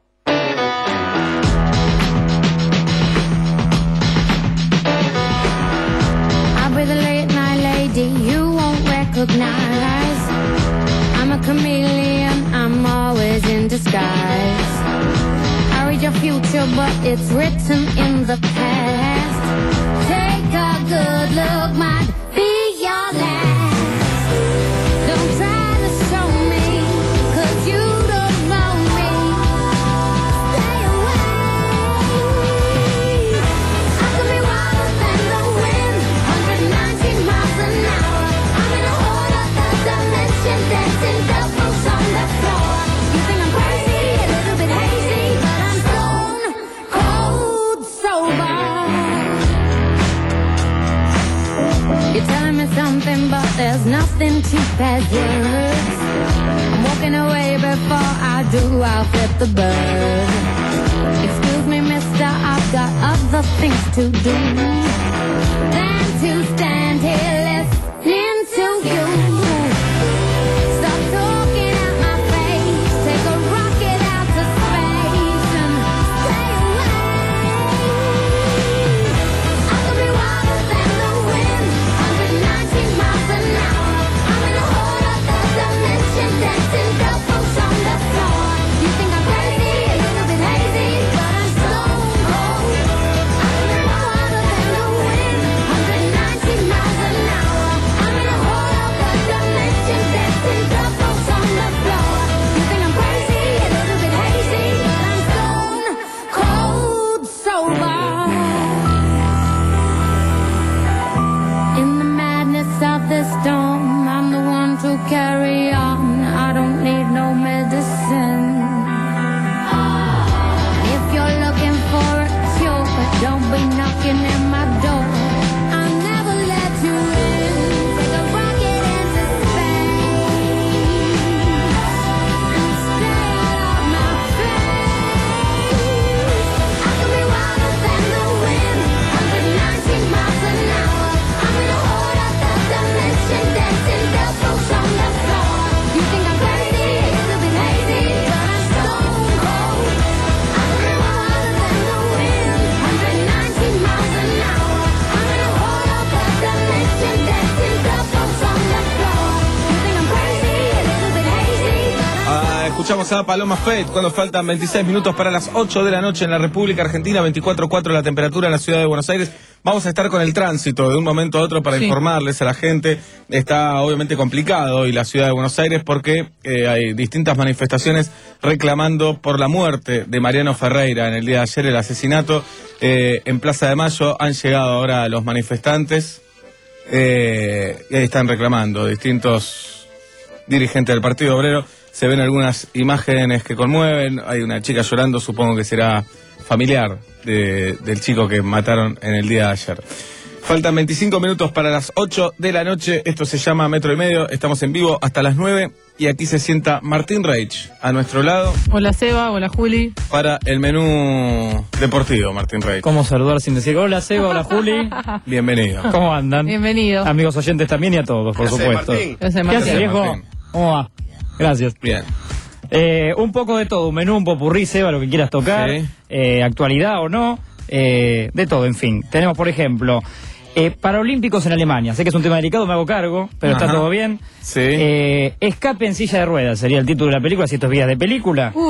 I'll be the late night lady you won't recognize. I'm a chameleon, I'm always in disguise. I read your future, but it's written in the past. Take a good look, might be your last. Don't try to show me, 'cause you don't know me. Stay away. I could be wilder than the wind, one hundred nineteen miles an hour. I'm in a whole other dimension, dancing doubles on the floor. You think I'm crazy, a little bit hazy, but I'm stone cold sober. You're telling me something, but there's nothing cheap as words. I'm walking away before I do, I'll flip the bird. Excuse me, mister, I've got other things to do than to stand here listening to you. Stop talking at my face, take a rocket out to space and stay away. I could be wilder than the wind, one hundred nineteen miles an hour. I'm in a whole other dimension, dancing doubles on the floor. You think I'm crazy, a little bit hazy, but I'm stone cold. I could be wilder than the wind, one hundred escuchamos a Paloma Faith cuando faltan veintiséis minutos para las ocho de la noche en la República Argentina, veinticuatro cuatro la temperatura en la ciudad de Buenos Aires. Vamos a estar con el tránsito de un momento a otro para sí. informarles a la gente. Está obviamente complicado hoy la ciudad de Buenos Aires porque eh, hay distintas manifestaciones reclamando por la muerte de Mariano Ferreira en el día de ayer, el asesinato eh, en Plaza de Mayo. Han llegado ahora los manifestantes eh, y ahí están reclamando distintos dirigentes del Partido Obrero. Se ven algunas imágenes que conmueven. Hay una chica llorando, supongo que será familiar de, del chico que mataron en el día de ayer. Faltan veinticinco minutos para las ocho de la noche. Esto se llama Metro y Medio. Estamos en vivo hasta las nueve. Y aquí se sienta Martín Reich a nuestro lado. Hola Seba, hola Juli. Para el menú deportivo, Martín Reich. ¿Cómo saludar sin decir hola Seba, hola Juli? Bienvenido. ¿Cómo andan? Bienvenido. Amigos oyentes también y a todos, por ¿Qué supuesto. Martín? ¿Qué hace, ¿Qué hace, viejo? Martín? ¿Cómo va? Gracias. Bien. Eh, un poco de todo, un menú, un popurrí, Seba, lo que quieras tocar, Sí. eh, actualidad o no, eh, de todo, en fin. Tenemos, por ejemplo, eh, Paralímpicos en Alemania. Sé que es un tema delicado, me hago cargo, pero Ajá. está todo bien. Sí. Eh, Escape en silla de ruedas sería el título de la película, si esto es vías de película. Uh,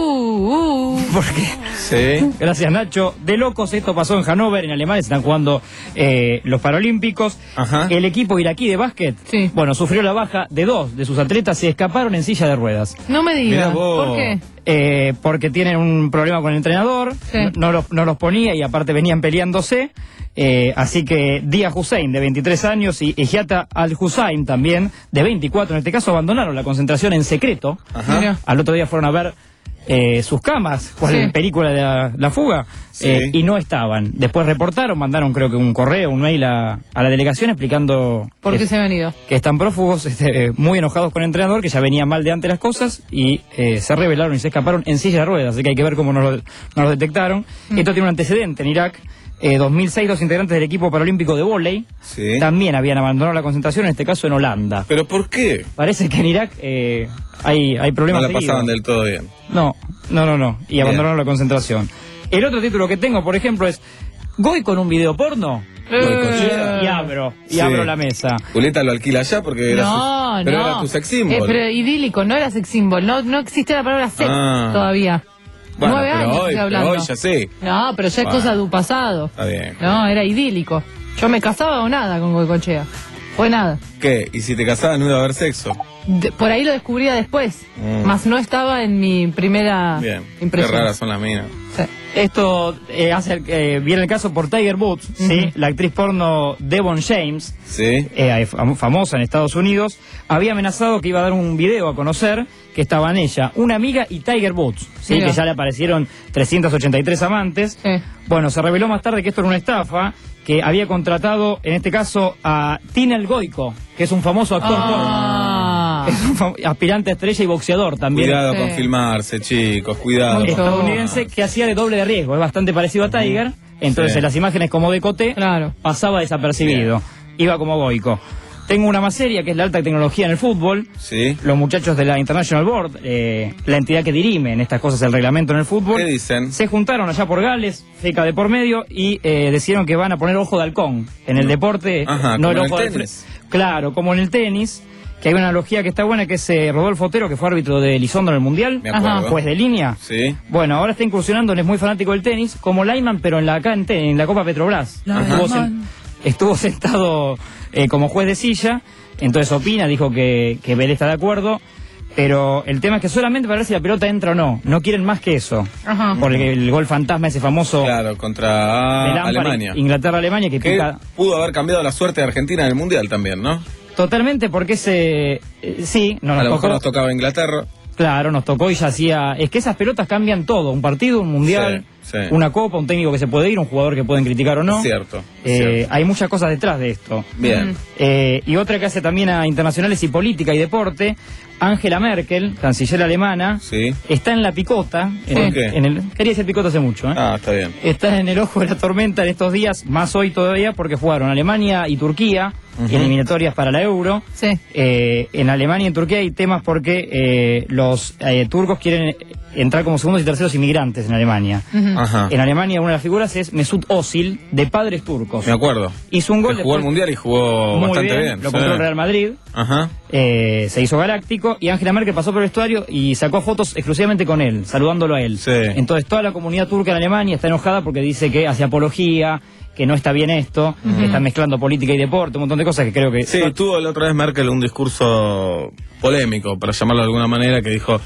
uh, uh. ¿Por qué? Sí. Gracias, Nacho. De locos, esto pasó en Hannover, en Alemania, se están jugando eh, los Paralímpicos. Ajá. El equipo iraquí de básquet, Sí. bueno, sufrió la baja de dos de sus atletas, se escaparon en silla de ruedas. No me Mirá digas. vos. ¿Por qué? Eh, porque tienen un problema con el entrenador, Sí. no, no los, no los ponía y aparte venían peleándose. Eh, así que Dia Hussein, de veintitrés años, y Ejiata Al-Hussein, también, de veinticuatro, en este caso, abandonaron la concentración en secreto. Ajá. Mira. Al otro día fueron a ver eh, sus camas, cuál Sí. es la película de la, la fuga, Sí. eh, y no estaban. Después reportaron, mandaron creo que un correo, un mail a, a la delegación explicando ¿Por eh, qué se han ido? que están prófugos, este, muy enojados con el entrenador, que ya venía mal de antes las cosas, y eh, se rebelaron y se escaparon en silla de ruedas, así que hay que ver cómo nos lo, nos lo detectaron. Mm. Esto tiene un antecedente en Irak. Eh, dos mil seis, dos integrantes del equipo paralímpico de vóley Sí. también habían abandonado la concentración, en este caso en Holanda. ¿Pero por qué? Parece que en Irak eh, hay, hay No problemas la seguidos. pasaban del todo bien. No, no, no, no. Y Bien. abandonaron la concentración. El otro título que tengo, por ejemplo, es Goy con un video porno. Goicochea. Y abro, y Sí. abro la mesa. Julieta lo alquila allá porque era No, su, pero no. era tu sex Eh, symbol. pero idílico, no era sex symbol. No, no existe la palabra sex Ah. todavía. Bueno, Nueve pero años hoy, estoy pero hablando. hoy ya sé. No, pero ya es Bueno. cosa de un pasado. Está bien. No, era idílico. Yo me casaba o nada con Goicochea. Fue nada. ¿Qué? ¿Y si te casabas no iba a haber sexo? De- por ahí lo descubría después. Mm. Más no estaba en mi primera Bien. impresión. Qué raras son las minas. Sí. Esto eh, hace, eh, viene el caso por Tiger Woods, ¿sí? La actriz porno Devon James, Sí. eh, fam- famosa en Estados Unidos, había amenazado que iba a dar un video a conocer que estaban ella, una amiga y Tiger Woods, ¿sí? Mira. Que ya le aparecieron trescientos ochenta y tres amantes. Sí. Bueno, se reveló más tarde que esto era una estafa, que había contratado, en este caso, a Tinel Goico, que es un famoso actor Ah. porno. Es un fam- aspirante a estrella y boxeador también. Cuidado Sí. con filmarse, chicos, cuidado. Mucho. con- Estadounidense que hacía de doble de riesgo, es bastante parecido a Tiger, entonces Sí. en las imágenes como decote Claro. pasaba desapercibido, iba como Goico. Tengo una más seria que es la alta tecnología en el fútbol. Sí. Los muchachos de la International Board, eh, la entidad que dirime en estas cosas el reglamento en el fútbol, ¿Qué dicen? se juntaron allá por Gales, feca de por medio, y eh, decidieron que van a poner ojo de halcón en el deporte. Ajá, no como el en ojo el de tenis. fre- Claro, como en el tenis, que hay una analogía que está buena, que es eh, Rodolfo Otero, que fue árbitro de Elizondo en el Mundial, Me acuerdo. juez de línea. Sí. Bueno, ahora está incursionando, es muy fanático del tenis, como lineman, pero en la acá en, te- en la Copa Petrobras. Estuvo, sen- estuvo sentado eh, como juez de silla, entonces opina, dijo que, que Vélez está de acuerdo, pero el tema es que solamente para ver si la pelota entra o no, no quieren más que eso. Ajá. Porque el gol fantasma, ese famoso Claro, de contra Lampard, Alemania. Inglaterra-Alemania, que Que pica pudo haber cambiado la suerte de Argentina en el Mundial también, ¿no? totalmente, porque ese... eh, sí, no A nos lo mejor tocó. nos tocaba Inglaterra. Claro, nos tocó y ya hacía... Es que esas pelotas cambian todo, un partido, un mundial, Sí, sí. una copa, un técnico que se puede ir, un jugador que pueden criticar o no. Es cierto. es Eh, cierto. hay muchas cosas detrás de esto. Bien. Eh, y otra que hace también a internacionales y política y deporte, Angela Merkel, canciller alemana, Sí. está en la picota. En ¿Por el, qué? en el- quería decir picota hace mucho, ¿eh? Ah, está bien. Está en el ojo de la tormenta en estos días, más hoy todavía, porque jugaron Alemania y Turquía, Ujú. eliminatorias para la Euro. Sí. Eh, en Alemania y en Turquía hay temas porque eh, los eh, turcos quieren entrar como segundos y terceros inmigrantes en Alemania. Ujú. Ajá. En Alemania una de las figuras es Mesut Özil, de padres turcos. Me acuerdo. Hizo un gol. Que jugó después- el Mundial y jugó Muy bastante bien, bien. Lo sí. compró el Real Madrid. Ajá. Eh, se hizo galáctico y Angela Merkel pasó por el vestuario y sacó fotos exclusivamente con él, saludándolo a él. Entonces toda la comunidad turca en Alemania está enojada porque dice que hace apología, que no está bien esto, Ujú. que están mezclando política y deporte, un montón de cosas que creo que... Sí, tuvo la otra vez Merkel un discurso polémico, para llamarlo de alguna manera, que dijo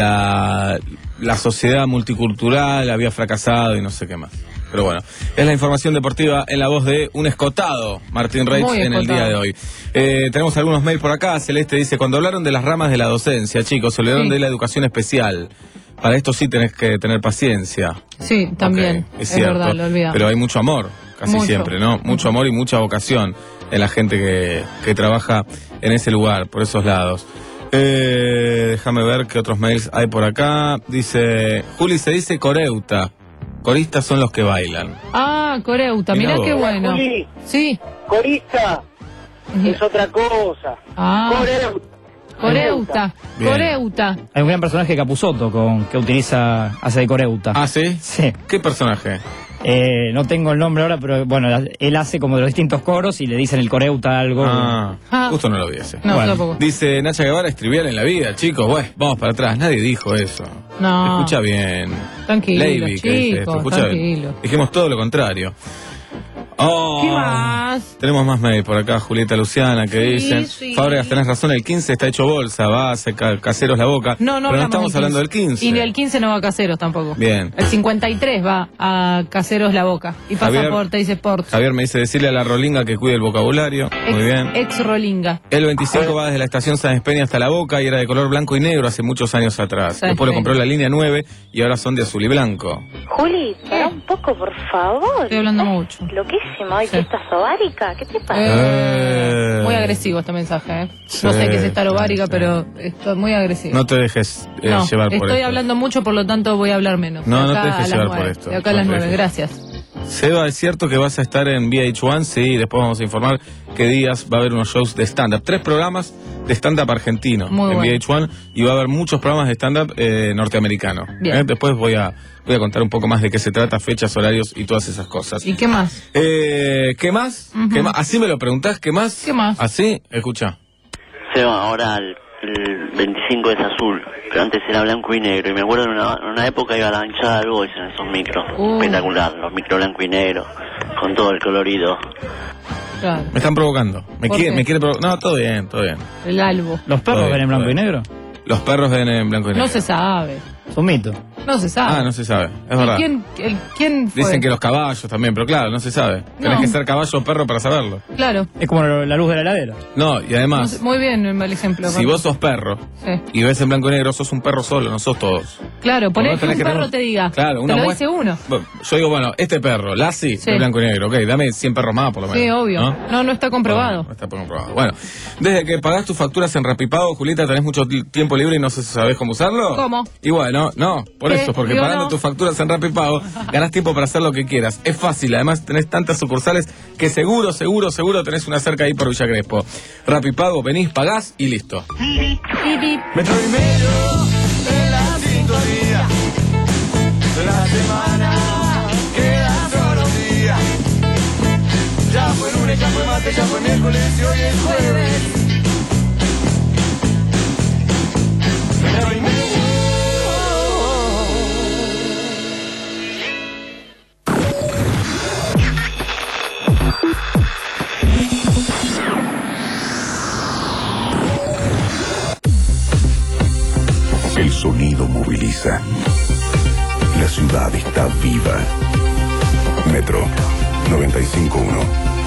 la, la sociedad multicultural había fracasado y no sé qué más. Pero bueno, es la información deportiva en la voz de un escotado, Martín Reich, Muy en el escotado. día de hoy. Eh, tenemos algunos mails por acá. Celeste dice, cuando hablaron de las ramas de la docencia, chicos, se olvidaron Sí. de la educación especial. Para esto sí tenés que tener paciencia. Sí, también. Ok, es cierto, verdad, lo olvidamos. pero hay mucho amor, casi Mucho. siempre, ¿no? Mucho amor y mucha vocación en la gente que, que trabaja en ese lugar, por esos lados. Eh, déjame ver qué otros mails hay por acá. Dice, Juli, se dice coreuta. Coristas son los que bailan. Ah, Coreuta, Mirá mirá vos. qué bueno. Juli. Sí. Corista es otra cosa. Ah. Coreuta. Coreuta. Bien. Coreuta. Hay un gran personaje Capusotto con, que utiliza, hace de Coreuta. ¿Ah, sí? Sí. ¿Qué personaje? Eh, no tengo el nombre ahora, pero bueno, él hace como de los distintos coros y le dicen el Coreuta algo. Ah, Ah. justo no lo vi ese. No, Bueno, tampoco. dice Nacha Guevara, es trivial en la vida, chicos. Bueno, vamos para atrás. Nadie dijo eso. No. Escucha bien. Tranquilo, Lady, que dice esto. chicos, Escucha bien. tranquilo. Dijimos todo lo contrario. Oh, ¿Qué más? Tenemos más mail por acá, Julieta Luciana, que Sí, dicen, sí. Fábregas, tenés razón, el quince está hecho bolsa, va a secar caseros la boca. No, no pero no hablamos estamos del hablando del quince. Y el quince no va a Caseros tampoco. Bien. El cincuenta y tres va a Caseros La Boca. Y Javier- Pasaporte y Sport. Javier me dice, decirle a la Rolinga que cuide el vocabulario. Muy bien. Ex Rolinga. El veinticinco va desde la estación San Espeña hasta La Boca y era de color blanco y negro hace muchos años atrás. San Después lo Espeña. compró la línea nueve y ahora son de azul y blanco. Juli, para un poco, por favor. Estoy hablando mucho. Loquísimo, ¿hay fiesta ovárica? ¿Qué te pasa? Eh, Muy agresivo este mensaje, ¿eh? Sí, No sé qué es estar sí, ovárica, sí. pero estoy muy agresivo. No te dejes eh, No, llevar por estoy esto. hablando mucho, por lo tanto voy a hablar menos. No, De no te acá dejes a las llevar nueve. por esto. De acá a No las te nueve, dejes. gracias. Seba, ¿es cierto que vas a estar en V H uno? Sí, después vamos a informar qué días va a haber unos shows de stand-up. Tres programas de stand-up argentino Muy en bueno. V H uno y va a haber muchos programas de stand-up eh, norteamericano. Bien. ¿Eh? Después voy a, voy a contar un poco más de qué se trata, fechas, horarios y todas esas cosas. ¿Y qué más? Eh, ¿Qué más? Ujú. ¿Qué más? Así me lo preguntás, ¿qué más? ¿Qué más? ¿Así? Escucha. Seba, ahora el, el veinticinco es azul, pero antes era blanco y negro. Y me acuerdo en una, en una época iba a la hinchada del Boys en esos micros. Uh. Espectacular, los micros blanco y negro, con todo el colorido. Claro, Me están provocando. Me ¿Por quiere, qué? me quiere provocar. No, todo bien, todo bien. el albo. ¿Los perros Todo ven en bien, blanco todo y bien. negro? Los perros ven en blanco y negro. No se sabe. Es un mito. No se sabe. Ah, no se sabe. Es ¿Y verdad. quién, el, quién fue? Dicen que los caballos también, pero claro, no se sabe. Tenés No. que ser caballo o perro para saberlo. Claro. Es como la luz de la heladera. No, y No además, sé, muy bien el ejemplo. si vos sos perro Sí. y ves en blanco y negro, sos un perro solo, no sos todos. Claro, poné Vos que un tenés que perro tener- te diga. Claro, te una lo muestra- dice uno. Bueno, yo digo, bueno, este perro, Lassie, Sí. de blanco y negro, ok, dame cien perros más por lo menos. Sí, obvio. ¿no? No, no está comprobado. No está comprobado. Bueno, desde que pagás tus facturas en Rapipago, Julieta, tenés mucho ti- tiempo libre y no sé si sabés cómo usarlo. ¿Cómo? Y bueno, no, por ¿Qué? eso, porque Yo pagando no. tus facturas en Rapipago, ganás tiempo para hacer lo que quieras. Es fácil, además tenés tantas sucursales que seguro, seguro, seguro tenés una cerca ahí por Villa Crespo. Rapipago, venís, pagás y listo. Bip, bip. Metro y medio en la sintonía. La semana queda solo un día. Ya fue lunes, ya fue martes, ya fue miércoles y hoy es jueves. Metro y medio. El sonido moviliza. La ciudad está viva. Metro noventa y cinco punto uno.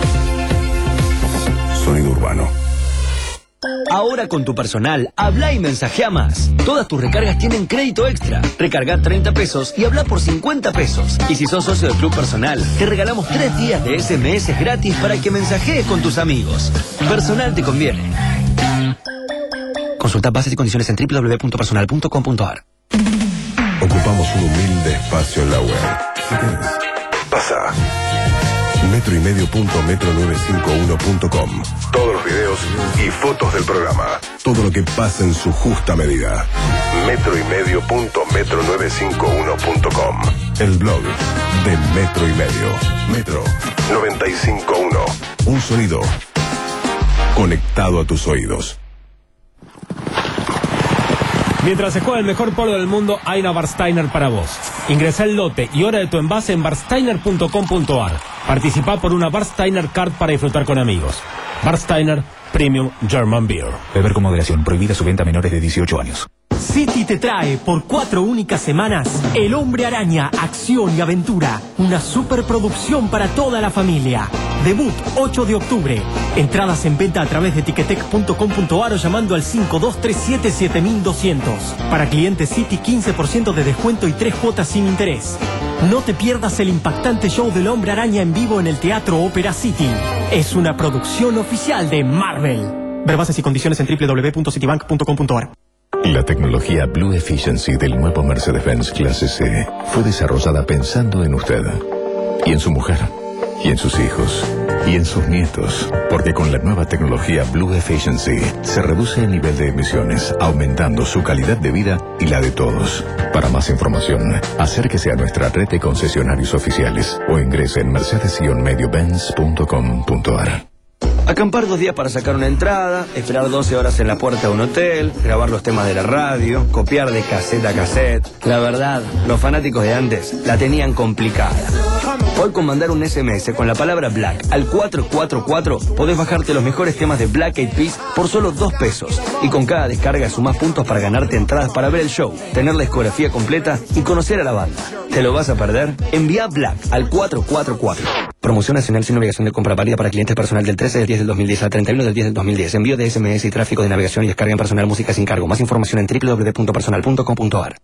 Sonido urbano. Ahora con tu personal, habla y mensajea más. Todas tus recargas tienen crédito extra. Recarga treinta pesos y habla por cincuenta pesos. Y si sos socio del Club Personal, te regalamos tres días de S M S gratis para que mensajees con tus amigos. Personal te conviene. Consulta bases y condiciones en doble u doble u doble u punto personal punto com punto a r. Ocupamos un humilde espacio en la web. Si querés, pasa. metro y medio punto metro novecientos cincuenta y uno punto com. Todos los videos y fotos del programa. Todo lo que pasa en su justa medida. metro y medio punto metro novecientos cincuenta y uno punto com. El blog de Metro y Medio. Metro noventa y cinco punto uno. Un sonido conectado a tus oídos. Mientras se juega el mejor polo del mundo, hay una Warsteiner para vos. Ingresá el lote y hora de tu envase en warsteiner punto com punto ar. Participá por una Warsteiner Card para disfrutar con amigos. Warsteiner Premium German Beer. Beber con moderación. Prohibida su venta a menores de dieciocho años. City te trae por cuatro únicas semanas El Hombre Araña, Acción y Aventura. Una superproducción para toda la familia. Debut ocho de octubre. Entradas en venta a través de ticketek punto com punto ar o llamando al cinco dos tres siete siete doscientos. Para clientes City quince por ciento de descuento y tres cuotas sin interés. No te pierdas el impactante show del Hombre Araña en vivo en el Teatro Ópera City. Es una producción oficial de Marvel. Ver bases y condiciones en doble u doble u doble u punto citibank punto com punto ar. La tecnología Blue Efficiency del nuevo Mercedes-Benz Clase C fue desarrollada pensando en usted, y en su mujer, y en sus hijos, y en sus nietos, porque con la nueva tecnología Blue Efficiency se reduce el nivel de emisiones, aumentando su calidad de vida y la de todos. Para más información, acérquese a nuestra red de concesionarios oficiales o ingrese en mercedes medio benz punto com punto ar. Acampar dos días para sacar una entrada, esperar doce horas en la puerta de un hotel, grabar los temas de la radio, copiar de cassette a cassette. La verdad, los fanáticos de antes la tenían complicada. Hoy con mandar un ese eme ese con la palabra Black al cuatro cuatro cuatro podés bajarte los mejores temas de Black Eyed Peas por solo dos pesos. Y con cada descarga sumás puntos para ganarte entradas para ver el show, tener la discografía completa y conocer a la banda. ¿Te lo vas a perder? Envía Black al cuatro cuatro cuatro. Promoción nacional sin obligación de compra válida para clientes personal del trece del diez del dos mil diez al treinta y uno del diez del dos mil diez. Envío de ese eme ese y tráfico de navegación y descarga en personal música sin cargo. Más información en doble u doble u doble u punto personal punto com punto ar.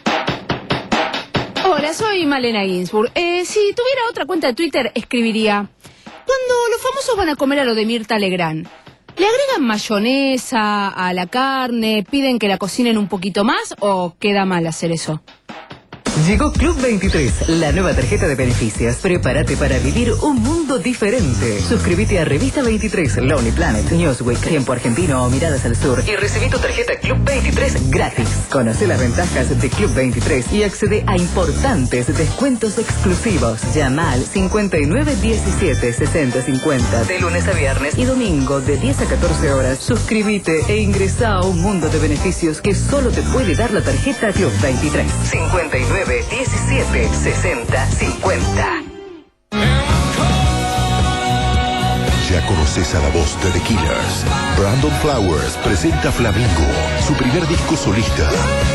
Hola, soy Malena Ginsburg. Eh, si tuviera otra cuenta de Twitter, escribiría: cuando los famosos van a comer a lo de Mirta Legrand, ¿le agregan mayonesa a la carne? ¿Piden que la cocinen un poquito más o queda mal hacer eso? Llegó Club veintitrés, la nueva tarjeta de beneficios. Prepárate para vivir un mundo diferente. Suscríbete a Revista veintitrés, Lonely Planet, Newsweek, Tiempo Argentino o Miradas al Sur y recibí tu tarjeta Club veintitrés gratis. Conoce las ventajas de Club veintitrés y accede a importantes descuentos exclusivos. Llama al cincuenta y nueve diecisiete sesenta cincuenta de lunes a viernes y domingo de diez a catorce horas. Suscríbete e ingresa a un mundo de beneficios que solo te puede dar la tarjeta Club veintitrés. cincuenta y nueve diecisiete sesenta cincuenta. Ya conoces a la voz de The Killers. Brandon Flowers presenta Flamingo, su primer disco solista.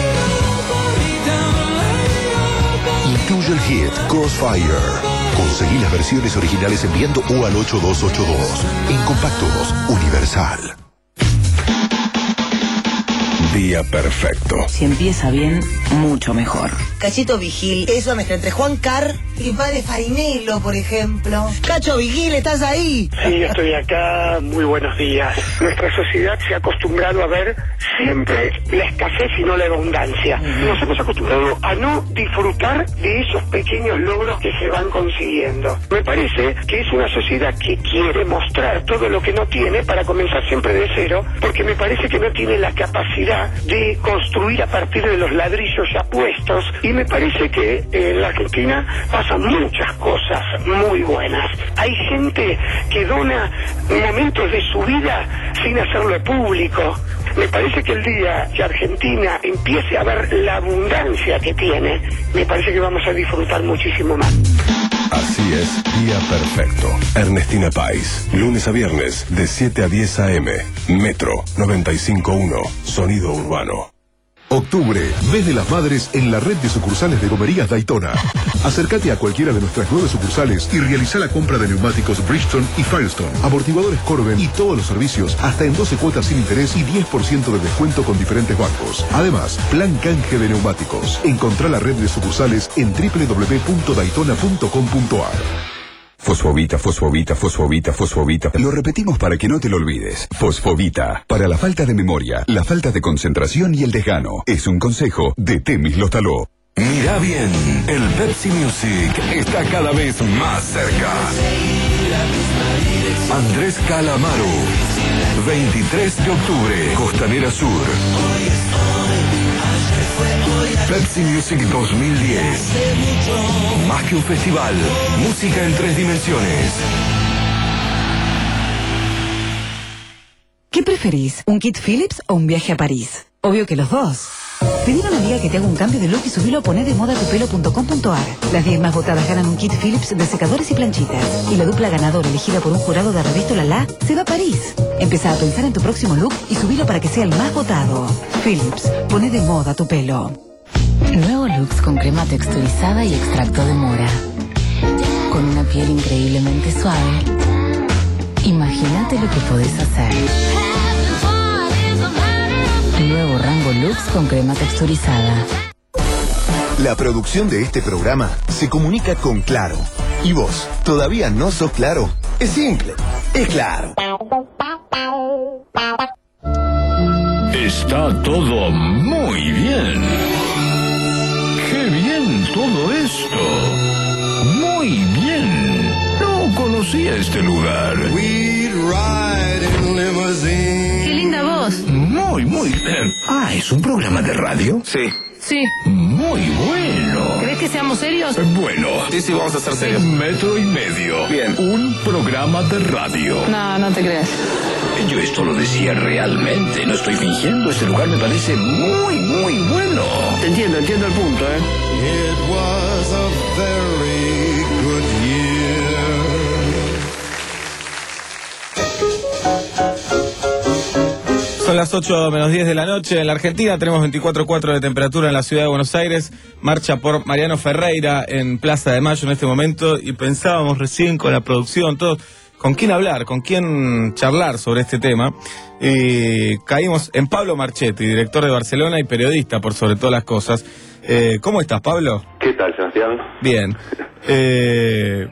Incluye el hit Crossfire. Conseguí las versiones originales enviando U al ocho dos ocho dos. En compactos Universal. Día perfecto. Si empieza bien, mucho mejor. Cachito Vigil, eso mezcla entre Juan Carr y Padre Farinello, por ejemplo. Cacho Vigil, ¿estás ahí? Sí, estoy acá. Muy buenos días. Nuestra sociedad se ha acostumbrado a ver siempre la escasez y no la abundancia. Nos hemos acostumbrado a no disfrutar de esos pequeños logros que se van consiguiendo. Me parece que es una sociedad que quiere mostrar todo lo que no tiene para comenzar siempre de cero, porque me parece que no tiene la capacidad de construir a partir de los ladrillos ya puestos, y me parece que en la Argentina pasan muchas cosas muy buenas. Hay gente que dona momentos de su vida sin hacerlo público. Me parece que el día que Argentina empiece a ver la abundancia que tiene, me parece que vamos a disfrutar muchísimo más. Así es, Día Perfecto. Ernestina Pais, lunes a viernes, de siete a diez a eme. Metro noventa y cinco punto uno, Sonido Urbano. Octubre, mes de las madres en la red de sucursales de Gomerías Daytona. Acércate a cualquiera de nuestras nueve sucursales y realiza la compra de neumáticos Bridgestone y Firestone, amortiguadores Corben y todos los servicios hasta en doce cuotas sin interés y diez por ciento de descuento con diferentes bancos. Además, plan canje de neumáticos. Encontrá la red de sucursales en doble u doble u doble u punto daytona punto com punto ar. Fosfovita, fosfovita, fosfovita, fosfovita. Lo repetimos para que no te lo olvides. Fosfovita. Para la falta de memoria, la falta de concentración y el desgano. Es un consejo de Temis Lostaló. Mira bien, el Pepsi Music está cada vez más cerca. Andrés Calamaro, veintitrés de octubre, Costanera Sur. Pepsi Music dos mil diez. Más que un festival, música en tres dimensiones. ¿Qué preferís? ¿Un kit Philips o un viaje a París? Obvio que los dos. Pedí a una amiga que te haga un cambio de look y subilo a poner de moda tu pelo punto com punto ar. Las diez más votadas ganan un kit Philips de secadores y planchitas. Y la dupla ganadora elegida por un jurado de revista Lala se va a París. Empezá a pensar en tu próximo look y subilo para que sea el más votado. Philips, pone de moda tu pelo. Nuevo Lux con crema texturizada y extracto de mora. Con una piel increíblemente suave. Imagínate lo que podés hacer. Nuevo Rango Lux con crema texturizada. La producción de este programa se comunica con Claro. ¿Y vos todavía no sos Claro? Es simple, es Claro. Está todo muy bien. ¡Qué bien todo esto! Muy bien. No conocía este lugar. Qué linda voz. Muy, muy bien. Ah, ¿es un programa de radio? Sí. Sí. Muy bueno. ¿Crees que seamos serios? Bueno. Sí, sí, vamos a ser serios. Metro y medio. Bien. Un programa de radio. No, no te creas. Yo esto lo decía realmente, no estoy fingiendo. Este lugar me parece muy, muy bueno. Te entiendo, entiendo el punto, ¿eh? It was a very good Son las ocho menos diez de la noche. En la Argentina tenemos veinticuatro coma cuatro de temperatura en la ciudad de Buenos Aires. Marcha por Mariano Ferreira en Plaza de Mayo en este momento. Y pensábamos recién con la producción, todos, con quién hablar, con quién charlar sobre este tema. Y caímos en Pablo Marchetti, director de Barcelona y periodista por sobre todas las cosas. Eh, ¿Cómo estás, Pablo? ¿Qué tal, Sebastián? Bien. Eh...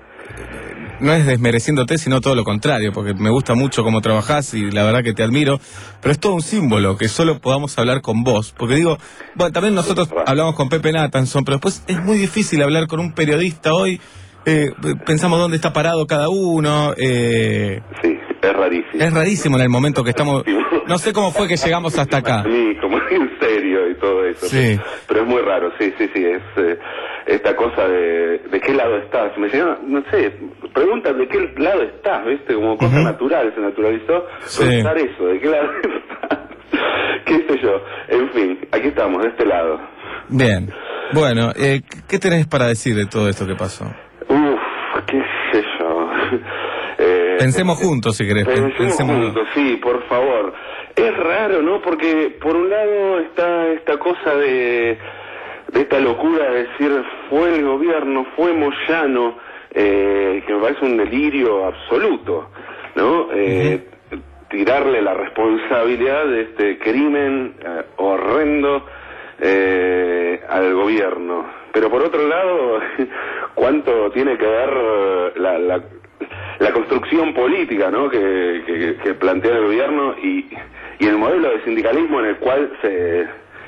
No es desmereciéndote, sino todo lo contrario, porque me gusta mucho cómo trabajás y la verdad que te admiro, pero es todo un símbolo que solo podamos hablar con vos, porque digo, bueno, también nosotros hablamos con Pepe Nathanson, pero después es muy difícil hablar con un periodista hoy, eh, pensamos dónde está parado cada uno. Eh, sí, es rarísimo. Es rarísimo en el momento que estamos, no sé cómo fue que llegamos hasta acá. Sí, como en serio y todo eso, sí. Pero es muy raro, sí, sí, sí, es... Eh, esta cosa de de qué lado estás, me decían, no sé, preguntan de qué lado estás, ¿viste? Como cosa uh-huh. natural, se naturalizó sí. Preguntar eso, de qué lado estás, qué sé yo, en fin, aquí estamos, de este lado. Bien, bueno, eh, ¿qué tenés para decir de todo esto que pasó? Uf, qué sé yo. eh, Pensemos juntos, si querés. Pensemos, Pensemos juntos, sí, por favor. Es raro, ¿no? Porque por un lado está esta cosa de... de esta locura de decir fue el gobierno, fue Moyano, eh, que me parece un delirio absoluto, ¿no? Eh, uh-huh. Tirarle la responsabilidad de este crimen eh, horrendo eh, al gobierno. Pero por otro lado, ¿cuánto tiene que ver la, la, la construcción política, ¿no? que, que, que plantea el gobierno y, y el modelo de sindicalismo en el cual se...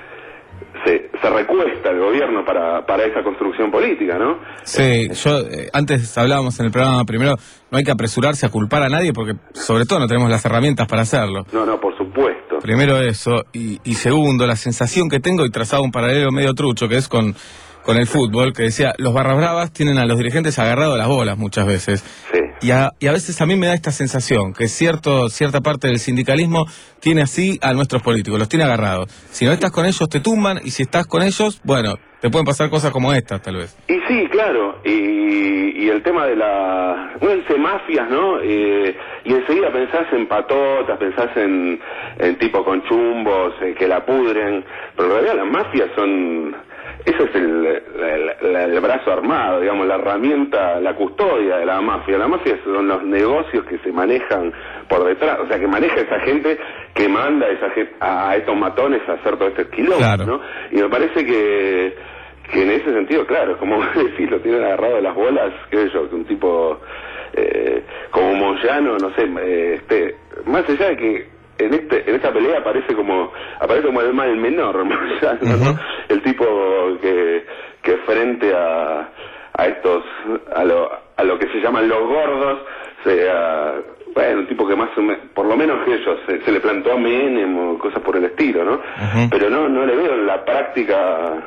Se, se recuesta el gobierno para, para esa construcción política, ¿no? Sí, yo eh, antes hablábamos en el programa, primero, no hay que apresurarse a culpar a nadie porque sobre todo no tenemos las herramientas para hacerlo. No, no, por supuesto. Primero eso, y, y segundo, la sensación que tengo, y trazaba un paralelo medio trucho, que es con, con el fútbol, que decía, los barras bravas tienen a los dirigentes agarrados a las bolas muchas veces. Sí. Y a, y a veces a mí me da esta sensación, que cierto cierta parte del sindicalismo tiene así a nuestros políticos, los tiene agarrados. Si no estás con ellos te tumban, y si estás con ellos, bueno, te pueden pasar cosas como estas tal vez. Y sí, claro, y, y el tema de la... uno dice mafias, ¿no? Eh, y enseguida pensás en patotas, pensás en, en tipo con chumbos, eh, que la pudren, pero en realidad las mafias son... Ese es el, el, el, el brazo armado, digamos, la herramienta, la custodia de la mafia. La mafia son los negocios que se manejan por detrás, o sea, que maneja esa gente que manda a, esa gente, a estos matones a hacer todo este quilombo, claro. ¿no? Y me parece que, que en ese sentido, claro, como decís, lo tienen agarrado de las bolas, qué sé yo, que un tipo eh, como Moyano, no sé, eh, este, más allá de que en este en esta pelea aparece como aparece como el mal menor, ¿no? Uh-huh. El tipo que que frente a a estos a lo a lo que se llaman los gordos, sea bueno, un tipo que más o menos, por lo menos que ellos se, se le plantó a Menem o cosas por el estilo, ¿no? Uh-huh. Pero no no le veo en la práctica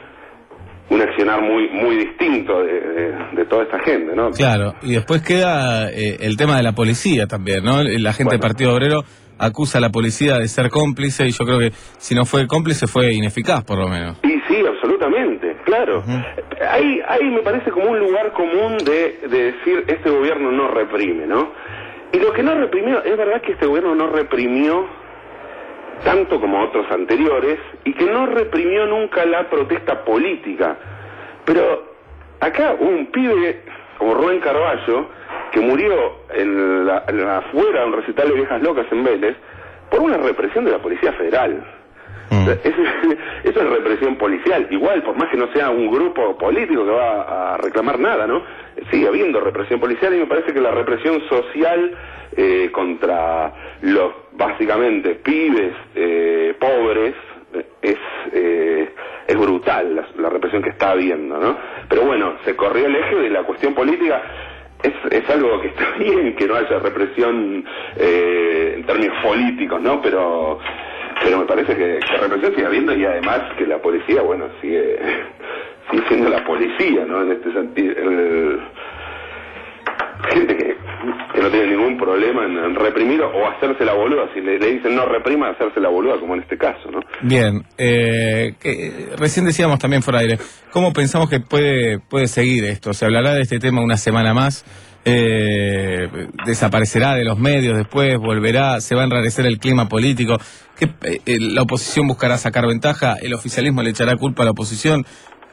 un accionar muy muy distinto de, de, de toda esta gente, ¿no? Claro, y después queda eh, el tema de la policía también, ¿no? La gente bueno. del Partido Obrero acusa a la policía de ser cómplice y yo creo que si no fue cómplice fue ineficaz, por lo menos. Y sí, absolutamente, claro. Uh-huh. Ahí, ahí me parece como un lugar común de, de decir este gobierno no reprime, ¿no? Y lo que no reprimió, es verdad que este gobierno no reprimió tanto como otros anteriores, y que no reprimió nunca la protesta política. Pero acá hubo un pibe como Rubén Carballo, que murió en la, en la, afuera de un recital de Viejas Locas en Vélez, por una represión de la Policía Federal. Mm. O sea, eso, eso es represión policial. Igual, por más que no sea un grupo político que va a reclamar nada, ¿no? Sigue habiendo represión policial, y me parece que la represión social eh, contra los, básicamente, pibes eh, pobres, es eh, es brutal la, la represión que está habiendo, ¿no? Pero bueno, se corrió el eje de la cuestión política. Es, es algo que está bien que no haya represión eh, en términos políticos, ¿no? Pero pero me parece que, que represión sigue habiendo, y además que la policía, bueno, sigue sigue siendo la policía, ¿no? En este sentido, el, gente que, que no tiene ningún problema en, en reprimir o hacerse la boluda. Si le, le dicen no reprima, hacerse la boluda, como en este caso, ¿no? Bien, eh, que, recién decíamos también fuera de aire, ¿cómo pensamos que puede puede seguir esto? ¿Se hablará de este tema una semana más? Eh, ¿Desaparecerá de los medios después? ¿Volverá? ¿Se va a enrarecer el clima político? ¿Qué, eh, ¿La oposición buscará sacar ventaja? ¿El oficialismo le echará culpa a la oposición?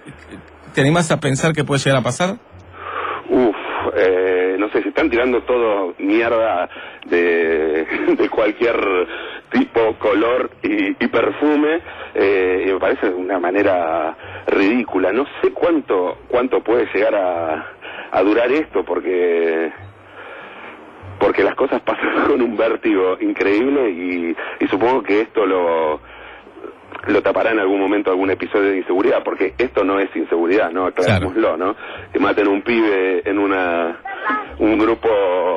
¿Te animás a pensar que puede llegar a pasar? Uf, eh, no sé, si están tirando todo mierda de, de cualquier tipo, color y, y perfume, eh, y me parece de una manera ridícula. No sé cuánto cuánto puede llegar a, a durar esto, porque porque las cosas pasan con un vértigo increíble, y, y supongo que esto lo lo tapará en algún momento algún episodio de inseguridad, porque esto no es inseguridad, ¿no? Aclarémoslo, ¿no? Que maten un pibe en una un grupo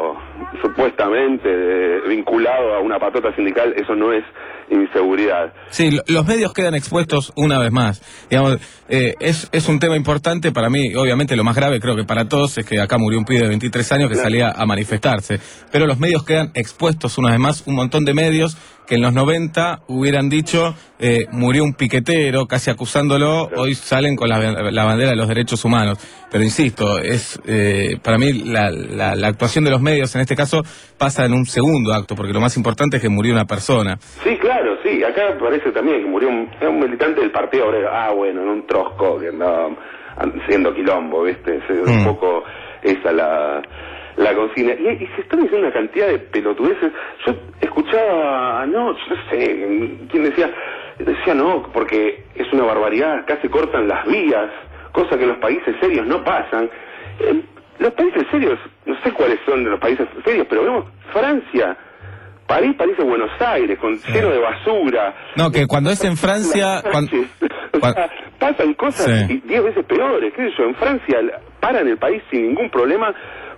supuestamente de, vinculado a una patota sindical, eso no es inseguridad. Sí, los medios quedan expuestos una vez más. Digamos, eh, es, es un tema importante para mí. Obviamente lo más grave, creo que para todos, es que acá murió un pibe de veintitrés años que claro. salía a manifestarse. Pero los medios quedan expuestos una vez más. Un montón de medios que en los noventa hubieran dicho eh, murió un piquetero, casi acusándolo, claro. hoy salen con la, la bandera de los derechos humanos. Pero insisto, es eh, para mí la, la, la actuación de los medios en este caso pasa en un segundo acto, porque lo más importante es que murió una persona. Sí, claro, sí, acá parece también que murió un, un militante del Partido Obrero, ah bueno, en un trosco que andaba haciendo quilombo, ¿viste? Es mm. un poco esa la... la consigna, y, y se están diciendo una cantidad de pelotudeces. Yo escuchaba, no, yo no sé, ¿quién decía? Decía no, porque es una barbaridad, acá se cortan las vías, cosa que en los países serios no pasan. Eh, los países serios, no sé cuáles son los países serios, pero vemos Francia, París parece Buenos Aires, con sí. lleno de basura. No, que cuando es en Francia... Cuando, o sea, pasan cosas sí. diez veces peores, qué sé yo, en Francia paran el país sin ningún problema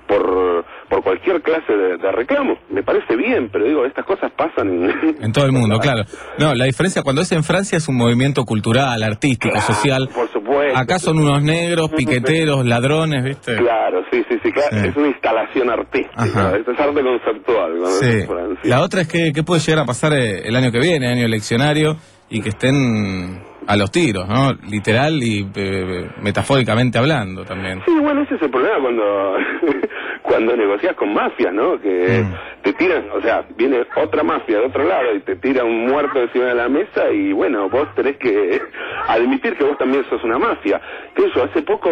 por por cualquier clase de, de reclamo. Me parece bien, pero digo, estas cosas pasan en... en todo el mundo, claro. No, la diferencia cuando es en Francia es un movimiento cultural, artístico, claro, social. Por supuesto. Acá son unos negros, piqueteros, ladrones, ¿viste? Claro, sí, sí, sí, claro. Sí. Es una instalación artística, Ajá. es arte conceptual, ¿no? Sí. La otra es que, que puede llegar a pasar el año que viene, año eleccionario, y que estén a los tiros, ¿no? Literal y eh, metafóricamente hablando también. Sí, bueno, ese es el problema cuando cuando negocias con mafias, ¿no? Que mm. te tiran, o sea, viene otra mafia de otro lado y te tira un muerto encima de la mesa, y bueno, vos tenés que admitir que vos también sos una mafia. Que eso, hace poco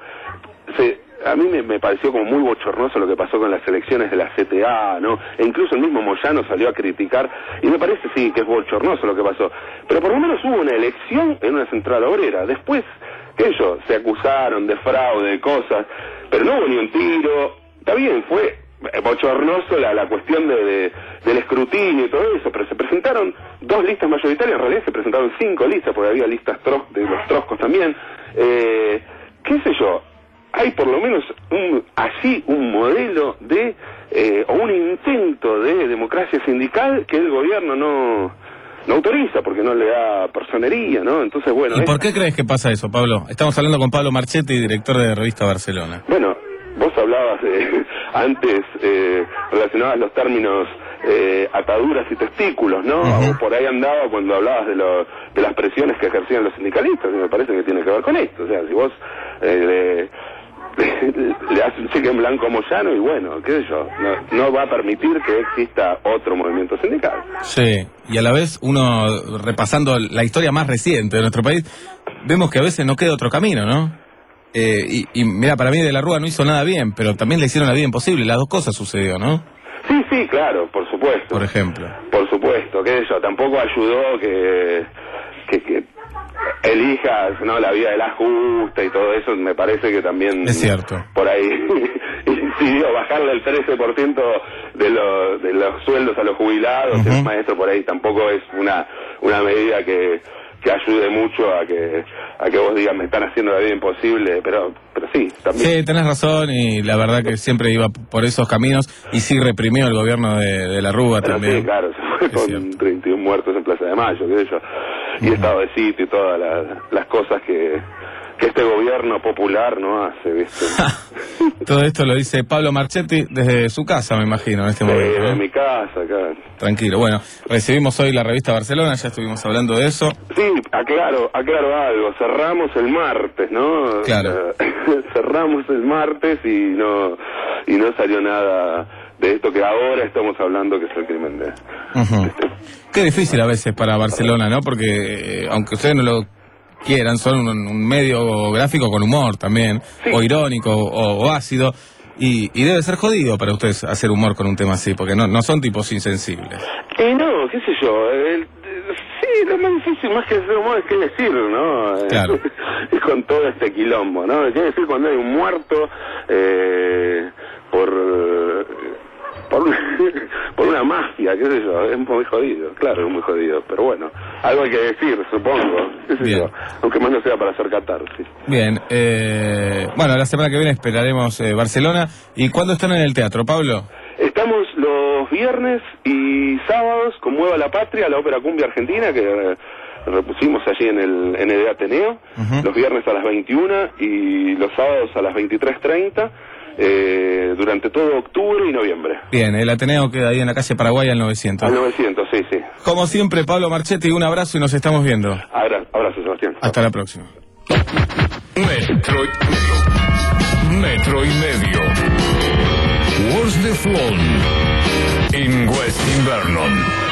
se... A mí me, me pareció como muy bochornoso lo que pasó con las elecciones de la C T A, ¿no? E incluso el mismo Moyano salió a criticar, y me parece sí que es bochornoso lo que pasó. Pero por lo menos hubo una elección en una central obrera. Después, que ellos se acusaron de fraude, de cosas, pero no hubo ni un tiro. Está bien, fue bochornoso la, la cuestión de, de, del escrutinio y todo eso, pero se presentaron dos listas mayoritarias, en realidad se presentaron cinco listas, porque había listas tros, de los troscos también. Eh, ¿Qué sé yo? Hay por lo menos un, así un modelo de, eh, o un intento de democracia sindical que el gobierno no, no autoriza, porque no le da personería, ¿no? Entonces, bueno... ¿Y es, por qué crees que pasa eso, Pablo? Estamos hablando con Pablo Marchetti, director de Revista Barcelona. Bueno, vos hablabas eh, antes, eh, relacionabas los términos eh, ataduras y testículos, ¿no? Uh-huh. O por ahí andaba cuando hablabas de, lo, de las presiones que ejercían los sindicalistas, y me parece que tiene que ver con esto. O sea, si vos... Eh, le hace un cheque en blanco a Moyano y bueno, qué sé yo, no, no va a permitir que exista otro movimiento sindical. Sí, y a la vez uno, repasando la historia más reciente de nuestro país, vemos que a veces no queda otro camino, ¿no? Eh, y, y mira, para mí De la Rúa no hizo nada bien, pero también le hicieron la vida imposible, las dos cosas sucedió, ¿no? Sí, sí, claro, por supuesto. Por ejemplo. Por supuesto, qué sé yo, tampoco ayudó que... que, que elijas, ¿no?, la vía de la justa y todo eso, me parece que también es cierto. Por ahí incidió bajarle el trece por ciento de, lo, de los sueldos a los jubilados. Uh-huh. El maestro por ahí tampoco es una una medida que, que ayude mucho a que a que vos digas me están haciendo la vida imposible, pero pero sí, también. Sí, tenés razón, y la verdad que siempre iba por esos caminos y sí reprimió el gobierno de, de la Rúa pero también. Sí, claro, se fue con treinta y uno muertos en Plaza de Mayo, qué sé yo, y uh-huh. estado de sitio y todas la, las cosas que, que este gobierno popular no hace, ¿viste? Todo esto lo dice Pablo Marchetti desde su casa, me imagino, en este sí, momento. Desde ¿no? mi casa, acá. Tranquilo, bueno, recibimos hoy la revista Barcelona, ya estuvimos hablando de eso. Sí, aclaro, aclaro algo, cerramos el martes, ¿no? Claro. Cerramos el martes y no y no salió nada de esto que ahora estamos hablando, que es el crimen de... Uh-huh. Este. Qué difícil a veces para Barcelona, ¿no? Porque eh, aunque ustedes no lo quieran, son un, un medio gráfico con humor también, sí. o irónico, o, o ácido, y, y debe ser jodido para ustedes hacer humor con un tema así, porque no, no son tipos insensibles. Eh, no, qué sé yo, el, sí, lo más difícil más que hacer humor es qué decir, ¿no? Claro. Y con todo este quilombo, ¿no? Qué decir cuando hay un muerto eh, por... Por una, por una mafia, qué sé yo, es muy jodido, claro, es muy jodido, pero bueno, algo hay que decir, supongo, qué sé Bien. yo, aunque más no sea para hacer catarsis. Bien, eh, bueno, la semana que viene esperaremos eh, Barcelona. ¿Y cuándo están en el teatro, Pablo? Estamos los viernes y sábados con Mueva la Patria, la ópera cumbia argentina, que eh, repusimos allí en el N D Ateneo, uh-huh. los viernes a las veintiuna y los sábados a las veintitrés treinta. Eh, durante todo octubre y noviembre. Bien, el Ateneo queda ahí en la calle Paraguay al novecientos. Al novecientos, sí, sí. Como siempre, Pablo Marchetti, un abrazo y nos estamos viendo. Abra, abrazo, Sebastián. Hasta la próxima. Metro y medio. Metro y medio. What's the Flown in West Invernon.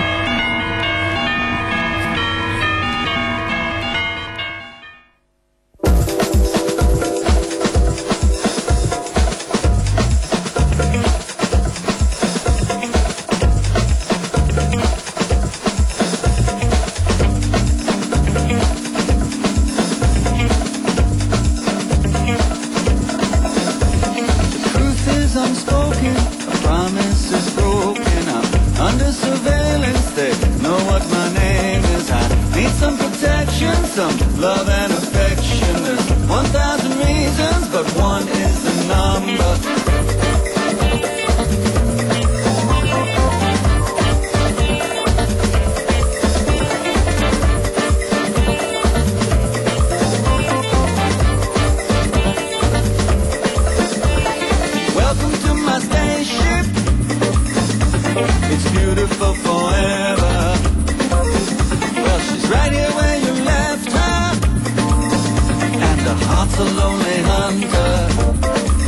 Unspoken, a promise is broken. I'm under surveillance. They know what my name is. I need some protection, some love and affection. There's one thousand reasons, but one is the number. It's beautiful forever. Well, she's right here where you left her, and her heart's a lonely hunter.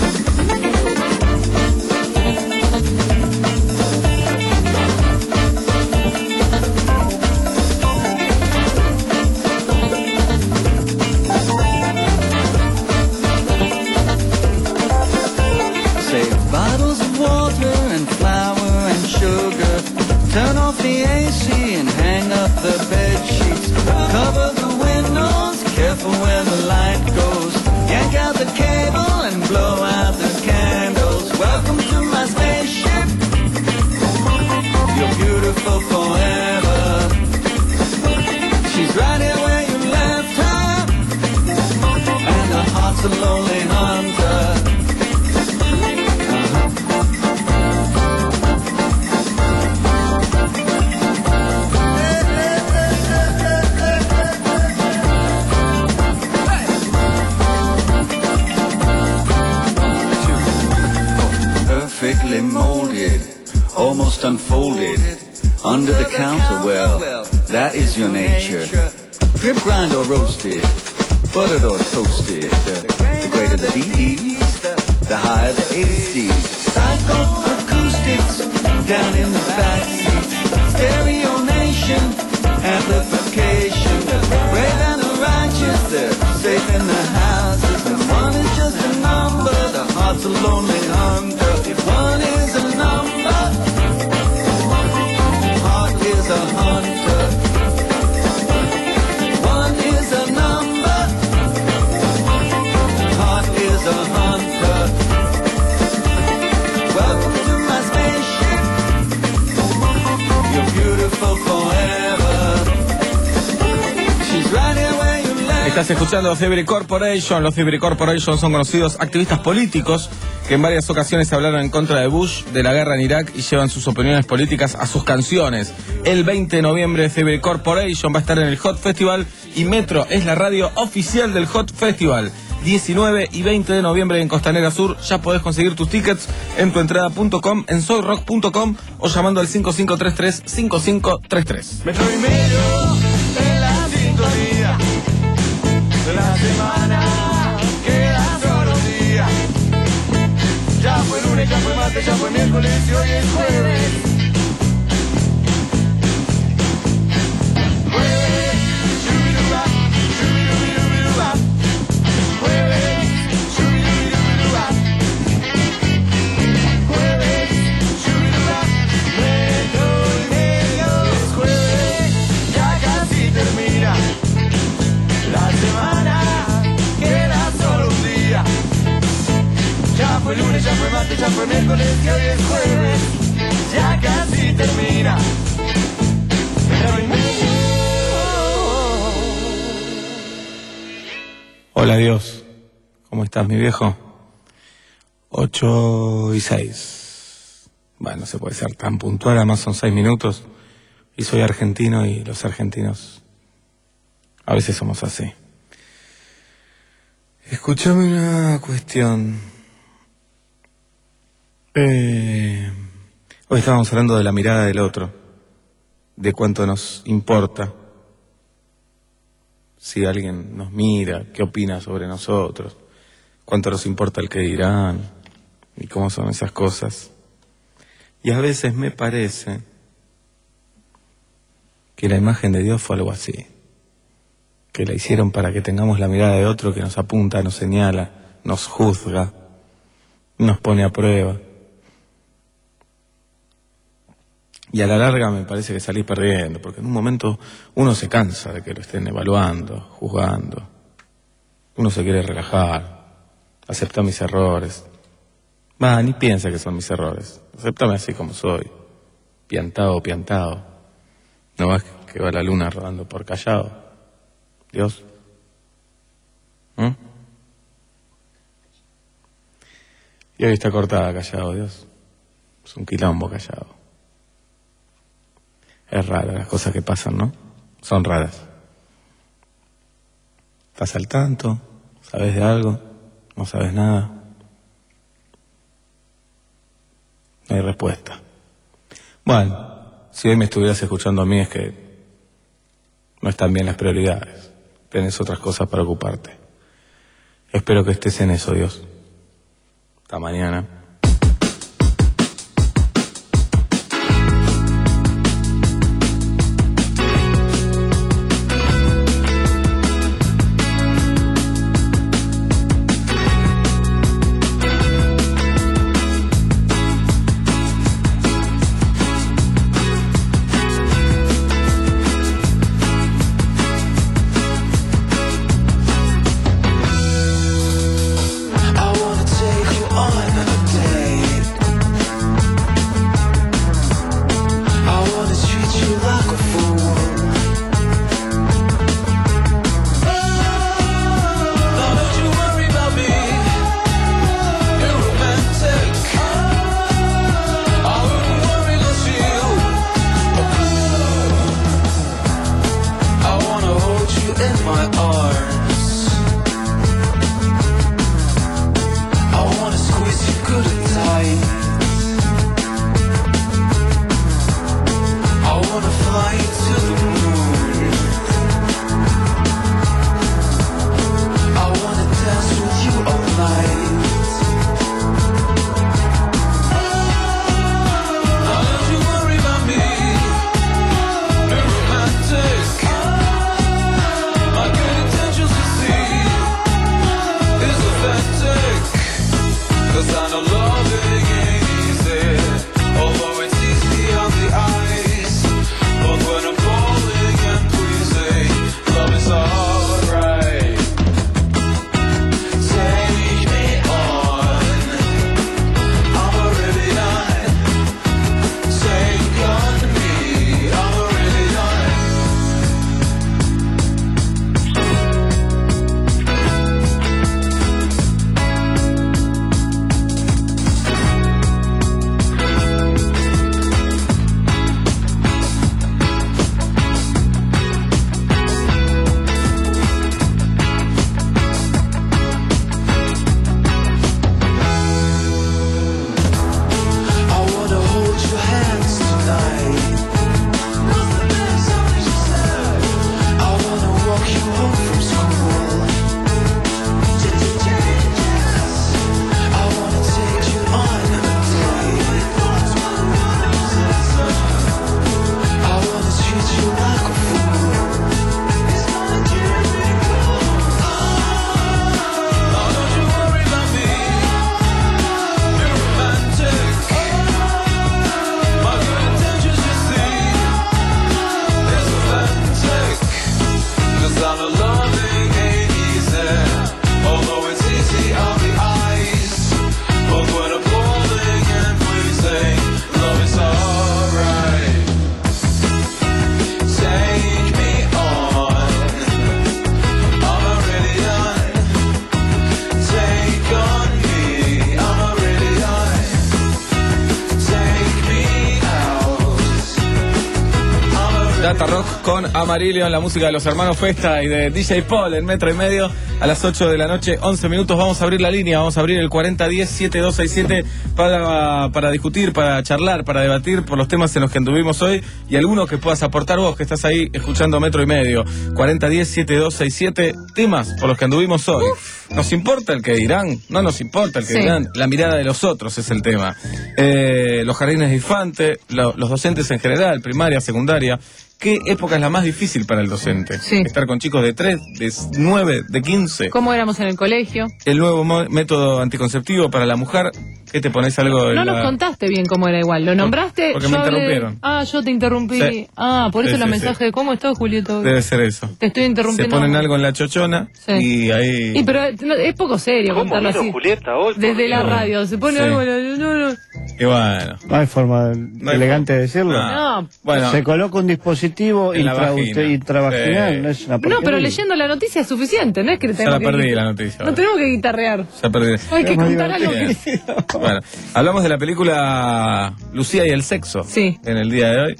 Save bottles of water and flour and sugar. Turn off the A C and hang up the bed sheets. Cover the windows, careful where the light goes. Yank out the cable and blow out the candles. Welcome to my beautiful forever. She's right here where you left her, and her heart's a lonely hunter. Perfectly molded, almost unfolded, under the counter, well, that is your nature. Drip grind or roasted, buttered or toasted, the, the greater the B E's, the higher the A C's. Psycho acoustics, down in the backseat, stereo nation, amplification, brave and the righteous, they're safe in the houses, and one is just a number, the heart's a lonely hunter. If one is a number, heart is a hunter. One is a number, heart is a hunter. Welcome to my spaceship, you're beautiful forever. She's right here where you left. Estás escuchando Thievery Corporation. Los Thievery Corporation son conocidos activistas políticos que en varias ocasiones hablaron en contra de Bush, de la guerra en Irak y llevan sus opiniones políticas a sus canciones. El veinte de noviembre Thievery Corporation va a estar en el Hot Festival y Metro es la radio oficial del Hot Festival. diecinueve y veinte de noviembre en Costanera Sur. Ya podés conseguir tus tickets en tuentrada punto com, en soy rock punto com o llamando al cinco cinco tres tres, cinco cinco tres tres. Metro y medio en la sintonía de la semana, queda solo un día. Ya fue lunes, ya fue martes, ya fue miércoles y hoy es jueves. Jueves, shubiruba, shubirubirubiruba. Jueves, shubirubirubiruba. Jueves, shubiruba, metro y medio. Es jueves, ya casi termina la semana, queda solo un día. Ya fue lunes, ya fue martes, ya fue miércoles y hoy es jueves. Ya casi termina. Pero en Hola Dios, ¿cómo estás mi viejo? ocho y seis. Bueno, no se puede ser tan puntual, además son seis minutos. Y soy argentino y los argentinos a veces somos así. Escúchame una cuestión. Eh, hoy estábamos hablando de la mirada del otro, de cuánto nos importa si alguien nos mira, qué opina sobre nosotros, cuánto nos importa el que dirán y cómo son esas cosas. Y a veces me parece que la imagen de Dios fue algo así, que la hicieron para que tengamos la mirada de otro que nos apunta, nos señala, nos juzga, nos pone a prueba. Y a la larga me parece que salís perdiendo, porque en un momento uno se cansa de que lo estén evaluando, juzgando. Uno se quiere relajar, aceptar mis errores. Va, ni piensa que son mis errores. Acéptame así como soy, piantado o piantado. No vas que va la luna rodando por Callao. Dios. ¿Mm? Y hoy está cortada Callao, Dios. Es un quilombo Callao. Es raro las cosas que pasan, ¿no? Son raras. ¿Estás al tanto? ¿Sabes de algo? ¿No sabes nada? No hay respuesta. Bueno, si hoy me estuvieras escuchando a mí es que no están bien las prioridades. Tenés otras cosas para ocuparte. Espero que estés en eso, Dios. Hasta mañana. I wanna take you on a Data Rock con Amarillo en la música de los hermanos Festa y de D J Paul en Metro y Medio a las ocho de la noche, once minutos. Vamos a abrir la línea, vamos a abrir el cuarenta diez, setenta y dos sesenta y siete para, para discutir, para charlar, para debatir por los temas en los que anduvimos hoy y alguno que puedas aportar vos que estás ahí escuchando Metro y Medio. cuarenta diez, setenta y dos sesenta y siete, temas por los que anduvimos hoy. Uf. ¿Nos importa el que dirán? No nos importa el que sí. dirán. La mirada de los otros es el tema. Eh, los jardines de infante, lo, los docentes en general, primaria, secundaria. ¿Qué época es la más difícil para el docente? Sí. Estar con chicos de tres, de nueve, de quince. ¿Cómo éramos en el colegio? El nuevo método anticonceptivo para la mujer. ¿Qué te pones algo de No la... nos contaste bien cómo era igual. ¿Lo nombraste? Porque yo me hablé... interrumpieron. Ah, yo te interrumpí. Sí. Ah, por eso Sí, el sí, mensaje sí. de ¿cómo estás, Julieta? Debe ser eso. Te estoy interrumpiendo. Se ponen algo en la chochona Sí. y ahí... Y pero es poco serio ¿Cómo contarlo vino así. Julieta hoy? Desde la radio. Se pone Sí. algo en la... No, no. Y bueno. No hay forma hay elegante de decirlo. No. Bueno. Se coloca un dispositivo En la intra- vagina. intravaginal, Sí. no es una No, porquería. pero leyendo la noticia es suficiente, ¿no es que Ya tenemos la que... perdí la noticia. No tenemos que guitarrear. Ya perdí. Hay que Es muy contar algo divertido. que... Bueno, hablamos de la película Lucía y el sexo. Sí. En el día de hoy.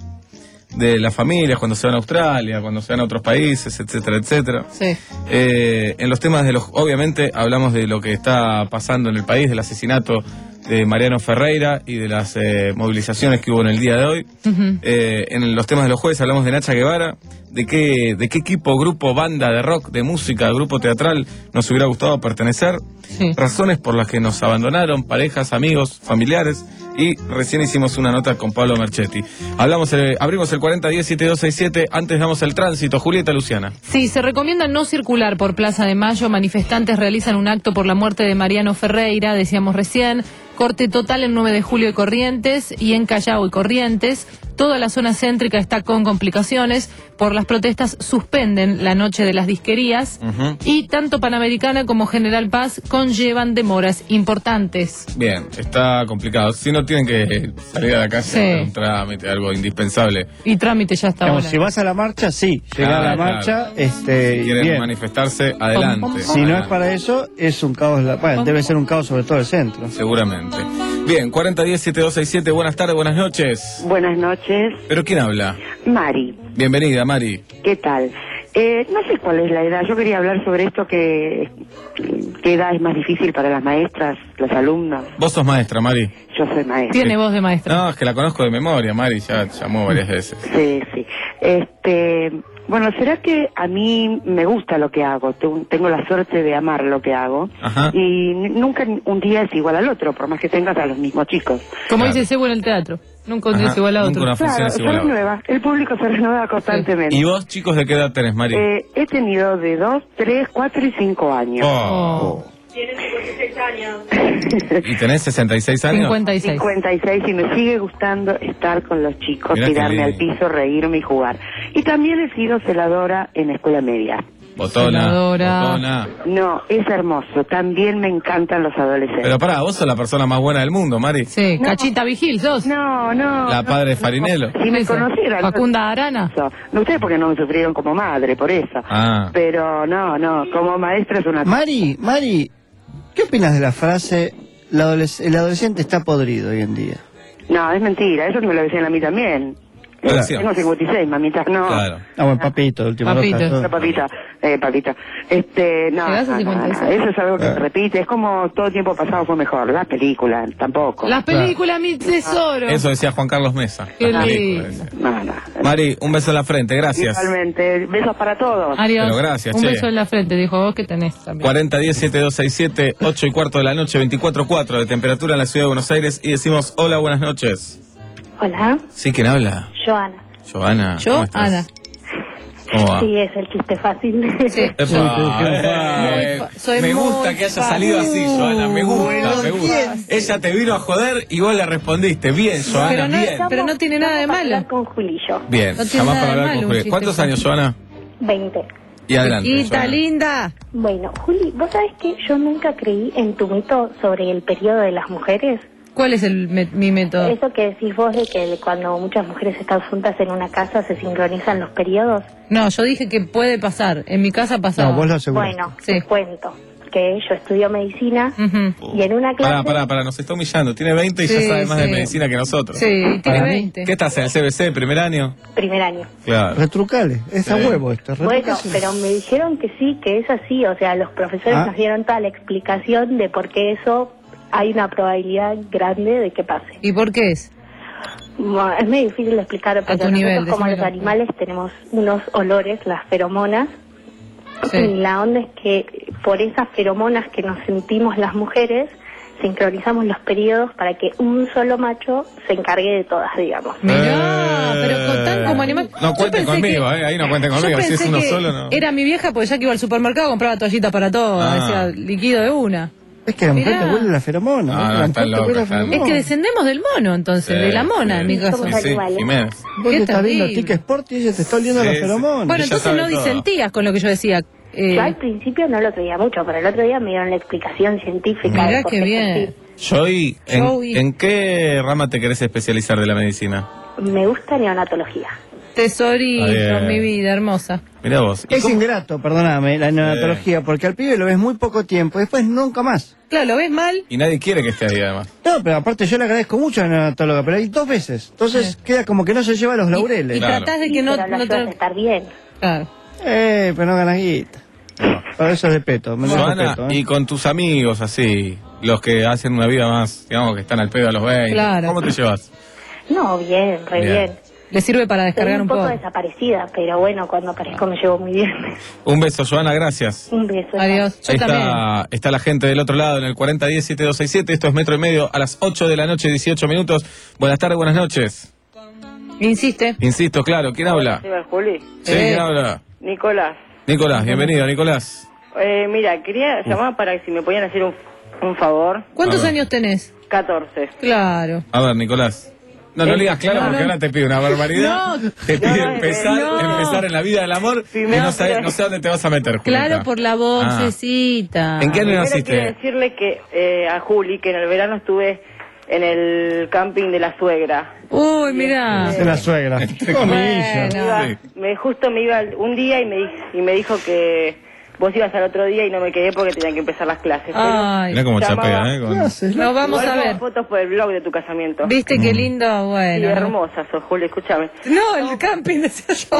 De las familias, cuando se van a Australia, cuando se van a otros países, etcétera, etcétera. Sí. Eh, en los temas de los... Obviamente hablamos de lo que está pasando en el país, del asesinato de Mariano Ferreira y de las eh, movilizaciones que hubo en el día de hoy. Ujú. Eh, en los temas de los jueves hablamos de Nacha Guevara, de qué, de qué equipo, grupo, banda de rock, de música, grupo teatral nos hubiera gustado pertenecer, Sí. razones por las que nos abandonaron, parejas, amigos, familiares, y recién hicimos una nota con Pablo Marchetti. Hablamos, eh, abrimos el cuarenta diez, setenta y dos sesenta y siete, antes damos el tránsito. Julieta, Luciana. Sí, se recomienda no circular por Plaza de Mayo. Manifestantes realizan un acto por la muerte de Mariano Ferreira, decíamos recién. Corte total en nueve de julio y Corrientes y en Callao y Corrientes. Toda la zona céntrica está con complicaciones. Por las protestas suspenden la noche de las disquerías. Uh-huh. Y tanto Panamericana como General Paz conllevan demoras importantes. Bien, está complicado. Si no tienen que salir a la calle, Sí. hacer un trámite, algo indispensable. Y trámite ya está Digamos, ahora. si vas a la marcha, sí. Llega a la Claro, marcha, claro. este, Si quieren bien. manifestarse, adelante. Si no es para eso, es un caos. la- Bueno, debe ser un caos sobre todo el centro. Seguramente. Bien, cuarenta diez, setenta y dos sesenta y siete, buenas tardes, buenas noches. Buenas noches, ¿Pero quién habla? Mari. Bienvenida, Mari. ¿Qué tal? Eh, no sé cuál es la edad. Yo quería hablar sobre esto que qué edad es más difícil para las maestras, los alumnos. Vos sos maestra, Mari. Yo soy maestra. Tiene voz de maestra. No, es que la conozco de memoria, Mari, ya llamó varias veces. Sí, sí. Este, bueno, será que a mí me gusta lo que hago. Tengo tengo la suerte de amar lo que hago. Ajá. Y nunca un día es igual al otro, por más que tengas a los mismos chicos. Como dice Sebo en el teatro. Nunca un día Ajá, es igual a nunca otro. una función Claro, es se igual a otra. renueva. El público se renueva constantemente. ¿Y vos, chicos, de qué edad tenés, Mari? Eh, he tenido de dos, tres, cuatro y cinco años. Oh. Tiene cincuenta y seis años. ¿Y tenés sesenta y seis años? cincuenta y seis. cincuenta y seis y me sigue gustando estar con los chicos, Mirá qué tirarme al lindo. piso, reírme y jugar. Y también he sido celadora en escuela media. Botona, Celadora. botona. No, es hermoso. También me encantan los adolescentes. Pero pará, vos sos la persona más buena del mundo, Mari. Sí, No. Cachita Vigil, ¿sos? No, no. La no, padre de no. Farinello. Si me Esa. conocieran. Facunda Arana. No, no ustedes porque no me sufrieron como madre, por eso. Ah. Pero no, no, como maestra es una... Mari, Mari, ¿qué opinas de la frase "La adoles- el adolescente está podrido hoy en día"? No, es mentira. Eso me lo decían a mí también. Lo Eh, decían. Tengo cincuenta y seis, mamita. No. Claro. Ah, bueno, papito, el último Papito. roja, todo. No, papita, eh, papita. Este, no, ¿Llegás a no, no, cincuenta y no, seis? eso es algo que Ah. se repite. Es como todo tiempo pasado fue mejor. Las películas, tampoco. Las películas, mi tesoro. Eso decía Juan Carlos Mesa. Qué La película, lindo. decía. No, no. Mari, un beso en la frente, gracias. Igualmente. Besos para todos. Adiós. Pero gracias, Un che. beso en la frente, dijo vos que tenés también. cuarenta diez, setenta y dos sesenta y siete, ocho y cuarto de la noche, veinticuatro cuatro de temperatura en la ciudad de Buenos Aires y decimos hola, buenas noches. Hola, Sí, ¿quién habla? Joana. Joana. Yo, ¿cómo estás? Ana. ¿Cómo va? Sí, es el chiste fácil. Sí. Epa, eh, Muy fa- soy me muy gusta que haya fa- salido así, Joana, me gusta, Bueno, me gusta. bien. Ella te vino a joder y vos le respondiste. Bien, Joana, Pero no, bien. pero no tiene nada de Vamos a malo. hablar con Julillo. Bien, no tiene llamás nada para de hablar malo, con un Julián. chiste ¿Cuántos fácil. años, Joana? veinte. Y adelante. Hijita Joana. linda. Bueno, Juli, ¿vos sabés que yo nunca creí en tu mito sobre el periodo de las mujeres? ¿Cuál es el me- mi método? Eso que decís vos de que cuando muchas mujeres están juntas en una casa se sincronizan los periodos. No, yo dije que puede pasar. En mi casa pasaba. No, vos lo asegurás. Bueno, Sí. te cuento. que yo estudio medicina y en una clase... Pará, pará, pará, nos está humillando. Tiene veinte y Sí, ya sabe más sí. de medicina que nosotros. Sí, tiene Para mí, veinte. ¿Qué estás en el C B C, primer año? Primer año. Claro. Retrucales, es a Sí. huevo esto. Bueno, retrucales. pero me dijeron que sí, que es así, o sea, los profesores Ah. nos dieron toda la explicación de por qué eso hay una probabilidad grande de que pase. ¿Y por qué es? Bueno, es muy difícil de explicar, porque tu nosotros nivel, como los decímelo. animales tenemos unos olores, las feromonas, Sí. y la onda es que por esas feromonas que nos sentimos las mujeres, sincronizamos los periodos para que un solo macho se encargue de todas, digamos. Mirá, pero con tan como animal. No Yo cuenten pensé conmigo, que- eh, ahí no cuenten Yo conmigo. Si pensé es uno que solo, no. era mi vieja porque ya que iba al supermercado compraba toallitas para todo, Ah. decía líquido de una. Es que la mujer Mirá. te huele la feromona. No, ¿eh? no, La están mujer te huele la locos, están feromona. Es que descendemos del mono entonces, Sí, de la mona sí. en mi caso. Somos Sí, animales. Jiménez. Vos Qué te estás viendo terrible. Tic Sport y ella te está oliendo Sí, la sí. feromona. Bueno, Ella entonces sabe no todo. disentías con lo que yo decía. Eh, Yo al principio no lo creía mucho, pero el otro día me dieron la explicación científica. Mirá de por qué qué bien. es Joey, ¿en, Joey. ¿en qué rama te querés especializar de la medicina? así. Me gusta neonatología. Tesorito, Está bien. mi vida hermosa. Mirá vos. ¿Y Es cómo- ingrato, perdóname, la neonatología, porque al pibe lo ves muy poco tiempo, después nunca más. Claro, lo ves mal. Y nadie quiere que esté ahí, además. No, pero aparte yo le agradezco mucho a la neonatóloga, pero hay dos veces. Entonces queda como que no se lleva los laureles. Y tratás de que Sí, no, pero lo no ayudas a te- estar bien. Claro. Eh, pero no ganas guita. Para eso es de peto, me lo Joana, respeto, ¿eh? y con tus amigos, así, los que hacen una vida más, digamos, que están al pedo a los veinte. Claro. ¿Cómo te llevas? No, bien, re Bien. bien. Le sirve para Estoy descargar un un poco poco. desaparecida, pero bueno, cuando aparezco me llevo muy bien. Un beso, Joana, gracias. Un beso. Adiós. Yo Ahí también. está, está la gente del otro lado en el cuarenta diez siete dos seis siete. Esto es Metro y Medio a las ocho de la noche, dieciocho minutos. Buenas tardes, buenas noches. Insiste. Insisto, claro, ¿quién habla? Juli. Sí, ¿quién habla? Nicolás. Nicolás, bienvenido, Nicolás. Eh, mira, quería llamar para que si me podían hacer un, un favor. ¿Cuántos A ver. años tenés? catorce. Claro. A ver, Nicolás. No, no Eh, le digas claro no, porque no. ahora te pide una barbaridad. No. Te pide No, empezar, no. empezar en la vida del amor y Primero, no, sabe- pero- no sé dónde te vas a meter, Julieta. Claro, por la vocecita. ¿En qué año Primero naciste? quiero decirle que eh, a Juli que en el verano estuve en el camping de la suegra. Uy, mirá. De la suegra. Entre Comillas. Bueno. Iba- Sí. me justo me iba un día y me, di- y me dijo que vos ibas al otro día y no me quedé porque tenían que empezar las clases. Ay. Mirá cómo Llamaba- chapea, ¿eh? Con- ¿Qué haces? No, vamos Igual a tengo ver. fotos por el blog de tu casamiento. ¿Viste qué lindo? Sí, Bueno. hermosa sos, Juli, escúchame. No, el camping, decía yo.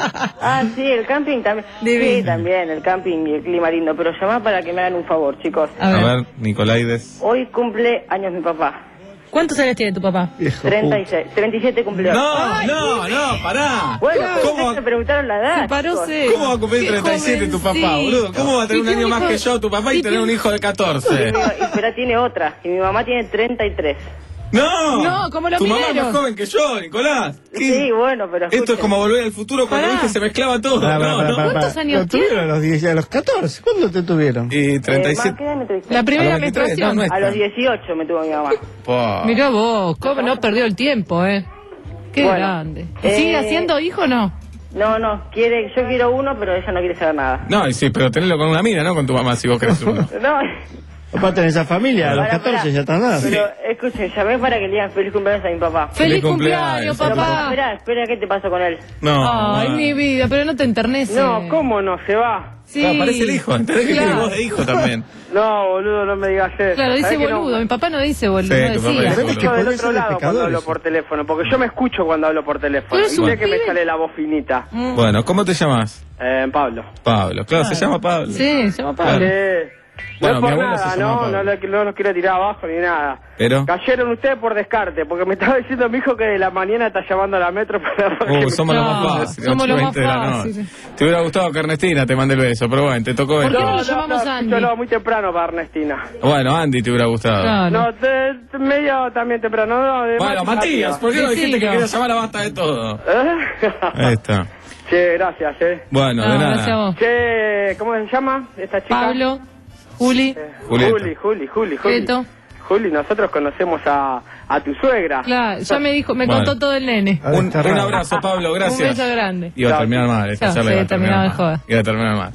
Ah, sí, el camping también. Divino. Sí, también, el camping y el clima lindo. Pero llamá para que me hagan un favor, chicos. A A ver. ver, Nicolaides. Hoy cumple años mi papá. ¿Cuántos años tiene tu papá? Viejo treinta y seis, treinta y siete cumplió. No, no, no, pará. Bueno, pero ¿Cómo, ustedes me preguntaron la edad. Se paró chicos. seco. ¿Cómo va a cumplir Qué treinta y siete tu papá, jovencito. boludo? ¿Cómo va a tener Y un tiene año un más hijo- que yo, tu papá, y y tener tiene- un hijo de catorce? No, y- pero tiene otra. Y mi mamá tiene treinta y tres. ¡No! No, como los Tu mamá es mineros. más joven que yo, Nicolás. ¿Qué? Sí, bueno, pero Esto es escuchen. como volver al futuro cuando Pará. dije se mezclaba todo. Pará, pará, No, pará, no. pará, ¿Cuántos pará. años Lo tuvieron a los diez, a los catorce. ¿Cuándo te tuvieron? Y treinta y Eh, ma, siete. ¿qué edad me tuviste? La primera A los veintitrés, menstruación. no, no es A los tan- dieciocho me tuvo mi mamá. Po. Mirá vos, cómo no perdió el tiempo, ¿eh? Qué Bueno, grande. eh, ¿Sigue haciendo hijo o no? No, no, quiere, yo quiero uno, pero ella no quiere saber nada. No, y sí, pero tenelo con una mina, no con tu mamá, si vos querés uno. No, Aparte en esa familia, a los Pará, catorce pará. ya están dados. pero escuchen, llamé para que le digan feliz cumpleaños a mi papá. ¡Feliz Feliz cumpleaños, cumpleaños, Pero papá! espera, espera, ¿qué te pasó con él? No. Ay, no. mi vida, pero no te enternece. No, ¿cómo no? Se va. Sí. Claro, parece el hijo, ¿entendés que Claro. tiene voz de hijo también? No, boludo, no me digas eso. Claro, dice ¿Sabés que no? boludo. Mi papá no dice boludo, Sí, no tu papá decía. dice Me escucho que del podés otro ser de lado cuando pecadores. hablo por teléfono, porque yo me escucho cuando hablo por teléfono. Pero es Y un sé que me pibe. sale la voz finita. Bueno, ¿cómo te llamas? Eh, Pablo. Pablo. Claro, se llama Pablo. Sí, se llama Pablo. Eh, Bueno, no mi es por abuelo nada, se llama no, Pablo. no, lo- no los quiero tirar abajo ni nada. Pero. Cayeron ustedes por descarte, porque me estaba diciendo mi hijo que de la mañana está llamando a la metro para... para que Uh, me- somos los No, más fáciles. somos ocho los y más veinte de la noche. fáciles. Te hubiera gustado que Ernestina te mande el beso, pero bueno, te tocó ¿Por venir. qué no lo llamamos no, Andy? Yo lo muy temprano para Ernestina. Bueno, Andy te hubiera gustado. Claro. No, te, te- medio también temprano. No, de Bueno, más Matías, ¿por qué no dijiste que Decilo. querías llamar a Basta de Todo? ¿Eh? Ahí está. Che, gracias, eh. Bueno, No, de gracias a nada. vos. Che, ¿cómo se llama esta chica? Pablo, Juli, Julieta. Juli, Juli, Juli, Juli. Beto. Juli, nosotros conocemos a, a tu suegra. Claro, ya me dijo, me Bueno. contó todo el nene. Un, un abrazo, Pablo, Un gracias. beso grande. Iba a terminar mal, esta Chao, charla sí, iba a terminar terminaba de mal. joder. Iba a terminar mal.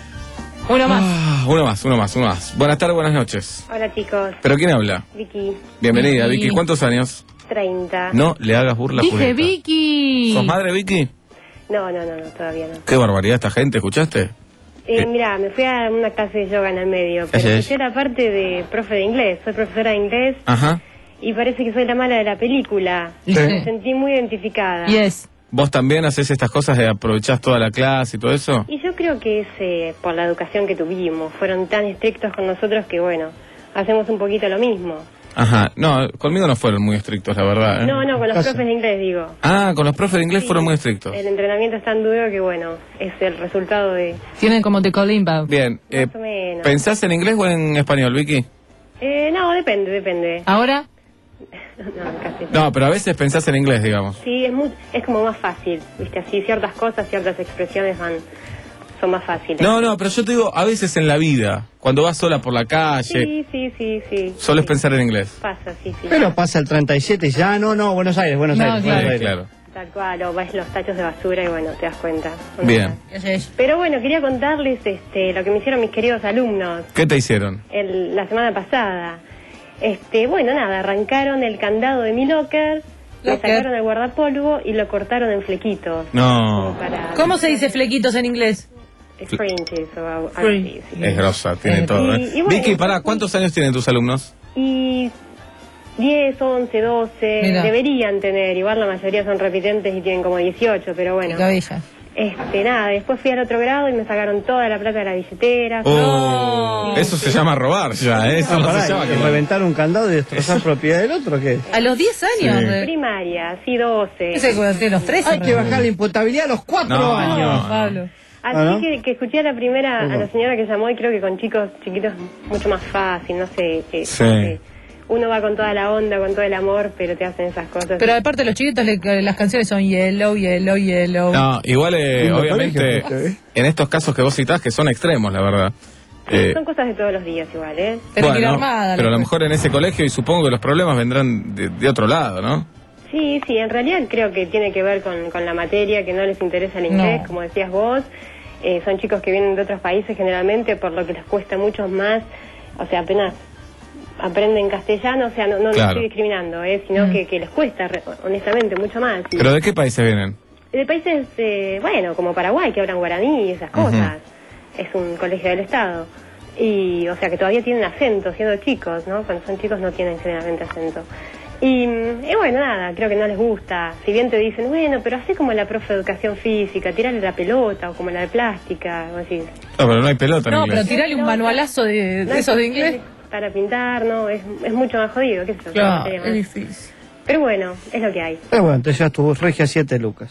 Uno más. Ah, uno más, uno más, uno más. Buenas tardes, buenas noches. Hola chicos, ¿Pero quién habla? Vicky, Bienvenida, Vicky. Vicky. ¿Cuántos años? treinta. No le hagas burla a Dije Julieta. Vicky. ¿Sos madre, Vicky? No, no, no, no, todavía no. Qué barbaridad esta gente, ¿escuchaste? Eh, Eh, mira, me fui a una clase de yoga en el medio, pero Ese es. yo era parte de profe de inglés, soy profesora de inglés Ajá. y parece que soy la mala de la película. Sí. Me sentí muy identificada. Yes. ¿Vos también haces estas cosas de aprovechás toda la clase y todo eso? Y yo creo que es eh, por la educación que tuvimos, fueron tan estrictos con nosotros que bueno, hacemos un poquito lo mismo. Ajá. No, conmigo no fueron muy estrictos, la verdad. ¿eh? No, no, con los Pasa. profes de inglés digo. Ah, con los profes de inglés fueron muy estrictos. El entrenamiento es tan duro que bueno, es el resultado de... Tienen como te colimba. Bien. Eh, Más o menos. ¿Pensás en inglés o en español, Vicky? Eh, no, depende, depende. ¿Ahora? No, casi. No, pero a veces pensás en inglés, digamos. Sí, es, muy, es como más fácil, viste, así ciertas cosas, ciertas expresiones van, son más fáciles. No, no, pero yo te digo, a veces en la vida, cuando vas sola por la calle, Sí, sí, sí, sí. solés pensar en inglés. Pasa, sí, sí. Pero pasa el treinta y siete y ya, ah, no, no, Buenos Aires, Buenos No, Aires. claro. Buenos Aires. Claro. Tal cual, o ves los tachos de basura y bueno, te das cuenta. Bien. Pero bueno, quería contarles este, lo que me hicieron mis queridos alumnos ¿Qué te hicieron? el, la semana pasada. Este, bueno, nada, arrancaron el candado de mi locker, le Locker. sacaron el guardapolvo y lo cortaron en flequitos. No. Para ¿Cómo se dice flequitos en inglés? fringes o algo Fringe. así. sí. Es grosa, tiene todo. ¿eh? y bueno, Vicky, pará, ¿cuántos años tienen tus alumnos? Y diez, once, doce, Mira. deberían tener, igual la mayoría son repitentes y tienen como dieciocho, pero bueno. Cabella. Este, nada, después fui al otro grado y me sacaron toda la plata de la billetera. Oh, eso se llama robar ya, ¿eh? Eso Ah, no pará, se llama ¿y que reventar un candado y destrozar propiedad del otro, ¿qué? A los diez años. Sí. eh. Primaria, sí, doce. Ese de los trece. Hay que bajar la imputabilidad a los cuatro No, años. no. Pablo. Así ¿Ah, no? que, que escuché a la primera, a la Bueno. señora que llamó y creo que con chicos chiquitos mucho más fácil, no sé, que, Sí. que uno va con toda la onda, con todo el amor, pero te hacen esas cosas. Pero aparte los chiquitos le- las canciones son yellow, yellow, yellow. No, igual, eh, Lindo obviamente, colegio, fuiste, ¿eh? en estos casos que vos citás, que son extremos, la verdad. Eh, Son cosas de todos los días igual, ¿eh? Pero que ir bueno, armada, pero a lo la mejor en ese colegio, y supongo que los problemas vendrán de, de otro lado, ¿no? Sí, sí, en realidad creo que tiene que ver con, con la materia, que no les interesa el inglés, No. como decías vos. Eh, son chicos que vienen de otros países generalmente, por lo que les cuesta mucho más, o sea, apenas aprenden castellano, o sea, no, no, no Claro. estoy discriminando, eh, sino que, que les cuesta, re- honestamente, mucho más. Y ¿Pero de qué países vienen? de países, eh, bueno, como Paraguay, que hablan guaraní y esas cosas. Es un colegio del Estado. Y, o sea, que todavía tienen acento, siendo chicos, ¿no? Cuando son chicos no tienen generalmente acento. Y, mm, y bueno, nada, creo que no les gusta. Si bien te dicen, bueno, pero así como la profe de educación física, tirarle la pelota o como la de plástica, o así. No, pero no hay pelota en No, inglés. pero tirale un manualazo de, de esos de inglés. Para pintar, ¿no? Es, es mucho más jodido, qué sé yo. Claro, no sé, es más. difícil. Pero bueno, es lo que hay. Pero bueno, entonces ya estuvo regia siete lucas.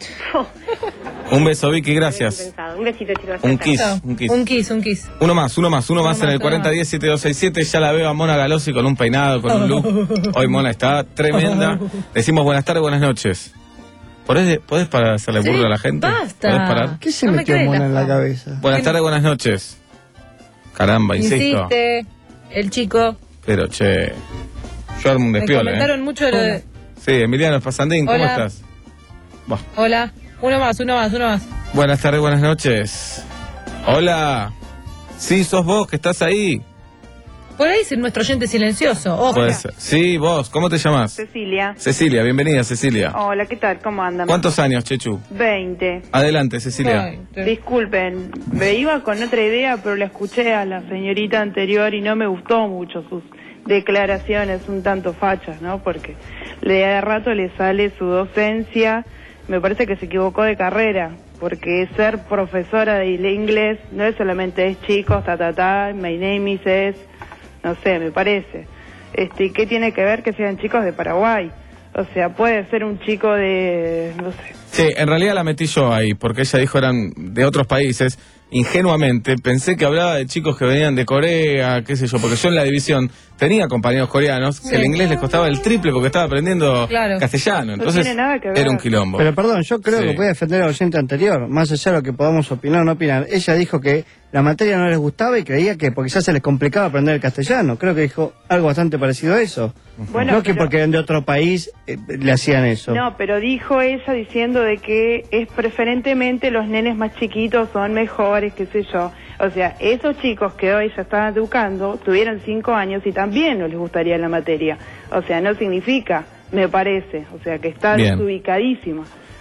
Un beso, Vicky, gracias. Pensado. Un besito, chicos. Un Chao, kiss, chao. un kiss. Un kiss, un kiss. Uno más, uno más, uno más en el más, uno cuarenta diez siete dos seis siete. Ya la veo a Mona Galossi con un peinado, con un look. Hoy Mona está tremenda. Decimos buenas tardes, buenas noches. ¿Podés, podés para hacerle burla Sí, a la gente? basta. ¿Podés parar? ¿Qué se No me metió cree Mona la en la fama. cabeza? Buenas tardes, buenas noches. Caramba, insisto. Insiste, el chico. Pero che, yo armo un Me despiole, comentaron ¿eh? mucho de lo de... Sí, Emiliano Pasandín, ¿cómo Hola. estás? Bah. Hola. Uno más, uno más, uno más. Buenas tardes, buenas noches. Hola. Sí, sos vos que estás ahí. Por ahí es nuestro oyente silencioso. Ojo. Puede ser. Sí, vos, ¿cómo te llamas? Cecilia. Cecilia, bienvenida, Cecilia. Hola, ¿qué tal? ¿Cómo andan? ¿Cuántos años, Chechu? Veinte. Adelante, Cecilia. Ay, te- Disculpen, me iba con otra idea, pero la escuché a la señorita anterior y no me gustó mucho sus declaraciones un tanto fachas, ¿no? Porque de rato le sale su docencia, me parece que se equivocó de carrera, porque ser profesora de inglés no es solamente es chicos, ta, ta, ta, my name is, es, no sé, me parece. Este, ¿qué tiene que ver que sean chicos de Paraguay? O sea, puede ser un chico de, no sé. Sí, en realidad la metí yo ahí, porque ella dijo eran de otros países. Ingenuamente pensé que hablaba de chicos que venían de Corea, qué sé yo, porque yo en la división tenía compañeros coreanos que el inglés les costaba el triple porque estaba aprendiendo Claro. castellano. Entonces tiene nada que ver. era un quilombo. Pero perdón, yo creo Sí. que puede defender al oyente anterior, más allá de lo que podamos opinar o no opinar. Ella dijo que la materia no les gustaba y creía que porque ya se les complicaba aprender el castellano. Creo que dijo algo bastante parecido a eso. Bueno, no que pero- porque eran de otro país eh, le hacían eso. No, pero dijo ella diciendo de que es preferentemente los nenes más chiquitos son mejores, qué sé yo. O sea, esos chicos que hoy ya están educando tuvieron cinco años y también no les gustaría la materia. O sea, no significa, me parece, o sea, que está Bien. desubicadísima.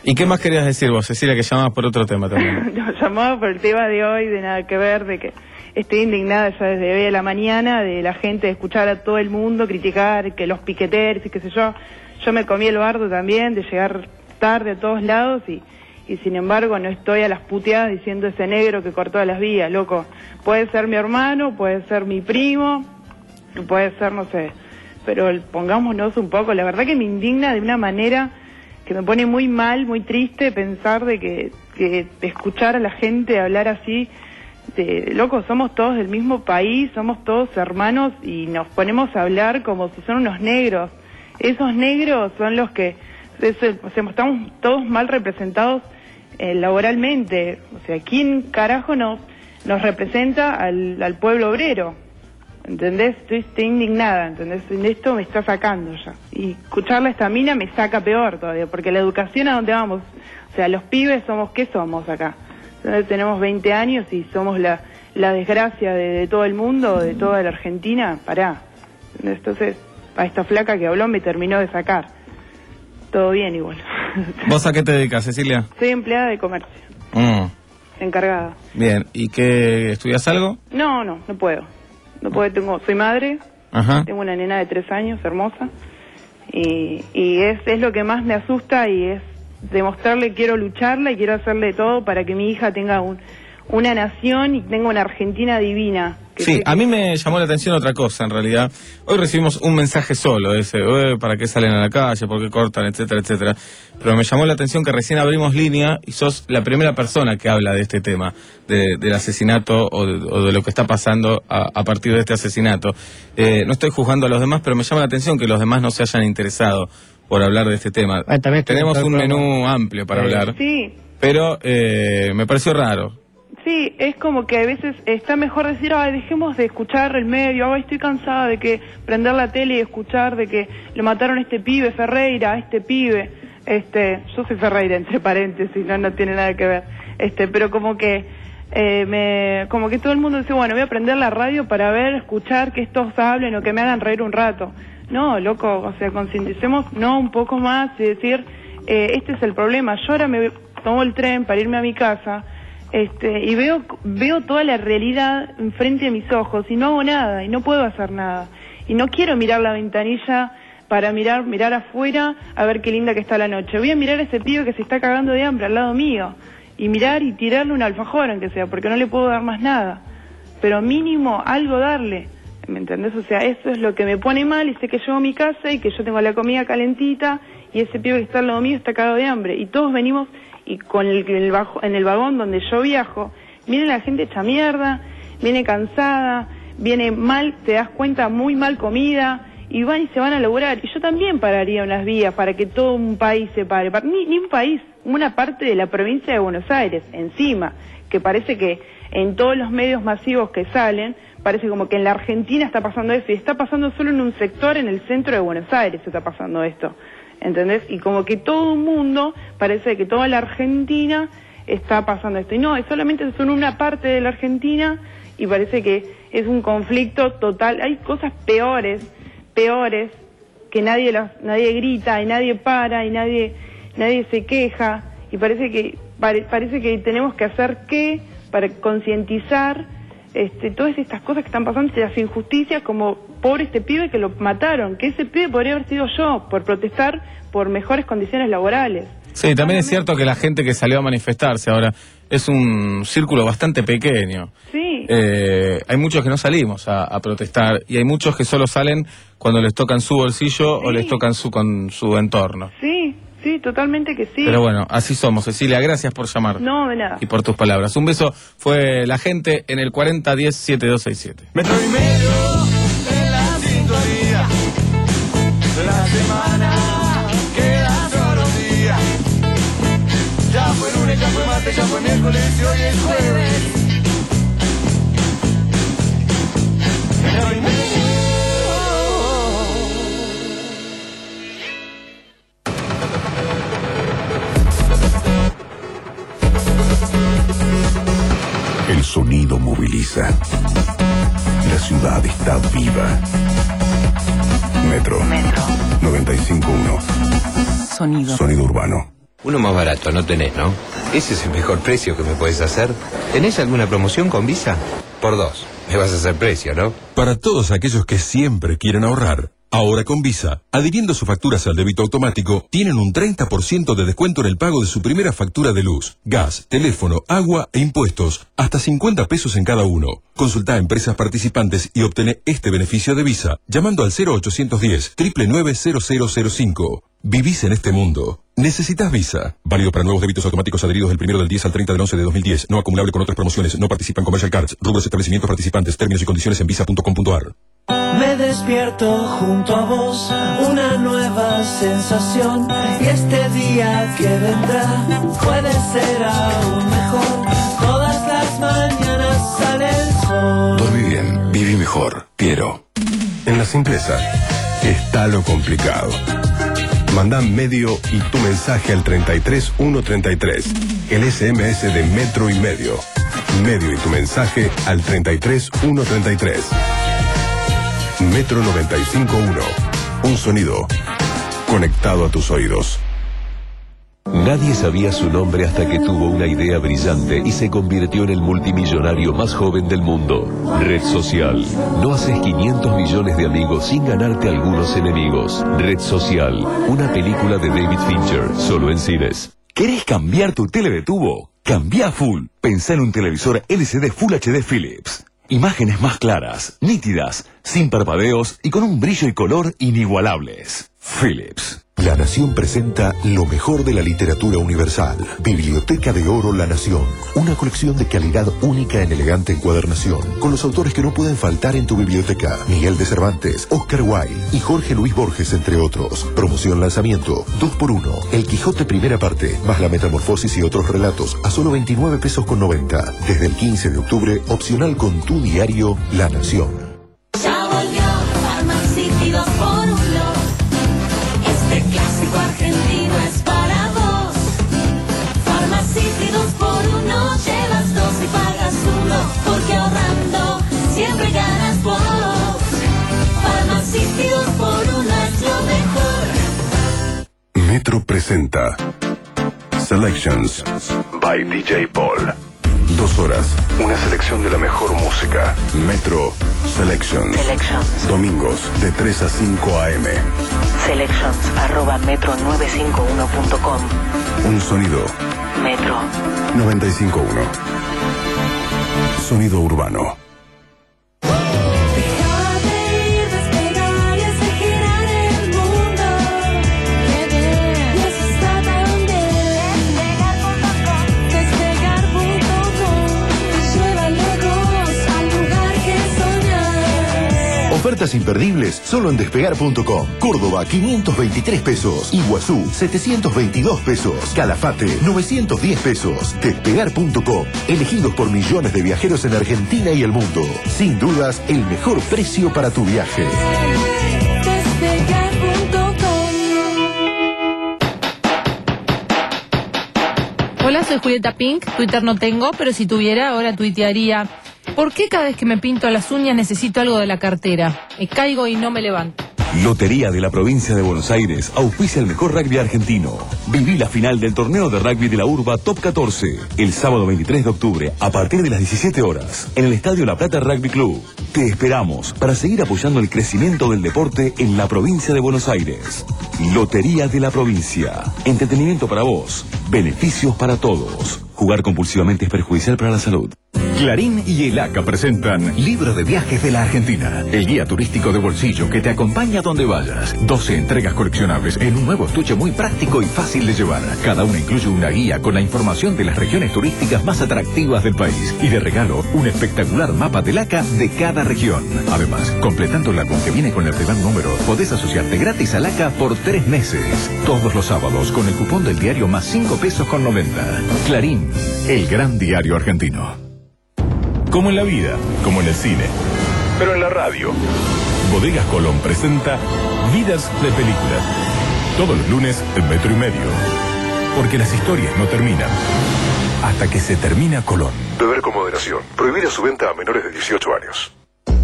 ¿Y qué más querías decir vos, Cecilia, que llamabas por otro tema también? No, llamaba por el tema de hoy, de nada que ver, de que estoy indignada ya desde hoy a la mañana de la gente, de escuchar a todo el mundo criticar, que los piqueteros y qué sé yo. Yo me comí el bardo también de llegar tarde a todos lados y, y sin embargo no estoy a las puteadas diciendo ese negro que cortó las vías, loco. Puede ser mi hermano, puede ser mi primo, puede ser, no sé, pero el, pongámonos un poco, la verdad que me indigna de una manera que me pone muy mal, muy triste pensar de que, que escuchar a la gente hablar así, de, loco, somos todos del mismo país, somos todos hermanos y nos ponemos a hablar como si son unos negros. Esos negros son los que, es el, o sea, estamos todos mal representados eh, laboralmente. O sea, ¿quién carajo nos, nos representa al, al pueblo obrero? ¿Entendés? Estoy, estoy indignada, ¿entendés? Esto me está sacando ya. Y escucharla a esta mina me saca peor todavía, porque la educación, ¿a dónde vamos? O sea, los pibes somos, ¿qué somos acá? Entonces, tenemos veinte años y somos la, la desgracia de, de todo el mundo, de toda la Argentina. Pará. Entonces, a esta flaca que habló me terminó de sacar. Todo bien igual. ¿Vos a qué te dedicas, Cecilia? Soy empleada de comercio. Mm. Encargada. Bien, ¿y qué, estudias algo? No, no, no puedo. No puedo, tengo, soy madre. Ajá. Tengo una nena de tres años, hermosa. Y, y es, es lo que más me asusta y es demostrarle, quiero lucharla y quiero hacerle todo para que mi hija tenga un, una nación y tenga una Argentina divina. Que Sí, que... a mí me llamó la atención otra cosa, en realidad. Hoy recibimos un mensaje solo, ese, eh, ¿para qué salen a la calle? ¿Por qué cortan? Etcétera, etcétera. Pero me llamó la atención que recién abrimos línea y sos la primera persona que habla de este tema, de, del asesinato o de, o de lo que está pasando a, a partir de este asesinato. Eh, no estoy juzgando a los demás, pero me llama la atención que los demás no se hayan interesado por hablar de este tema. Ah, también Tenemos un programa. menú amplio para hablar, Sí, pero eh, me pareció raro. sí, es como que a veces está mejor decir, ay, dejemos de escuchar el medio, ay, estoy cansada de que prender la tele y escuchar de que lo mataron a este pibe, Ferreira, a este pibe, este, yo soy Ferreira, entre paréntesis, no, no tiene nada que ver, este, pero como que, eh, me, como que todo el mundo dice, bueno, voy a prender la radio para ver, escuchar que estos hablen o que me hagan reír un rato. No, loco, o sea, concienticemos, no, un poco más y decir, eh, este es el problema, yo ahora me tomo el tren para irme a mi casa, Este, y veo veo toda la realidad enfrente de mis ojos y no hago nada y no puedo hacer nada y no quiero mirar la ventanilla para mirar mirar afuera a ver qué linda que está la noche. Voy a mirar a ese pibe que se está cagando de hambre al lado mío y mirar y tirarle un alfajor aunque sea, porque no le puedo dar más nada, pero mínimo algo darle, ¿me entendés? O sea, eso es lo que me pone mal y sé que llego a mi casa y que yo tengo la comida calentita y ese pibe que está al lado mío está cagado de hambre y todos venimos. Y con el, el bajo, en el vagón donde yo viajo, viene la gente hecha mierda, viene cansada, viene mal, te das cuenta, muy mal comida, y van y se van a laburar. Y yo también pararía unas vías para que todo un país se pare, para, ni, ni un país, una parte de la provincia de Buenos Aires, encima, que parece que en todos los medios masivos que salen, parece como que en la Argentina está pasando eso, y está pasando solo en un sector, en el centro de Buenos Aires está pasando esto. ¿Entendés? Y como que todo el mundo, parece que toda la Argentina está pasando esto. Y no, es solamente son una parte de la Argentina y parece que es un conflicto total. Hay cosas peores, peores, que nadie las, nadie grita y nadie para y nadie, nadie se queja. Y parece que, pare, parece que tenemos que hacer qué para concientizar este, todas estas cosas que están pasando, las injusticias, como pobre este pibe que lo mataron, que ese pibe podría haber sido yo, por protestar por mejores condiciones laborales. Sí, también es cierto que la gente que salió a manifestarse ahora es un círculo bastante pequeño. Sí. Eh, hay muchos que no salimos a, a protestar y hay muchos que solo salen cuando les tocan su bolsillo sí. o les tocan su con su entorno. Sí, sí, totalmente que sí. Pero bueno, así somos, Cecilia, gracias por llamar. No, de nada. Y por tus palabras. Un beso, fue la gente en el cuarenta diez setenta y dos sesenta y siete. Metro y medio en la sintonía. La semana queda solo un día. Ya fue lunes, ya fue martes, ya fue miércoles y hoy es jueves. Metro y medio. El sonido moviliza. La ciudad está viva. Metro. Metro. noventa y cinco punto uno. Sonido. Sonido urbano. Uno más barato no tenés, ¿no? Ese es el mejor precio que me puedes hacer. ¿Tenés alguna promoción con Visa? Por dos. Me vas a hacer precio, ¿no? Para todos aquellos que siempre quieren ahorrar, ahora con Visa, adhiriendo sus facturas al débito automático, tienen un treinta por ciento de descuento en el pago de su primera factura de luz, gas, teléfono, agua e impuestos, hasta cincuenta pesos en cada uno. Consulta a empresas participantes y obtené este beneficio de Visa, llamando al cero ochocientos diez, nueve nueve cero cero cero cinco. Vivís en este mundo. Necesitas Visa. Válido para nuevos débitos automáticos adheridos del primero del diez al treinta del once de dos mil diez. No acumulable con otras promociones. No participan Commercial Cards. Rubros establecimientos participantes. Términos y condiciones en visa punto com punto ar. Me despierto junto a vos, una nueva sensación. Y este día que vendrá puede ser aún mejor. Todas las mañanas sale el sol. Dormí bien, viví mejor. Quiero. En la simpleza está lo complicado. Mandá medio y tu mensaje al treinta y tres ciento treinta y tres. El S M S de Metro y Medio. Medio y tu mensaje al treinta y tres ciento treinta y tres. Metro noventa y cinco punto uno. Un sonido conectado a tus oídos. Nadie sabía su nombre hasta que tuvo una idea brillante y se convirtió en el multimillonario más joven del mundo. Red Social. No haces quinientos millones de amigos sin ganarte algunos enemigos. Red Social. Una película de David Fincher, solo en cines. ¿Querés cambiar tu tele de tubo? Cambia a full. Pensá en un televisor L C D Full H D Philips. Imágenes más claras, nítidas, sin parpadeos y con un brillo y color inigualables. Philips. La Nación presenta lo mejor de la literatura universal. Biblioteca de Oro La Nación. Una colección de calidad única en elegante encuadernación. Con los autores que no pueden faltar en tu biblioteca. Miguel de Cervantes, Oscar Wilde y Jorge Luis Borges, entre otros. Promoción lanzamiento dos por uno. El Quijote primera parte, más la Metamorfosis y otros relatos a solo veintinueve pesos con noventa. Desde el quince de octubre, opcional con tu diario La Nación. Ya volvió Pharmacity dos por uno. Este clásico argentino es para vos. Pharmacity dos por uno. Llevas dos y pagas uno. Porque ahorrando siempre ganas vos. Pharmacity dos por uno es lo mejor. Metro presenta Selections by D J Paul. Dos horas, una selección de la mejor música. Metro Selections. Selections. Domingos de tres a cinco a eme. Selections arroba metro novecientos cincuenta y uno punto com. Un sonido. Metro noventa y cinco punto uno. Sonido urbano. Ofertas imperdibles solo en despegar punto com. Córdoba, quinientos veintitrés pesos. Iguazú, setecientos veintidós pesos. Calafate, novecientos diez pesos. Despegar punto com. Elegidos por millones de viajeros en Argentina y el mundo. Sin dudas, el mejor precio para tu viaje. Despegar punto com. Hola, soy Julieta Pink. Twitter no tengo, pero si tuviera, ahora tuitearía: ¿por qué cada vez que me pinto las uñas necesito algo de la cartera? Me caigo y no me levanto. Lotería de la Provincia de Buenos Aires auspicia el mejor rugby argentino. Viví la final del torneo de rugby de la Urba Top catorce, el sábado veintitrés de octubre, a partir de las diecisiete horas, en el Estadio La Plata Rugby Club. Te esperamos para seguir apoyando el crecimiento del deporte en la provincia de Buenos Aires. Lotería de la Provincia. Entretenimiento para vos. Beneficios para todos. Jugar compulsivamente es perjudicial para la salud. Clarín y el A C A presentan Libro de Viajes de la Argentina, el guía turístico de bolsillo que te acompaña donde vayas. doce entregas coleccionables en un nuevo estuche muy práctico y fácil de llevar. Cada una incluye una guía con la información de las regiones turísticas más atractivas del país. Y de regalo, un espectacular mapa del A C A de cada región. Además, completando el álbum que viene con el primer número, podés asociarte gratis al A C A por tres meses. Todos los sábados con el cupón del diario más cinco pesos con noventa. Clarín, el gran diario argentino. Como en la vida, como en el cine, pero en la radio. Bodegas Colón presenta Vidas de Película. Todos los lunes en Metro y Medio. Porque las historias no terminan hasta que se termina Colón. Beber con moderación. Prohibida su venta a menores de dieciocho años.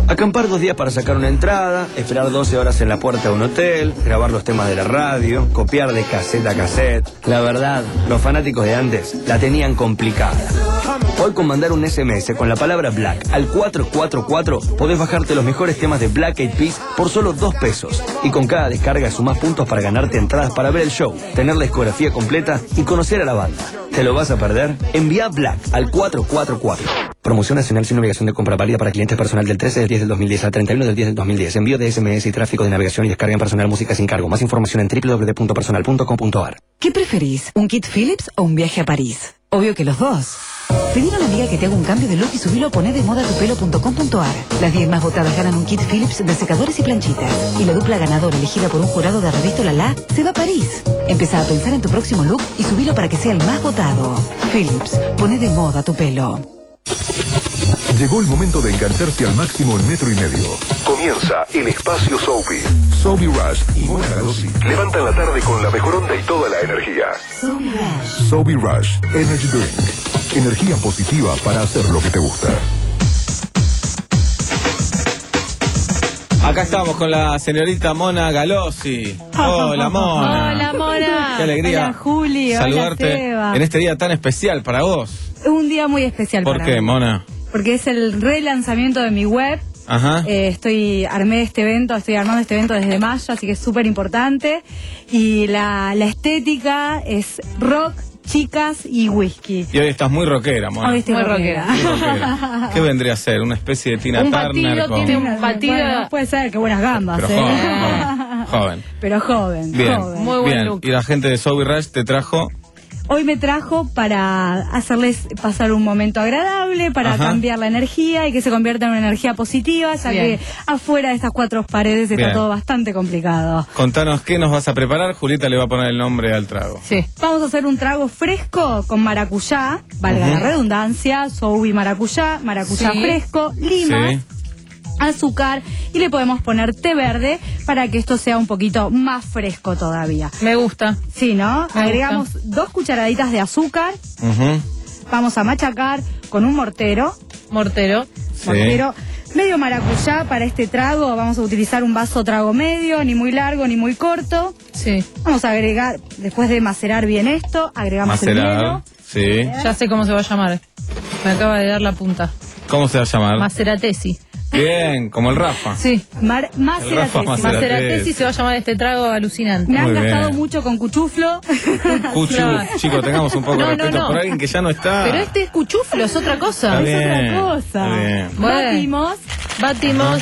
Acampar dos días para sacar una entrada, esperar doce horas en la puerta de un hotel, grabar los temas de la radio, copiar de cassette a cassette. La verdad, los fanáticos de antes la tenían complicada. Hoy con mandar un S M S con la palabra Black al cuatro cuatro cuatro podés bajarte los mejores temas de Black Eyed Peas por solo dos pesos. Y con cada descarga sumás puntos para ganarte entradas para ver el show, tener la discografía completa y conocer a la banda. ¿Te lo vas a perder? Envía Black al cuatro cuatro cuatro. Promoción nacional sin obligación de compra válida para clientes personal del trece del diez del dos mil diez al treinta y uno del diez del dos mil diez. Envío de S M S y tráfico de navegación y descarga en personal música sin cargo. Más información en doble u doble u doble u punto personal punto com punto a r. ¿Qué preferís? ¿Un kit Philips o un viaje a París? Obvio que los dos. Pedí a una amiga que te haga un cambio de look y subilo a poné de moda tu pelo punto com punto a r. Las diez más votadas ganan un kit Philips de secadores y planchitas. Y la dupla ganadora elegida por un jurado de revista La La se va a París. Empezá a pensar en tu próximo look y subilo para que sea el más votado. Philips, poné de moda tu pelo. Llegó el momento de engancharse al máximo en metro y medio. Comienza el espacio Sobi. Sobi Rush y Mona Galosi levantan la tarde con la mejor onda y toda la energía. Sobi Rush. Sobi Rush Energy Drink. Energía positiva para hacer lo que te gusta. Acá estamos con la señorita Mona Galosi. Hola, Mona. Hola, Mona. Qué alegría. Hola, Juli. Saludarte Hola, Seba. en este día tan especial para vos. Un día muy especial ¿Por para qué, mí. Mona? Porque es el relanzamiento de mi web. Ajá. Eh, estoy armé este evento, estoy armando este evento desde mayo, así que es súper importante. Y la, la estética es rock, chicas y whisky. Y hoy estás muy rockera, Mona. Hoy estoy muy rockera. Muy rockera. ¿Qué vendría a ser? ¿Una especie de Tina Un Turner? batido con... tiene un batido. Bueno, puede ser, qué buenas gambas. Pero eh. joven, joven, joven. Pero joven, Bien, joven. muy bien. Y la gente de Sobi Rush te trajo... Hoy me trajo para hacerles pasar un momento agradable, para Ajá. cambiar la energía y que se convierta en una energía positiva, ya Bien. que afuera de estas cuatro paredes está Bien. todo bastante complicado. Contanos qué nos vas a preparar. Julieta le va a poner el nombre al trago. Sí. Vamos a hacer un trago fresco con maracuyá, valga Ujú. la redundancia, Sobi maracuyá, maracuyá Sí. fresco, lima, Sí. azúcar y le podemos poner té verde para que esto sea un poquito más fresco todavía. Me gusta. Sí, ¿no? Me Agregamos dos cucharaditas de azúcar, Ujú. vamos a machacar con un mortero. Mortero. Sí. Mortero. Medio maracuyá para este trago, vamos a utilizar un vaso trago medio, ni muy largo ni muy corto. Sí. Vamos a agregar, después de macerar bien esto, agregamos el hielo. Macerar. Sí. Ya sé cómo se va a llamar. Me acaba de dar la punta. ¿Cómo se va a llamar? Maceratesi. Bien, como el Rafa. Sí. Mar Maceratesi. Rafa Maceratesi. Maceratesi se va a llamar este trago alucinante. Me han Muy gastado bien. mucho con cuchuflo. Cuchu, No. chicos, tengamos un poco No, de no, respeto no. por alguien que ya no está. Pero este es cuchuflo, es otra cosa. Está bien, Es otra cosa. está bien. Bueno. Batimos. Batimos.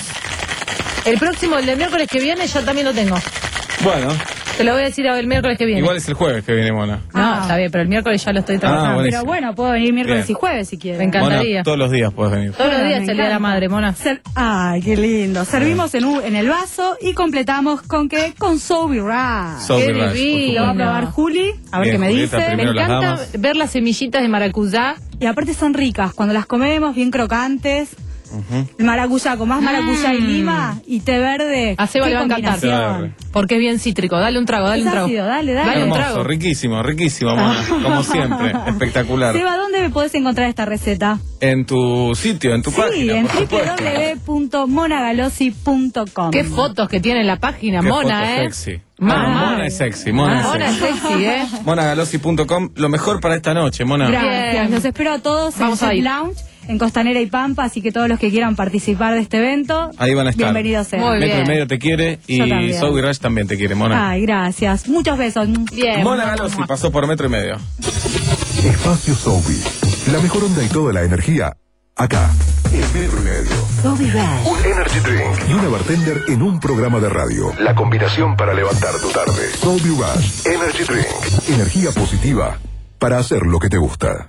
El próximo, el del miércoles que viene, ya también lo tengo. Bueno, Te lo voy a decir el miércoles que viene. igual es el jueves que viene, Mona. No, Ah. está bien, pero el miércoles ya lo estoy Ah, trabajando. buenísimo. Pero bueno, puedo venir miércoles Bien. y jueves si quieren. Me encantaría. Mona, todos los días puedes venir. Todos los Bueno, días me es el día de la encanta. madre, Mona. Ser- Ay, qué lindo. Servimos en, un- en el vaso y completamos con qué? Con Sobi Rush. Sobi Qué Rush, por divino. Lo va a supuesto. probar Juli, a ver Bien, qué me Julieta, dice. Me primero las encanta damas. ver las semillitas de maracuyá. Y aparte son ricas, cuando las comemos, bien crocantes. Ujú. El maracuyá con más maracuyá y lima y té verde. A Seba qué le va a encantar. combinación. Porque es bien cítrico. Dale un trago, dale Es un trago. ácido, dale, dale. un Hermoso, trago. riquísimo, riquísimo, Mona. Como siempre, espectacular. Seba, ¿dónde me podés encontrar esta receta? En tu sitio, en tu Sí, página, en por supuesto. doble u doble u doble u punto monagalosi punto com. Qué fotos que tiene en la página, Qué Mona, foto ¿eh? sexy. Mal, Mona, mal. Mona es sexy, Mona, Mona es es sexy. sexy, ¿eh? monagalosi punto com, lo mejor para esta noche, Mona. Gracias, Bien. los espero a todos Vamos en a el ir. Lounge, en Costanera y Pampa, así que todos los que quieran participar de este evento, Ahí van a estar. bienvenidos sean. Muy Metro bien. y medio te quiere y Yo también. Sobi Rush también te quiere, Mona. Ay, gracias. Muchos besos. Bien. Mona Galosi pasó por metro y medio. Espacio Sobi. La mejor onda y toda la energía. Acá. En metro y medio. Sobi Rush. Un energy drink y una bartender en un programa de radio. La combinación para levantar tu tarde. Sobi Rush Energy Drink. Energía positiva para hacer lo que te gusta.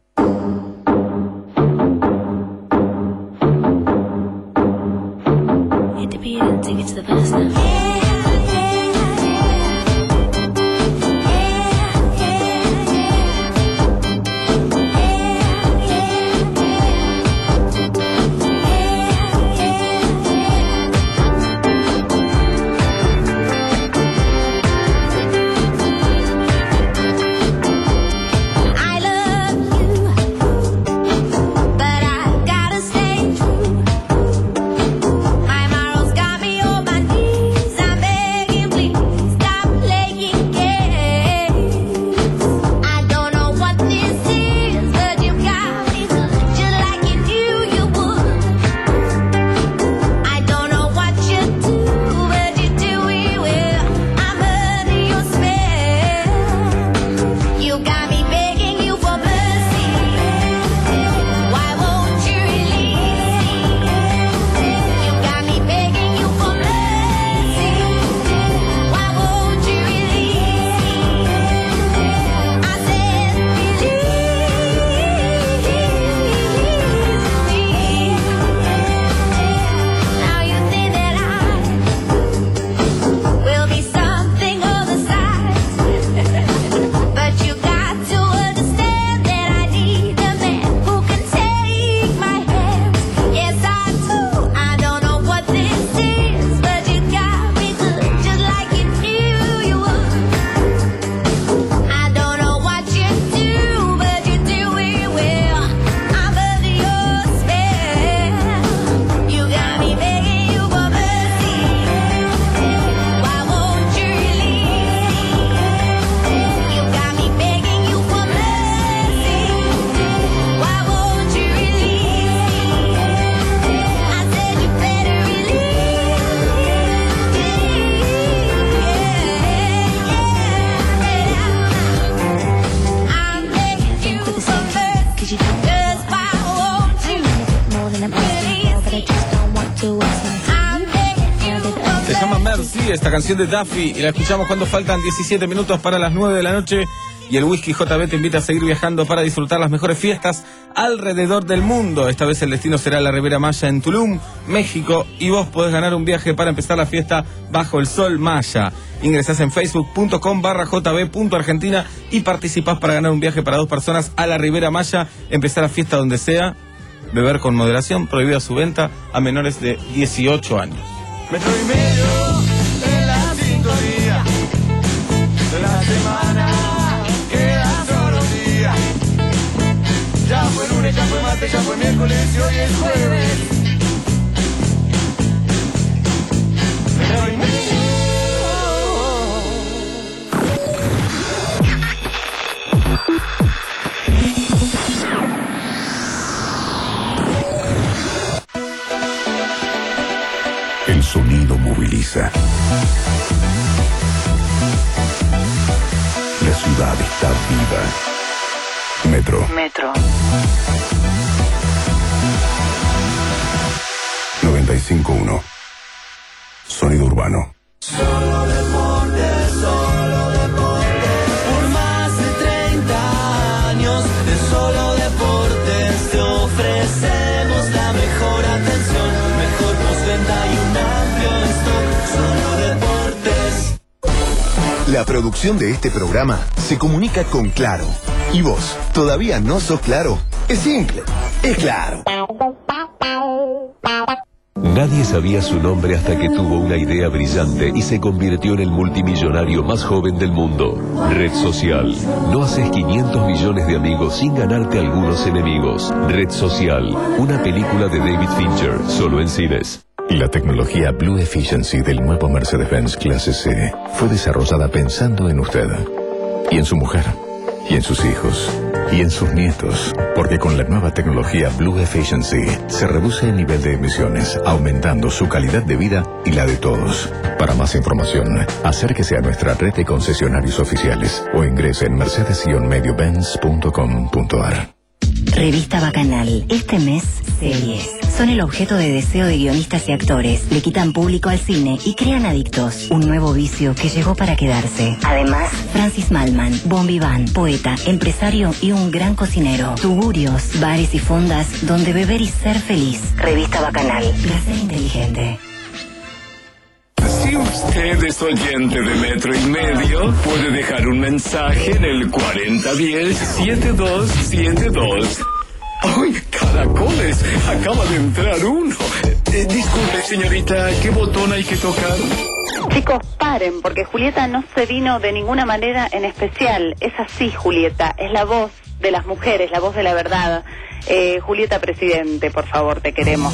I love you, but I gotta stay true. Sí, esta canción de Duffy, y la escuchamos cuando faltan diecisiete minutos para las nueve de la noche. Y el Whisky J B te invita a seguir viajando para disfrutar las mejores fiestas alrededor del mundo. Esta vez el destino será la Riviera Maya en Tulum, México, y vos podés ganar un viaje para empezar la fiesta bajo el sol maya. Ingresás en facebook.com barra jb.argentina y participás para ganar un viaje para dos personas a la Riviera Maya. Empezar la fiesta donde sea, beber con moderación, prohibida su venta a menores de dieciocho años. Metro y medio en la sintonía de la semana. Queda solo un día. Ya fue lunes, ya fue martes, ya fue miércoles y hoy es jueves. Metro y medio. El sonido moviliza. La ciudad está viva. Metro. Metro. noventa y cinco punto uno. Sonido urbano. Solo deportes, solo deportes. Por más de treinta años de solo deportes te ofrecemos la mejor atención, mejor postventa y un amplio stock. Solo deportes. La producción de este programa se comunica con Claro. ¿Y vos todavía no sos Claro? Es simple, es Claro. Nadie sabía su nombre hasta que tuvo una idea brillante y se convirtió en el multimillonario más joven del mundo. Red Social. No haces quinientos millones de amigos sin ganarte algunos enemigos. Red Social. Una película de David Fincher, solo en cines. La tecnología Blue Efficiency del nuevo Mercedes-Benz Clase C fue desarrollada pensando en usted, y en su mujer, y en sus hijos, y en sus nietos, porque con la nueva tecnología Blue Efficiency se reduce el nivel de emisiones, aumentando su calidad de vida y la de todos. Para más información, acérquese a nuestra red de concesionarios oficiales o ingrese en mercedes medio benz punto com punto ar. Revista Bacanal. Este mes, series. Son el objeto de deseo de guionistas y actores. Le quitan público al cine y crean adictos. Un nuevo vicio que llegó para quedarse. Además, Francis Malman, Bon Vivant, poeta, empresario y un gran cocinero. Tugurios, bares y fondas donde beber y ser feliz. Revista Bacanal. Placer inteligente. Si usted es oyente de Metro y Medio, puede dejar un mensaje en el cuarenta diez setenta y dos setenta y dos. ¡Ay, caracoles! Acaba de entrar uno. Eh, disculpe, señorita, ¿qué botón hay que tocar? Chicos, paren, porque Julieta no se vino de ninguna manera en especial. Es así, Julieta. Es la voz de las mujeres, la voz de la verdad. Eh, Julieta Presidente, por favor, te queremos.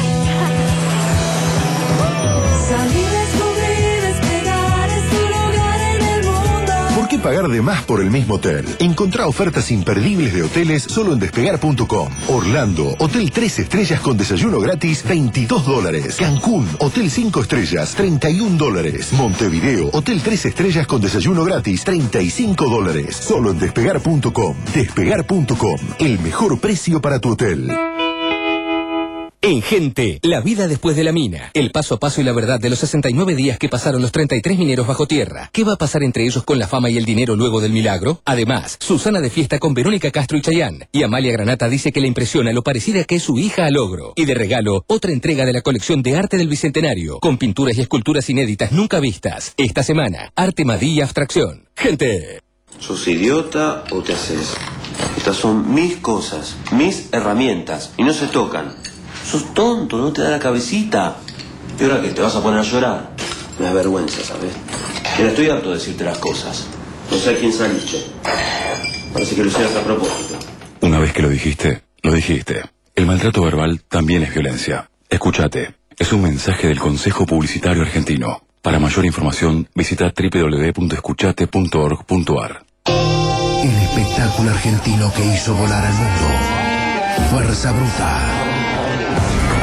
¿Por qué pagar de más por el mismo hotel? Encontrá ofertas imperdibles de hoteles solo en despegar punto com. Orlando, hotel tres estrellas con desayuno gratis, veintidós dólares. Cancún, hotel cinco estrellas, treinta y un dólares. Montevideo, hotel tres estrellas con desayuno gratis, treinta y cinco dólares. Solo en despegar punto com. Despegar punto com, el mejor precio para tu hotel. En Gente, la vida después de la mina. El paso a paso y la verdad de los sesenta y nueve días que pasaron los treinta y tres mineros bajo tierra. ¿Qué va a pasar entre ellos con la fama y el dinero luego del milagro? Además, Susana de fiesta con Verónica Castro y Chayanne. Y Amalia Granata dice que le impresiona lo parecida que es su hija al ogro. Y de regalo, otra entrega de la colección de arte del Bicentenario, con pinturas y esculturas inéditas nunca vistas. Esta semana, Arte, Madí y Abstracción. Gente. ¿Sos idiota o te haces? Estas son mis cosas, mis herramientas, y no se tocan. Sos tonto, no te da la cabecita. ¿Y ahora qué? ¿Te vas a poner a llorar? Me da vergüenza, ¿sabes? Mira, estoy harto de decirte las cosas. No sé a quién saliste. Parece que lo hicieras a propósito. Una vez que lo dijiste, lo dijiste. El maltrato verbal también es violencia. Escúchate. Es un mensaje del Consejo Publicitario Argentino. Para mayor información, visita doble u doble u doble u punto escuchate punto org punto ar. El espectáculo argentino que hizo volar al mundo. Fuerza Bruta.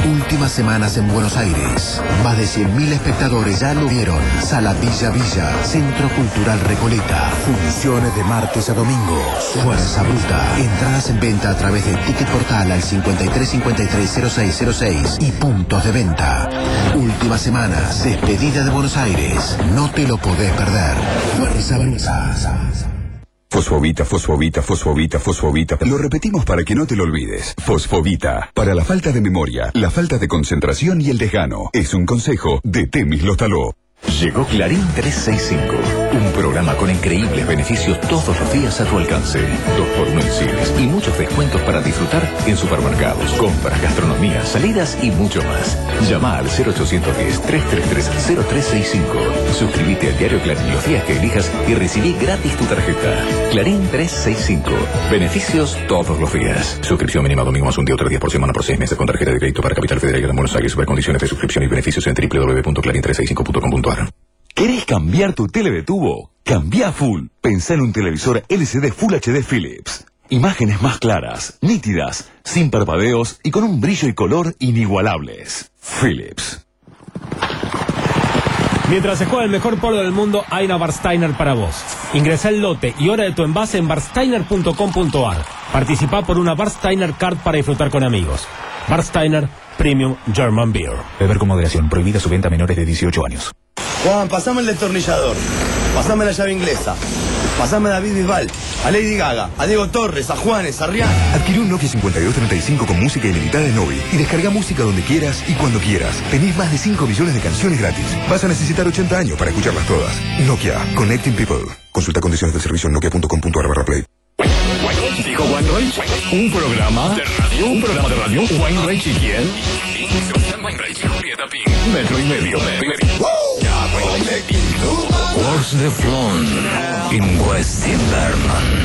Últimas semanas en Buenos Aires. Más de cien mil espectadores ya lo vieron. Sala Villa Villa, Centro Cultural Recoleta. Funciones de martes a domingos. Fuerza Bruta. Entradas en venta a través de Ticket Portal al cincuenta y tres cincuenta y tres cero seis cero seis y puntos de venta. Últimas semanas. Despedida de Buenos Aires. No te lo podés perder. Fuerza Bruta. Fosfovita, fosfovita, fosfovita, fosfovita. Lo repetimos para que no te lo olvides. Fosfovita. Para la falta de memoria, la falta de concentración y el desgano. Es un consejo de Temis Lostaló. Llegó Clarín trescientos sesenta y cinco, un programa con increíbles beneficios todos los días a tu alcance. Dos por uno en cines y muchos descuentos para disfrutar en supermercados, compras, gastronomía, salidas y mucho más. Llama al cero ochocientos diez, trescientos treinta y tres, cero tres sesenta y cinco. Suscríbete al diario Clarín los días que elijas y recibí gratis tu tarjeta. Clarín trescientos sesenta y cinco. Beneficios todos los días. Suscripción mínima domingo más un día, otro día por semana por seis meses con tarjeta de crédito para Capital Federal de Buenos Aires. Ver condiciones de suscripción y beneficios en doble u doble u doble u punto clarín trescientos sesenta y cinco punto com punto a r. ¿Querés cambiar tu tele de tubo? Cambia full. Pensá en un televisor L C D Full H D Philips. Imágenes más claras, nítidas, sin parpadeos y con un brillo y color inigualables. Philips. Mientras se juega el mejor polo del mundo, hay una Barsteiner para vos. Ingresá el lote y hora de tu envase en barsteiner punto com punto a r. Participá por una Barsteiner Card para disfrutar con amigos. Barsteiner Premium German Beer. Beber con moderación. Prohibida su venta a menores de dieciocho años. Juan, pasame el destornillador. Pasame la llave inglesa. Pasame a David Bisbal, a Lady Gaga, a Diego Torres, a Juanes, a Rihanna. Adquirí un Nokia cincuenta y dos treinta y cinco con música ilimitada en Novi y descarga música donde quieras y cuando quieras. Tenés más de cinco millones de canciones gratis. Vas a necesitar ochenta años para escucharlas todas. Nokia, Connecting People. Consulta condiciones del servicio en nokia punto com punto a r barra play. Dijo Weinreich, un programa de radio, un programa de radio, Weinreich y quién? Weinreich y Julieta Pink. Metro y medio. What's the Flown in West Timberman.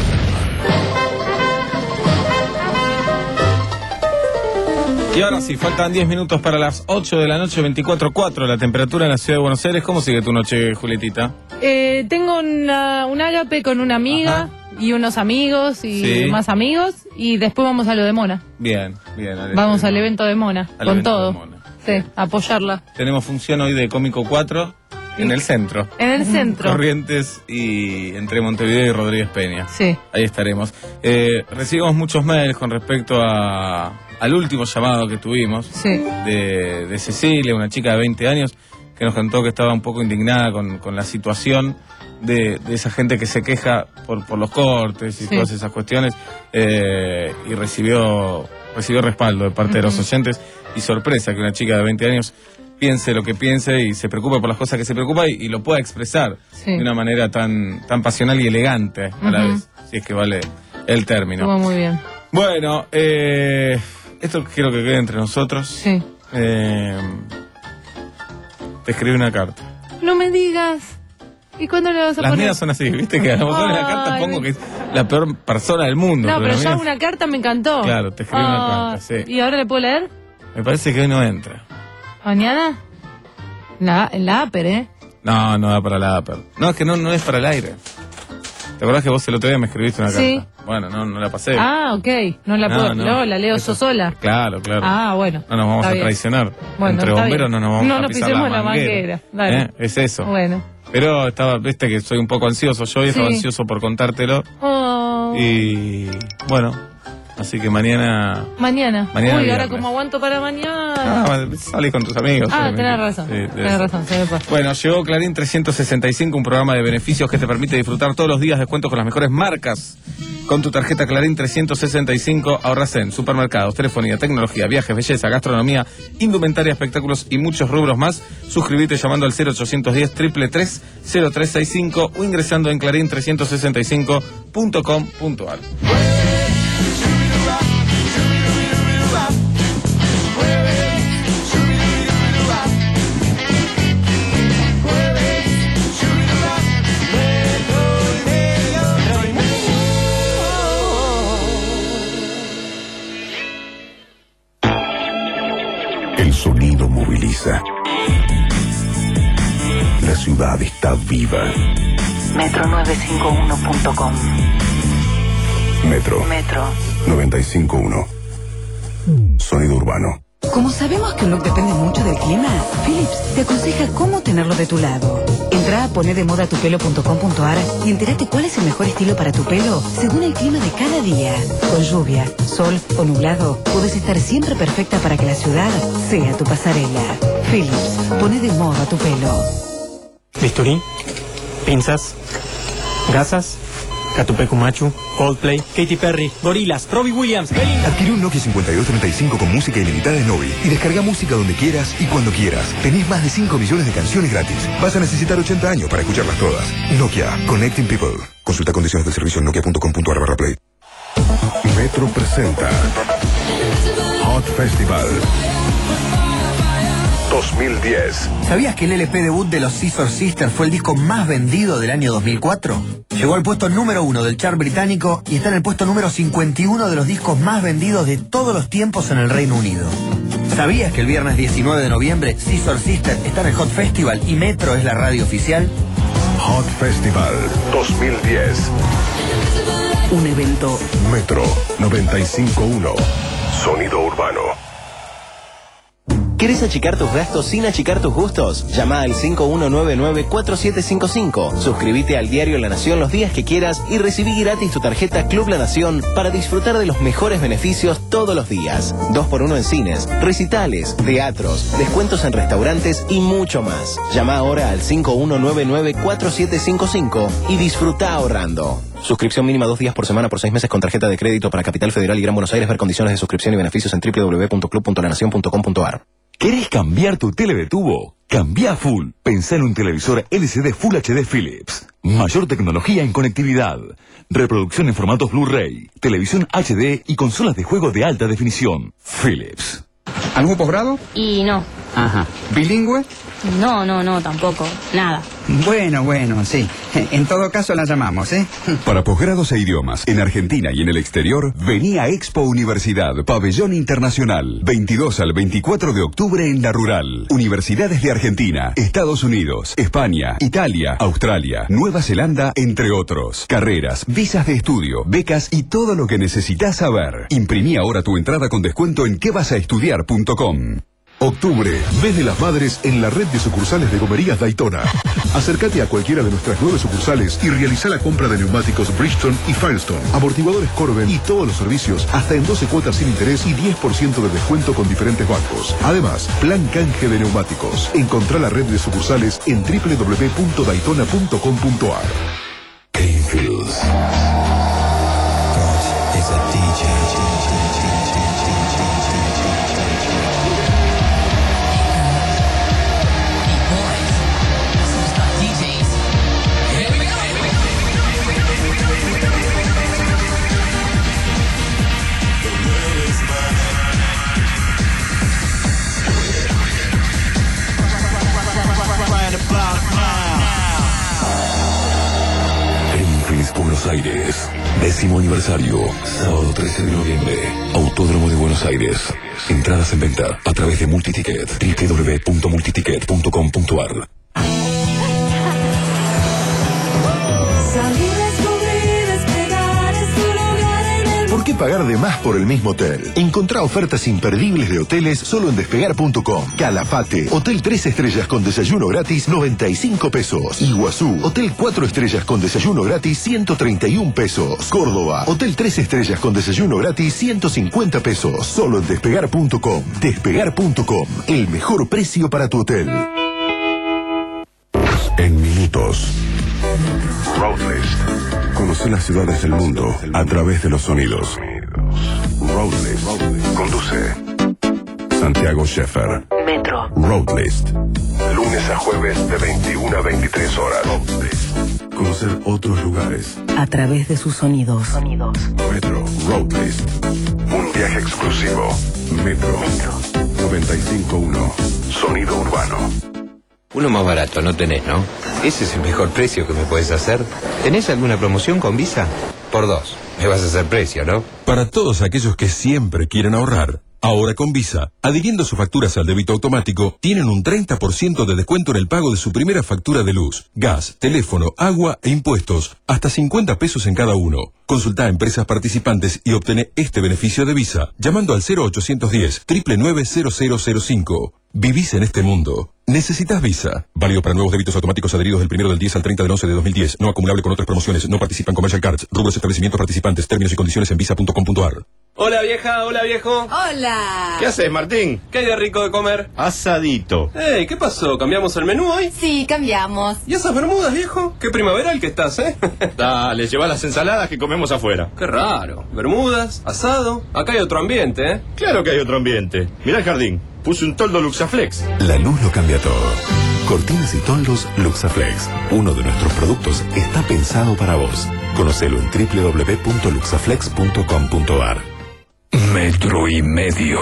Y ahora sí, faltan diez minutos para las ocho de la noche, veinticuatro cuatro la temperatura en la ciudad de Buenos Aires. ¿Cómo sigue tu noche, Julietita? Eh, tengo una, un ágape con una amiga. Ajá. Y unos amigos y sí. más amigos. Y después vamos a lo de Mona. Bien, bien. Al vamos al evento de Mona, al con todo. Mona. Sí, apoyarla. Tenemos función hoy de Cómico cuatro en el centro. En el centro. Corrientes y entre Montevideo y Rodríguez Peña. Sí. Ahí estaremos. Eh, recibimos muchos mails con respecto a, al último llamado que tuvimos. Sí. De, de Cecilia, una chica de veinte años, que nos contó que estaba un poco indignada con, con la situación de, de esa gente que se queja por, por los cortes y sí. todas esas cuestiones, eh, y recibió recibió respaldo de parte uh-huh. de los oyentes, y sorpresa que una chica de veinte años piense lo que piense y se preocupe por las cosas que se preocupa y, y lo pueda expresar sí. de una manera tan, tan pasional y elegante a uh-huh. la vez, si es que vale el término. Estuvo muy bien. Bueno, eh, esto quiero que quede entre nosotros. Sí. Eh, te escribí una carta. No me digas. ¿Y cuándo le vas a Las poner? mías son así, ¿viste? Que a lo mejor en la carta pongo que es la peor persona del mundo. No, pero, pero ya mías... una carta me encantó. Claro, te escribí oh, una carta, sí. ¿Y ahora le puedo leer? Me parece que hoy no entra. ¿Mañana? La, la Aper, ¿eh? No, no da para la Aper. No, es que no, no es para el aire. ¿Te acordás que vos el otro día me escribiste una sí. carta? Bueno, no, no la pasé. Ah, ok. No la puedo, no, no. la leo Eso, sola. Claro, claro. Ah, bueno. No nos vamos a bien. traicionar. Bueno, entre bomberos bien. no nos vamos no a nos pisar pisemos la manguera. La manguera. ¿Eh? Es eso. Bueno. Pero estaba, viste que soy un poco ansioso yo y estaba sí. ansioso por contártelo. Oh. Y bueno, así que mañana... Mañana. mañana Uy, viernes. ahora como aguanto para mañana. Ah, salí con tus amigos. Ah, tenés razón. Sí, tenés razón, se me pasa. Bueno, llegó Clarín trescientos sesenta y cinco, un programa de beneficios que te permite disfrutar todos los días descuentos con las mejores marcas. Con tu tarjeta Clarín trescientos sesenta y cinco ahorras en supermercados, telefonía, tecnología, viajes, belleza, gastronomía, indumentaria, espectáculos y muchos rubros más. Suscríbete llamando al cero ochocientos diez, tres tres tres, cero tres sesenta y cinco o ingresando en clarín trescientos sesenta y cinco punto com punto a r. El sonido moviliza. La ciudad está viva. Metro novecientos cincuenta y uno punto com. Metro. Metro. novecientos cincuenta y uno. Sonido urbano. Como sabemos que un look depende mucho del clima, Philips te aconseja cómo tenerlo de tu lado. Entra a poner de moda tu pelo punto com punto ar y entérate cuál es el mejor estilo para tu pelo según el clima de cada día. Con lluvia, sol o nublado, puedes estar siempre perfecta para que la ciudad sea tu pasarela. Philips, pone de moda tu pelo. Bisturí, pinzas, gasas, Catupecu Machu, Coldplay, Katy Perry, Gorillaz, Robbie Williams, Belinda. Adquirí un Nokia cincuenta y dos treinta y cinco con música ilimitada de Novi y descarga música donde quieras y cuando quieras. Tenés más de cinco millones de canciones gratis. Vas a necesitar ochenta años para escucharlas todas. Nokia, Connecting People. Consulta condiciones del servicio en nokia punto com punto ar barra play. Metro presenta Hot Festival dos mil diez. ¿Sabías que el L P debut de los Scissor Sisters fue el disco más vendido del año dos mil cuatro? Llegó al puesto número uno del chart británico y está en el puesto número cincuenta y uno de los discos más vendidos de todos los tiempos en el Reino Unido. ¿Sabías que el viernes diecinueve de noviembre Scissor Sisters está en el Hot Festival y Metro es la radio oficial? Hot Festival dos mil diez. Un evento Metro noventa y cinco punto uno. Sonido urbano. ¿Querés achicar tus gastos sin achicar tus gustos? Llama al cinco uno nueve nueve cuatro siete cinco cinco. Suscríbete al diario La Nación los días que quieras y recibí gratis tu tarjeta Club La Nación para disfrutar de los mejores beneficios todos los días. dos por uno en cines, recitales, teatros, descuentos en restaurantes y mucho más. Llama ahora al cinco uno nueve nueve cuatro siete cinco cinco y disfruta ahorrando. Suscripción mínima dos días por semana por seis meses con tarjeta de crédito para Capital Federal y Gran Buenos Aires. Ver condiciones de suscripción y beneficios en doble u doble u doble u punto club punto la nación punto com punto ar. ¿Querés cambiar tu tele de tubo? Cambia full. Pensá en un televisor L C D Full H D Philips. Mayor tecnología en conectividad. Reproducción en formatos Blu-ray. Televisión H D y consolas de juego de alta definición. Philips. ¿Algún posgrado? Y no. Ajá. ¿Bilingüe? No, no, no, tampoco. Nada. Bueno, bueno, sí. En todo caso la llamamos, ¿eh? Para posgrados e idiomas en Argentina y en el exterior, vení a Expo Universidad, Pabellón Internacional, veintidós al veinticuatro de octubre en La Rural. Universidades de Argentina, Estados Unidos, España, Italia, Australia, Nueva Zelanda, entre otros. Carreras, visas de estudio, becas y todo lo que necesitas saber. Imprimí ahora tu entrada con descuento en qué vas a estudiar punto com. Octubre, mes de las madres en la red de sucursales de Gomerías Daytona. Acércate a cualquiera de nuestras nueve sucursales y realiza la compra de neumáticos Bridgestone y Firestone, amortiguadores Corben y todos los servicios hasta en doce cuotas sin interés y diez por ciento de descuento con diferentes bancos. Además, plan canje de neumáticos. Encontrá la red de sucursales en doble u doble u doble u punto daytona punto com punto ar. Greenfields. Buenos Aires, décimo aniversario, sábado trece de noviembre, Autódromo de Buenos Aires. Entradas en venta a través de Multiticket, doble u doble u doble u punto multiticket punto com punto ar. ¿Por qué pagar de más por el mismo hotel? Encontrá ofertas imperdibles de hoteles solo en despegar punto com. Calafate, hotel tres estrellas con desayuno gratis, noventa y cinco pesos. Iguazú, hotel cuatro estrellas con desayuno gratis, ciento treinta y un pesos. Córdoba, hotel tres estrellas con desayuno gratis, ciento cincuenta pesos. Solo en despegar punto com. despegar punto com, el mejor precio para tu hotel. En minutos. Roadlist. Conoce las ciudades del mundo a través de los sonidos. Roadlist. Conduce Santiago Scheffer. Metro. Roadlist. Lunes a jueves de veintiuna a veintitrés horas. Roadlist. Conocer otros lugares. A través de sus sonidos. Sonidos. Metro. Roadlist. Un viaje exclusivo. Metro. noventa y cinco punto uno. Sonido urbano. Uno más barato no tenés, ¿no? Ese es el mejor precio que me puedes hacer. ¿Tenés alguna promoción con Visa? Por dos. Me vas a hacer precio, ¿no? Para todos aquellos que siempre quieren ahorrar, Ahora con Visa, adhiriendo sus facturas al débito automático, tienen un treinta por ciento de descuento en el pago de su primera factura de luz, gas, teléfono, agua e impuestos, hasta cincuenta pesos en cada uno. Consulta a empresas participantes y obtené este beneficio de Visa, llamando al cero ochocientos diez, nueve nueve nueve, cero cero cero cinco. Vivís en este mundo. ¿Necesitas Visa? Válido para nuevos débitos automáticos adheridos del primero del diez al treinta del once de dos mil diez. No acumulable con otras promociones. No participan Commercial Cards. Rubros establecimientos participantes. Términos y condiciones en visa punto com punto a r. Hola vieja, hola viejo. Hola. ¿Qué haces, Martín? ¿Qué hay de rico de comer? Asadito. Ey, ¿qué pasó? ¿Cambiamos el menú hoy? Sí, cambiamos. ¿Y esas bermudas, viejo? Qué primaveral que estás, ¿eh? Dale, lleva las ensaladas que comemos afuera. Qué raro. Bermudas, asado. Acá hay otro ambiente, ¿eh? Claro que hay otro ambiente. Mirá el jardín. Puse un toldo Luxaflex. La luz lo cambia todo. Cortinas y toldos Luxaflex. Uno de nuestros productos está pensado para vos. Conocelo en doble u doble u doble u punto luxaflex punto com punto a r. Metro y medio.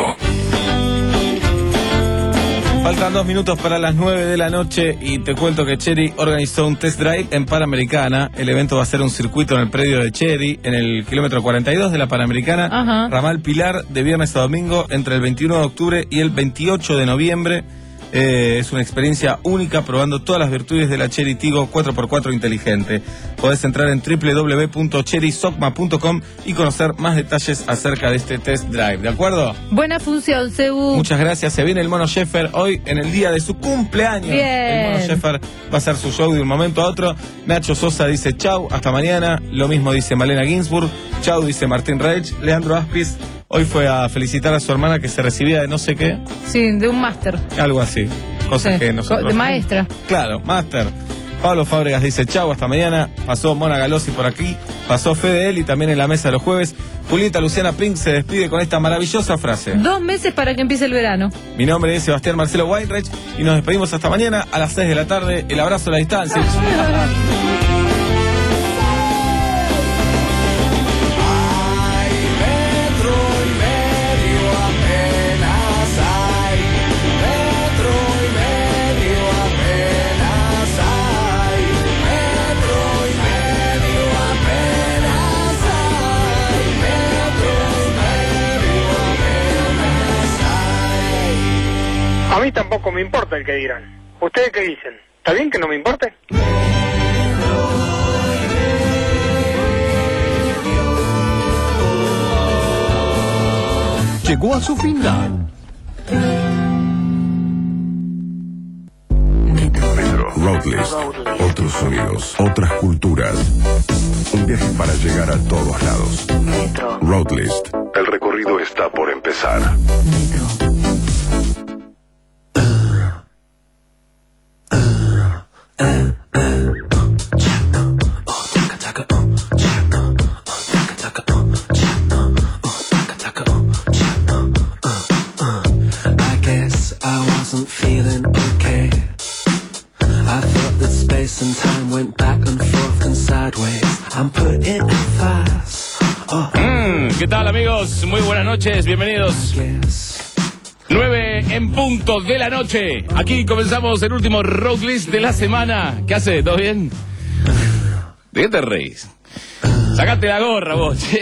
Faltan dos minutos para las nueve de la noche y te cuento que Chery organizó un test drive en Panamericana. El evento va a ser un circuito en el predio de Chery, en el kilómetro cuarenta y dos de la Panamericana, Ajá. Ramal Pilar, de viernes a domingo, entre el veintiuno de octubre y el veintiocho de noviembre. Eh, es una experiencia única probando todas las virtudes de la Chery Tigo cuatro por cuatro inteligente. Podés entrar en doble u doble u doble u punto chery socma punto com y conocer más detalles acerca de este test drive, ¿de acuerdo? Buena función, Sebu. Muchas gracias. Se viene el Mono Sheffer hoy en el día de su cumpleaños. Bien. El Mono Sheffer va a hacer su show de un momento a otro. Nacho Sosa dice chau, hasta mañana. Lo mismo dice Malena Ginsburg. Chau, dice Martín Reich. Leandro Aspis hoy fue a felicitar a su hermana que se recibía de no sé qué. Sí, de un máster. Algo así. Cosas Sí. que nosotros... De maestra. Claro, máster. Pablo Fábregas dice chau, hasta mañana. Pasó Mona Galossi por aquí. Pasó Fede Eli también en la mesa de los jueves. Julieta Luciana Pink se despide con esta maravillosa frase. Dos meses para que empiece el verano. Mi nombre es Sebastián Marcelo Weinreich y nos despedimos hasta mañana a las seis de la tarde. El abrazo a la distancia. A mí tampoco me importa el que dirán. ¿Ustedes qué dicen? ¿Está bien que no me importe? Llegó a su final. Metro. Roadlist. Otros sonidos, otras culturas. Un viaje para llegar a todos lados. Metro. Roadlist. El recorrido está por empezar. I guess I wasn't feeling okay. I thought that space and time went back and forth and sideways. I'm putting it fast. Oh. Mm, ¿Qué tal, amigos? Muy buenas noches, bienvenidos. nueve en punto de la noche. Aquí comenzamos el último road list de la semana. ¿Qué hace? ¿Todo bien? ¿De qué te reís? Sacate la gorra, vos, che.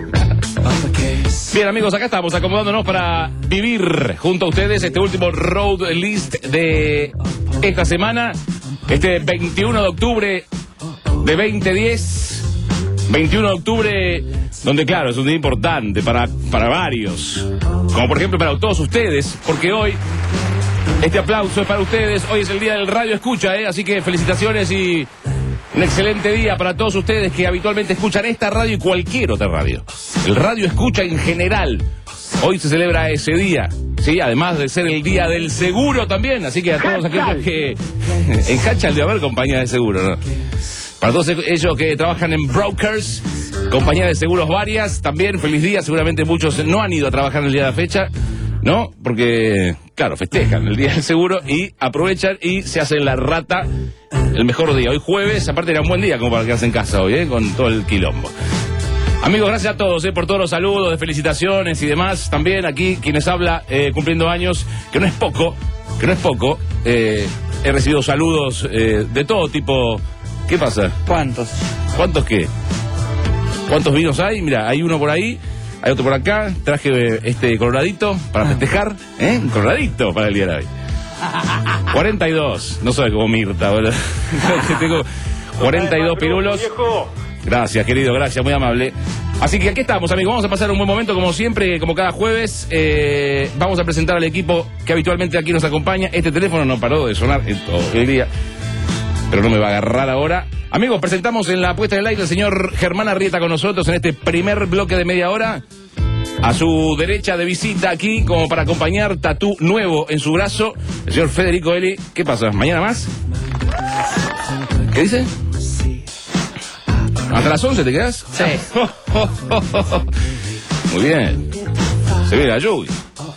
Bien, amigos, acá estamos acomodándonos para vivir junto a ustedes este último road list de esta semana. Este veintiuno de octubre de veinte diez. veintiuno de octubre, donde, claro, es un día importante para, para varios. Como, por ejemplo, para todos ustedes, porque hoy este aplauso es para ustedes. Hoy es el día del radio escucha, ¿eh? Así que felicitaciones y un excelente día para todos ustedes que habitualmente escuchan esta radio y cualquier otra radio. El radio escucha en general. Hoy se celebra ese día, sí, además de ser el día del seguro también. Así que a todos aquellos que... En Hachal debe haber compañía de seguro, ¿no? Para todos ellos que trabajan en brokers, compañía de seguros varias, también feliz día. Seguramente muchos no han ido a trabajar el día de la fecha, ¿no? Porque, claro, festejan el día del seguro y aprovechan y se hacen la rata el mejor día. Hoy jueves, aparte era un buen día como para quedarse en casa hoy, ¿eh? Con todo el quilombo. Amigos, gracias a todos eh, por todos los saludos, de felicitaciones y demás. También aquí quienes habla eh, cumpliendo años, que no es poco, que no es poco. Eh, he recibido saludos eh, de todo tipo. ¿Qué pasa? ¿Cuántos? ¿Cuántos qué? ¿Cuántos vinos hay? Mira, hay uno por ahí. Hay otro por acá. Traje eh, este coloradito para festejar. ¿Eh? Un coloradito para el día de hoy. cuarenta y dos. No soy como Mirta, ¿verdad? Tengo cuarenta y dos pirulos. Gracias, querido, gracias, muy amable. Así que aquí estamos, amigos. Vamos a pasar un buen momento, como siempre, como cada jueves. Eh, vamos a presentar al equipo que habitualmente aquí nos acompaña. Este teléfono no paró de sonar en todo el día, pero no me va a agarrar ahora. Amigos, presentamos en la puesta en el aire al señor Germán Arrieta con nosotros en este primer bloque de media hora. A su derecha de visita aquí, como para acompañar, tatú nuevo en su brazo, el señor Federico Eli. ¿Qué pasa? ¿Mañana más? ¿Qué dice? ¿Hasta las once te quedas? Sí. Muy bien. Se viene la lluvia.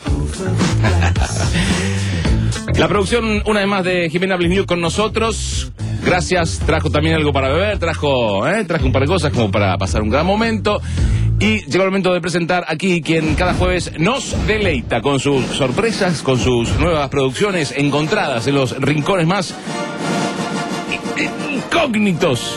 La producción, una vez más, de Jimena Blisniuk con nosotros. Gracias. Trajo también algo para beber. Trajo, ¿eh? Trajo un par de cosas como para pasar un gran momento. Y llegó el momento de presentar aquí quien cada jueves nos deleita con sus sorpresas, con sus nuevas producciones encontradas en los rincones más incógnitos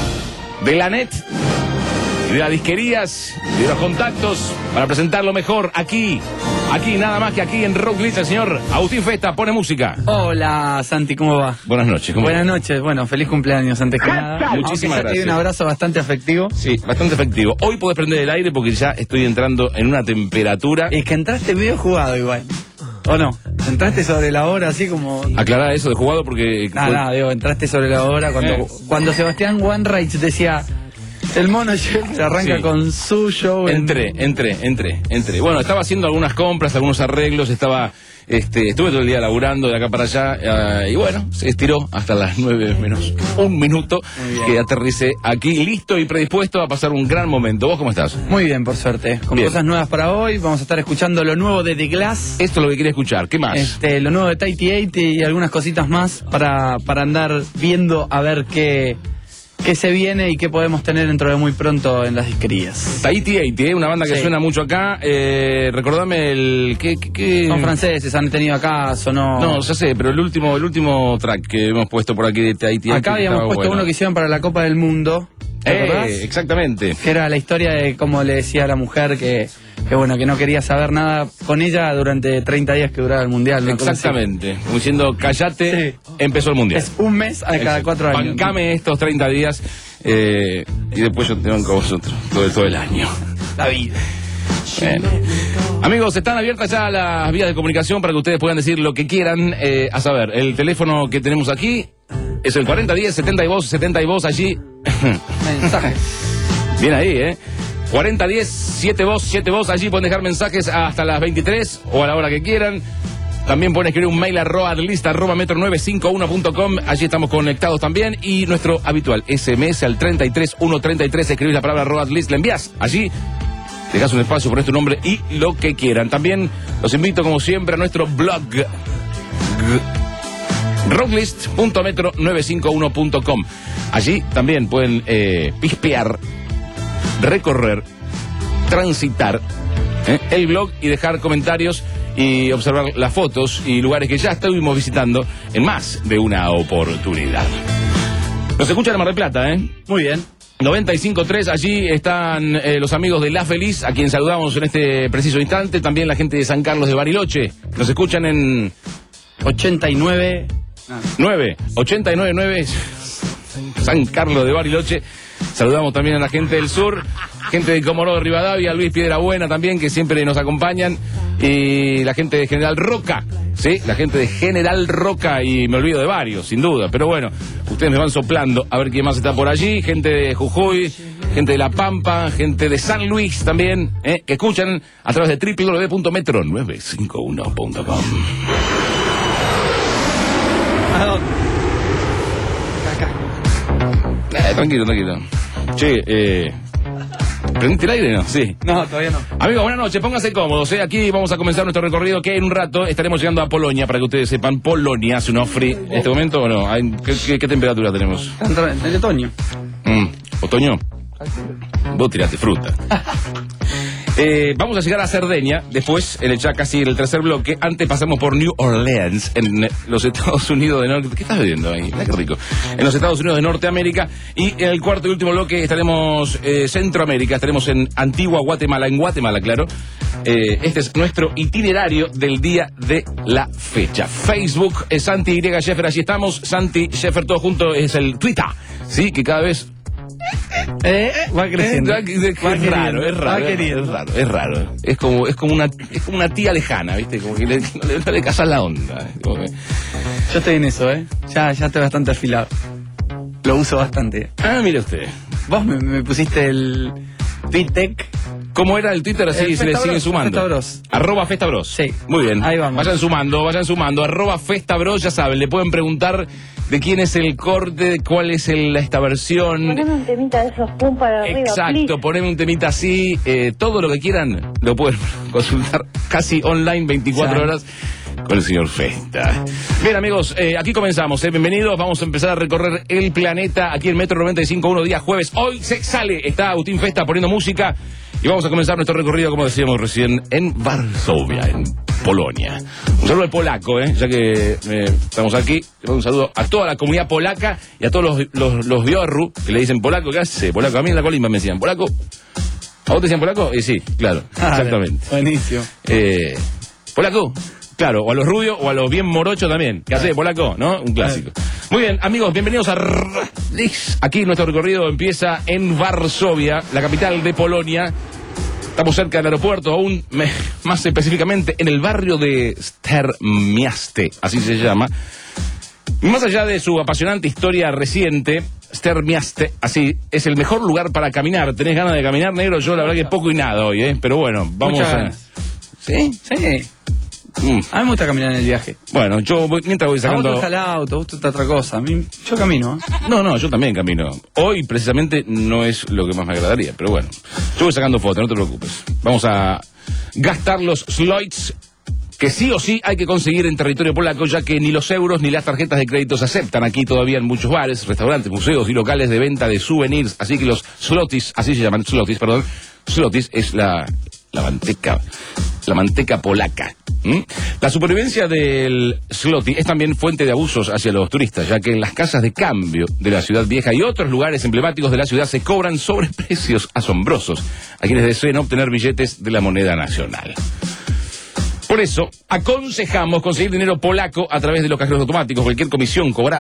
de la net y de las disquerías y de los contactos para presentarlo mejor aquí, aquí nada más que aquí en Rocklist. El señor Agustín Festa pone música. Hola Santi, ¿cómo va? Buenas noches. ¿Cómo Buenas va? noches, bueno, feliz cumpleaños antes que nada. Muchísimas Aunque gracias. Un abrazo bastante afectivo. Sí, bastante efectivo. Hoy podés prender el aire porque ya estoy entrando en una temperatura. Es que entraste medio jugado igual. ¿O no? Entraste sobre la hora así como... Aclarar eso de jugado porque... No, no, digo, entraste sobre la hora cuando, Eh. cuando Sebastián Wanreich decía... El mono se arranca Sí. con su show. en- Entré, entré, entré, entré. Bueno, estaba haciendo algunas compras, algunos arreglos, estaba, este, estuve todo el día laburando de acá para allá, eh, y bueno, se estiró hasta las nueve menos un minuto que aterricé aquí, listo y predispuesto a pasar un gran momento. ¿Vos cómo estás? Muy bien, por suerte. Con Bien. cosas nuevas para hoy. Vamos a estar escuchando lo nuevo de The Glass. Esto es lo que quería escuchar. ¿Qué más? Este, lo nuevo de Tighty Eight y algunas cositas más para, para andar viendo a ver qué, qué se viene y qué podemos tener dentro de muy pronto en las disquerías. Tighty Eight, ¿eh? Una banda que Sí. suena mucho acá. Eh, recordame el... ¿qué, qué, qué? Son franceses, han tenido acá, sonó... No, ya sé, pero el último, el último track que hemos puesto por aquí de Tighty Eight. Acá habíamos estaba puesto bueno. uno que hicieron para la Copa del Mundo. ¿Te Eh, acordás? exactamente. Que era la historia de cómo le decía a la mujer que, que bueno, que no quería saber nada con ella durante treinta días que duraba el mundial. una cosa así. Exactamente. Como diciendo, callate, empezó el mundial. Es un mes a cada Exacto. cuatro años. Bancame estos treinta días eh, y después yo te banco a vosotros todo, todo el año. La vida. Bueno. Amigos, están abiertas ya las vías de comunicación para que ustedes puedan decir lo que quieran. Eh, a saber, el teléfono que tenemos aquí es el cuarenta diez setenta y dos setenta y dos allí. Mensaje. Bien ahí, ¿eh? cuarenta diez siete dos siete dos, allí pueden dejar mensajes hasta las veintitrés o a la hora que quieran. También pueden escribir un mail a roadlist arroba metro nueve cinco uno punto com. Allí estamos conectados también. Y nuestro habitual S M S al treinta y tres ciento treinta y tres. Escribís la palabra roadlist, la envías allí. Dejás un espacio, pones tu nombre y lo que quieran. También los invito, como siempre, a nuestro blog rocklist punto metro nueve cinco uno punto com. Allí también pueden eh, pispear, recorrer, transitar eh, el blog y dejar comentarios y observar las fotos y lugares que ya estuvimos visitando en más de una oportunidad. Nos escuchan en Mar del Plata, ¿eh? Muy bien. noventa y cinco punto tres, allí están eh, los amigos de La Feliz, a quien saludamos en este preciso instante. También la gente de San Carlos de Bariloche. Nos escuchan en ochenta y nueve. nueve, ochenta y nueve punto nueve, San Carlos de Bariloche. Saludamos también a la gente del sur, gente de Comodoro de Rivadavia, Luis Piedrabuena también, que siempre nos acompañan. Y la gente de General Roca, ¿sí? La gente de General Roca, y me olvido de varios, sin duda. Pero bueno, ustedes me van soplando a ver quién más está por allí. Gente de Jujuy, gente de La Pampa, gente de San Luis también, ¿eh? Que escuchan a través de doble u doble u doble u punto metro nueve cinco uno punto com. Eh, tranquilo, tranquilo. Che, eh... ¿prendiste el aire, no? Sí. No, todavía no. Amigos, buenas noches, pónganse cómodos, ¿eh? Aquí vamos a comenzar nuestro recorrido, que en un rato estaremos llegando a Polonia, para que ustedes sepan. Polonia hace un frío en este momento, ¿o no? Hay- ¿Qué, qué, qué temperatura tenemos? El otoño. Mm, ¿Otoño? Vos tiraste fruta. Eh, vamos a llegar a Cerdeña, después, en el, ya casi en el tercer bloque. Antes pasamos por New Orleans, en los Estados Unidos de Norte. ¿Qué estás bebiendo ahí? Mira qué rico. En los Estados Unidos de Norteamérica. Y en el cuarto y último bloque estaremos eh, Centroamérica, estaremos en Antigua Guatemala, en Guatemala, claro. Eh, este es nuestro itinerario del día de la fecha. Facebook es Santi Y. Sheffer, allí estamos. Santi Sheffer, todo junto, es el Twitter, ¿sí? Que cada vez... Eh, va creciendo. Eh, es, va es raro, es raro, va es raro, es raro. Es como, es como una, es como una tía lejana, ¿viste? Como que le, no le, no le casas la onda. Como que... Yo estoy en eso, ¿eh? Ya, ya estoy bastante afilado. Lo uso bastante. Ah, mire usted. Vos me, me pusiste el Twitter. ¿Cómo era el Twitter? Así el se le sigue Bros, sumando. Festabros. Arroba Festabros. Sí. Muy bien. Ahí vamos. Vayan sumando, vayan sumando. Arroba Festabros, ya saben, le pueden preguntar de quién es el corte, de cuál es el, esta versión. Poneme un temita de esos pum para arriba, Exacto, please. poneme un temita así. Eh, todo lo que quieran lo pueden consultar casi online veinticuatro Ya. horas con el señor Festa. Bien, amigos, eh, aquí comenzamos. Eh, bienvenidos. Vamos a empezar a recorrer el planeta aquí en Metro noventa y cinco punto uno, día jueves. Hoy se sale. Está Agustín Festa poniendo música. Y vamos a comenzar nuestro recorrido, como decíamos recién, en Varsovia, en Polonia. Un saludo al polaco, ¿eh? Ya que eh, estamos aquí. Le mando un saludo a toda la comunidad polaca y a todos los, los, los biorru que le dicen polaco. ¿Qué hace? Polaco. A mí en la Colima me decían, ¿polaco? ¿A vos te decían polaco? Y sí, claro, Ah, exactamente. Buenísimo. Eh, ¿Polaco? Claro, o a los rubios o a los bien morochos también. ¿Qué hace, polaco? ¿No? Un clásico. Muy bien, amigos, bienvenidos a Rix. Aquí nuestro recorrido empieza en Varsovia, la capital de Polonia. Estamos cerca del aeropuerto, aún me, más específicamente en el barrio de Stermiaste, así se llama. Y más allá de su apasionante historia reciente, Stermiaste, así, es el mejor lugar para caminar. ¿Tenés ganas de caminar, negro? Yo la verdad que poco y nada hoy, ¿eh? Pero bueno, vamos Muchas a... ganas. ¿Sí? Sí. Mm. A mí me gusta caminar en el viaje. Bueno, yo voy, mientras voy A vos te sacando... gusta el auto, a vos te gusta otra cosa. A mí, yo camino, ¿eh? No, no, yo también camino. Hoy, precisamente, no es lo que más me agradaría, pero bueno. Yo voy sacando fotos, no te preocupes. Vamos a gastar los slots que sí o sí hay que conseguir en territorio polaco, ya que ni los euros ni las tarjetas de crédito se aceptan aquí todavía en muchos bares, restaurantes, museos y locales de venta de souvenirs. Así que los zlotys, así se llaman, zlotys, perdón. Zlotys es la, la manteca, la manteca polaca. ¿Mm? La supervivencia del zloty es también fuente de abusos hacia los turistas, ya que en las casas de cambio de la ciudad vieja y otros lugares emblemáticos de la ciudad se cobran sobreprecios asombrosos a quienes deseen obtener billetes de la moneda nacional. Por eso, aconsejamos conseguir dinero polaco a través de los cajeros automáticos. Cualquier comisión cobrada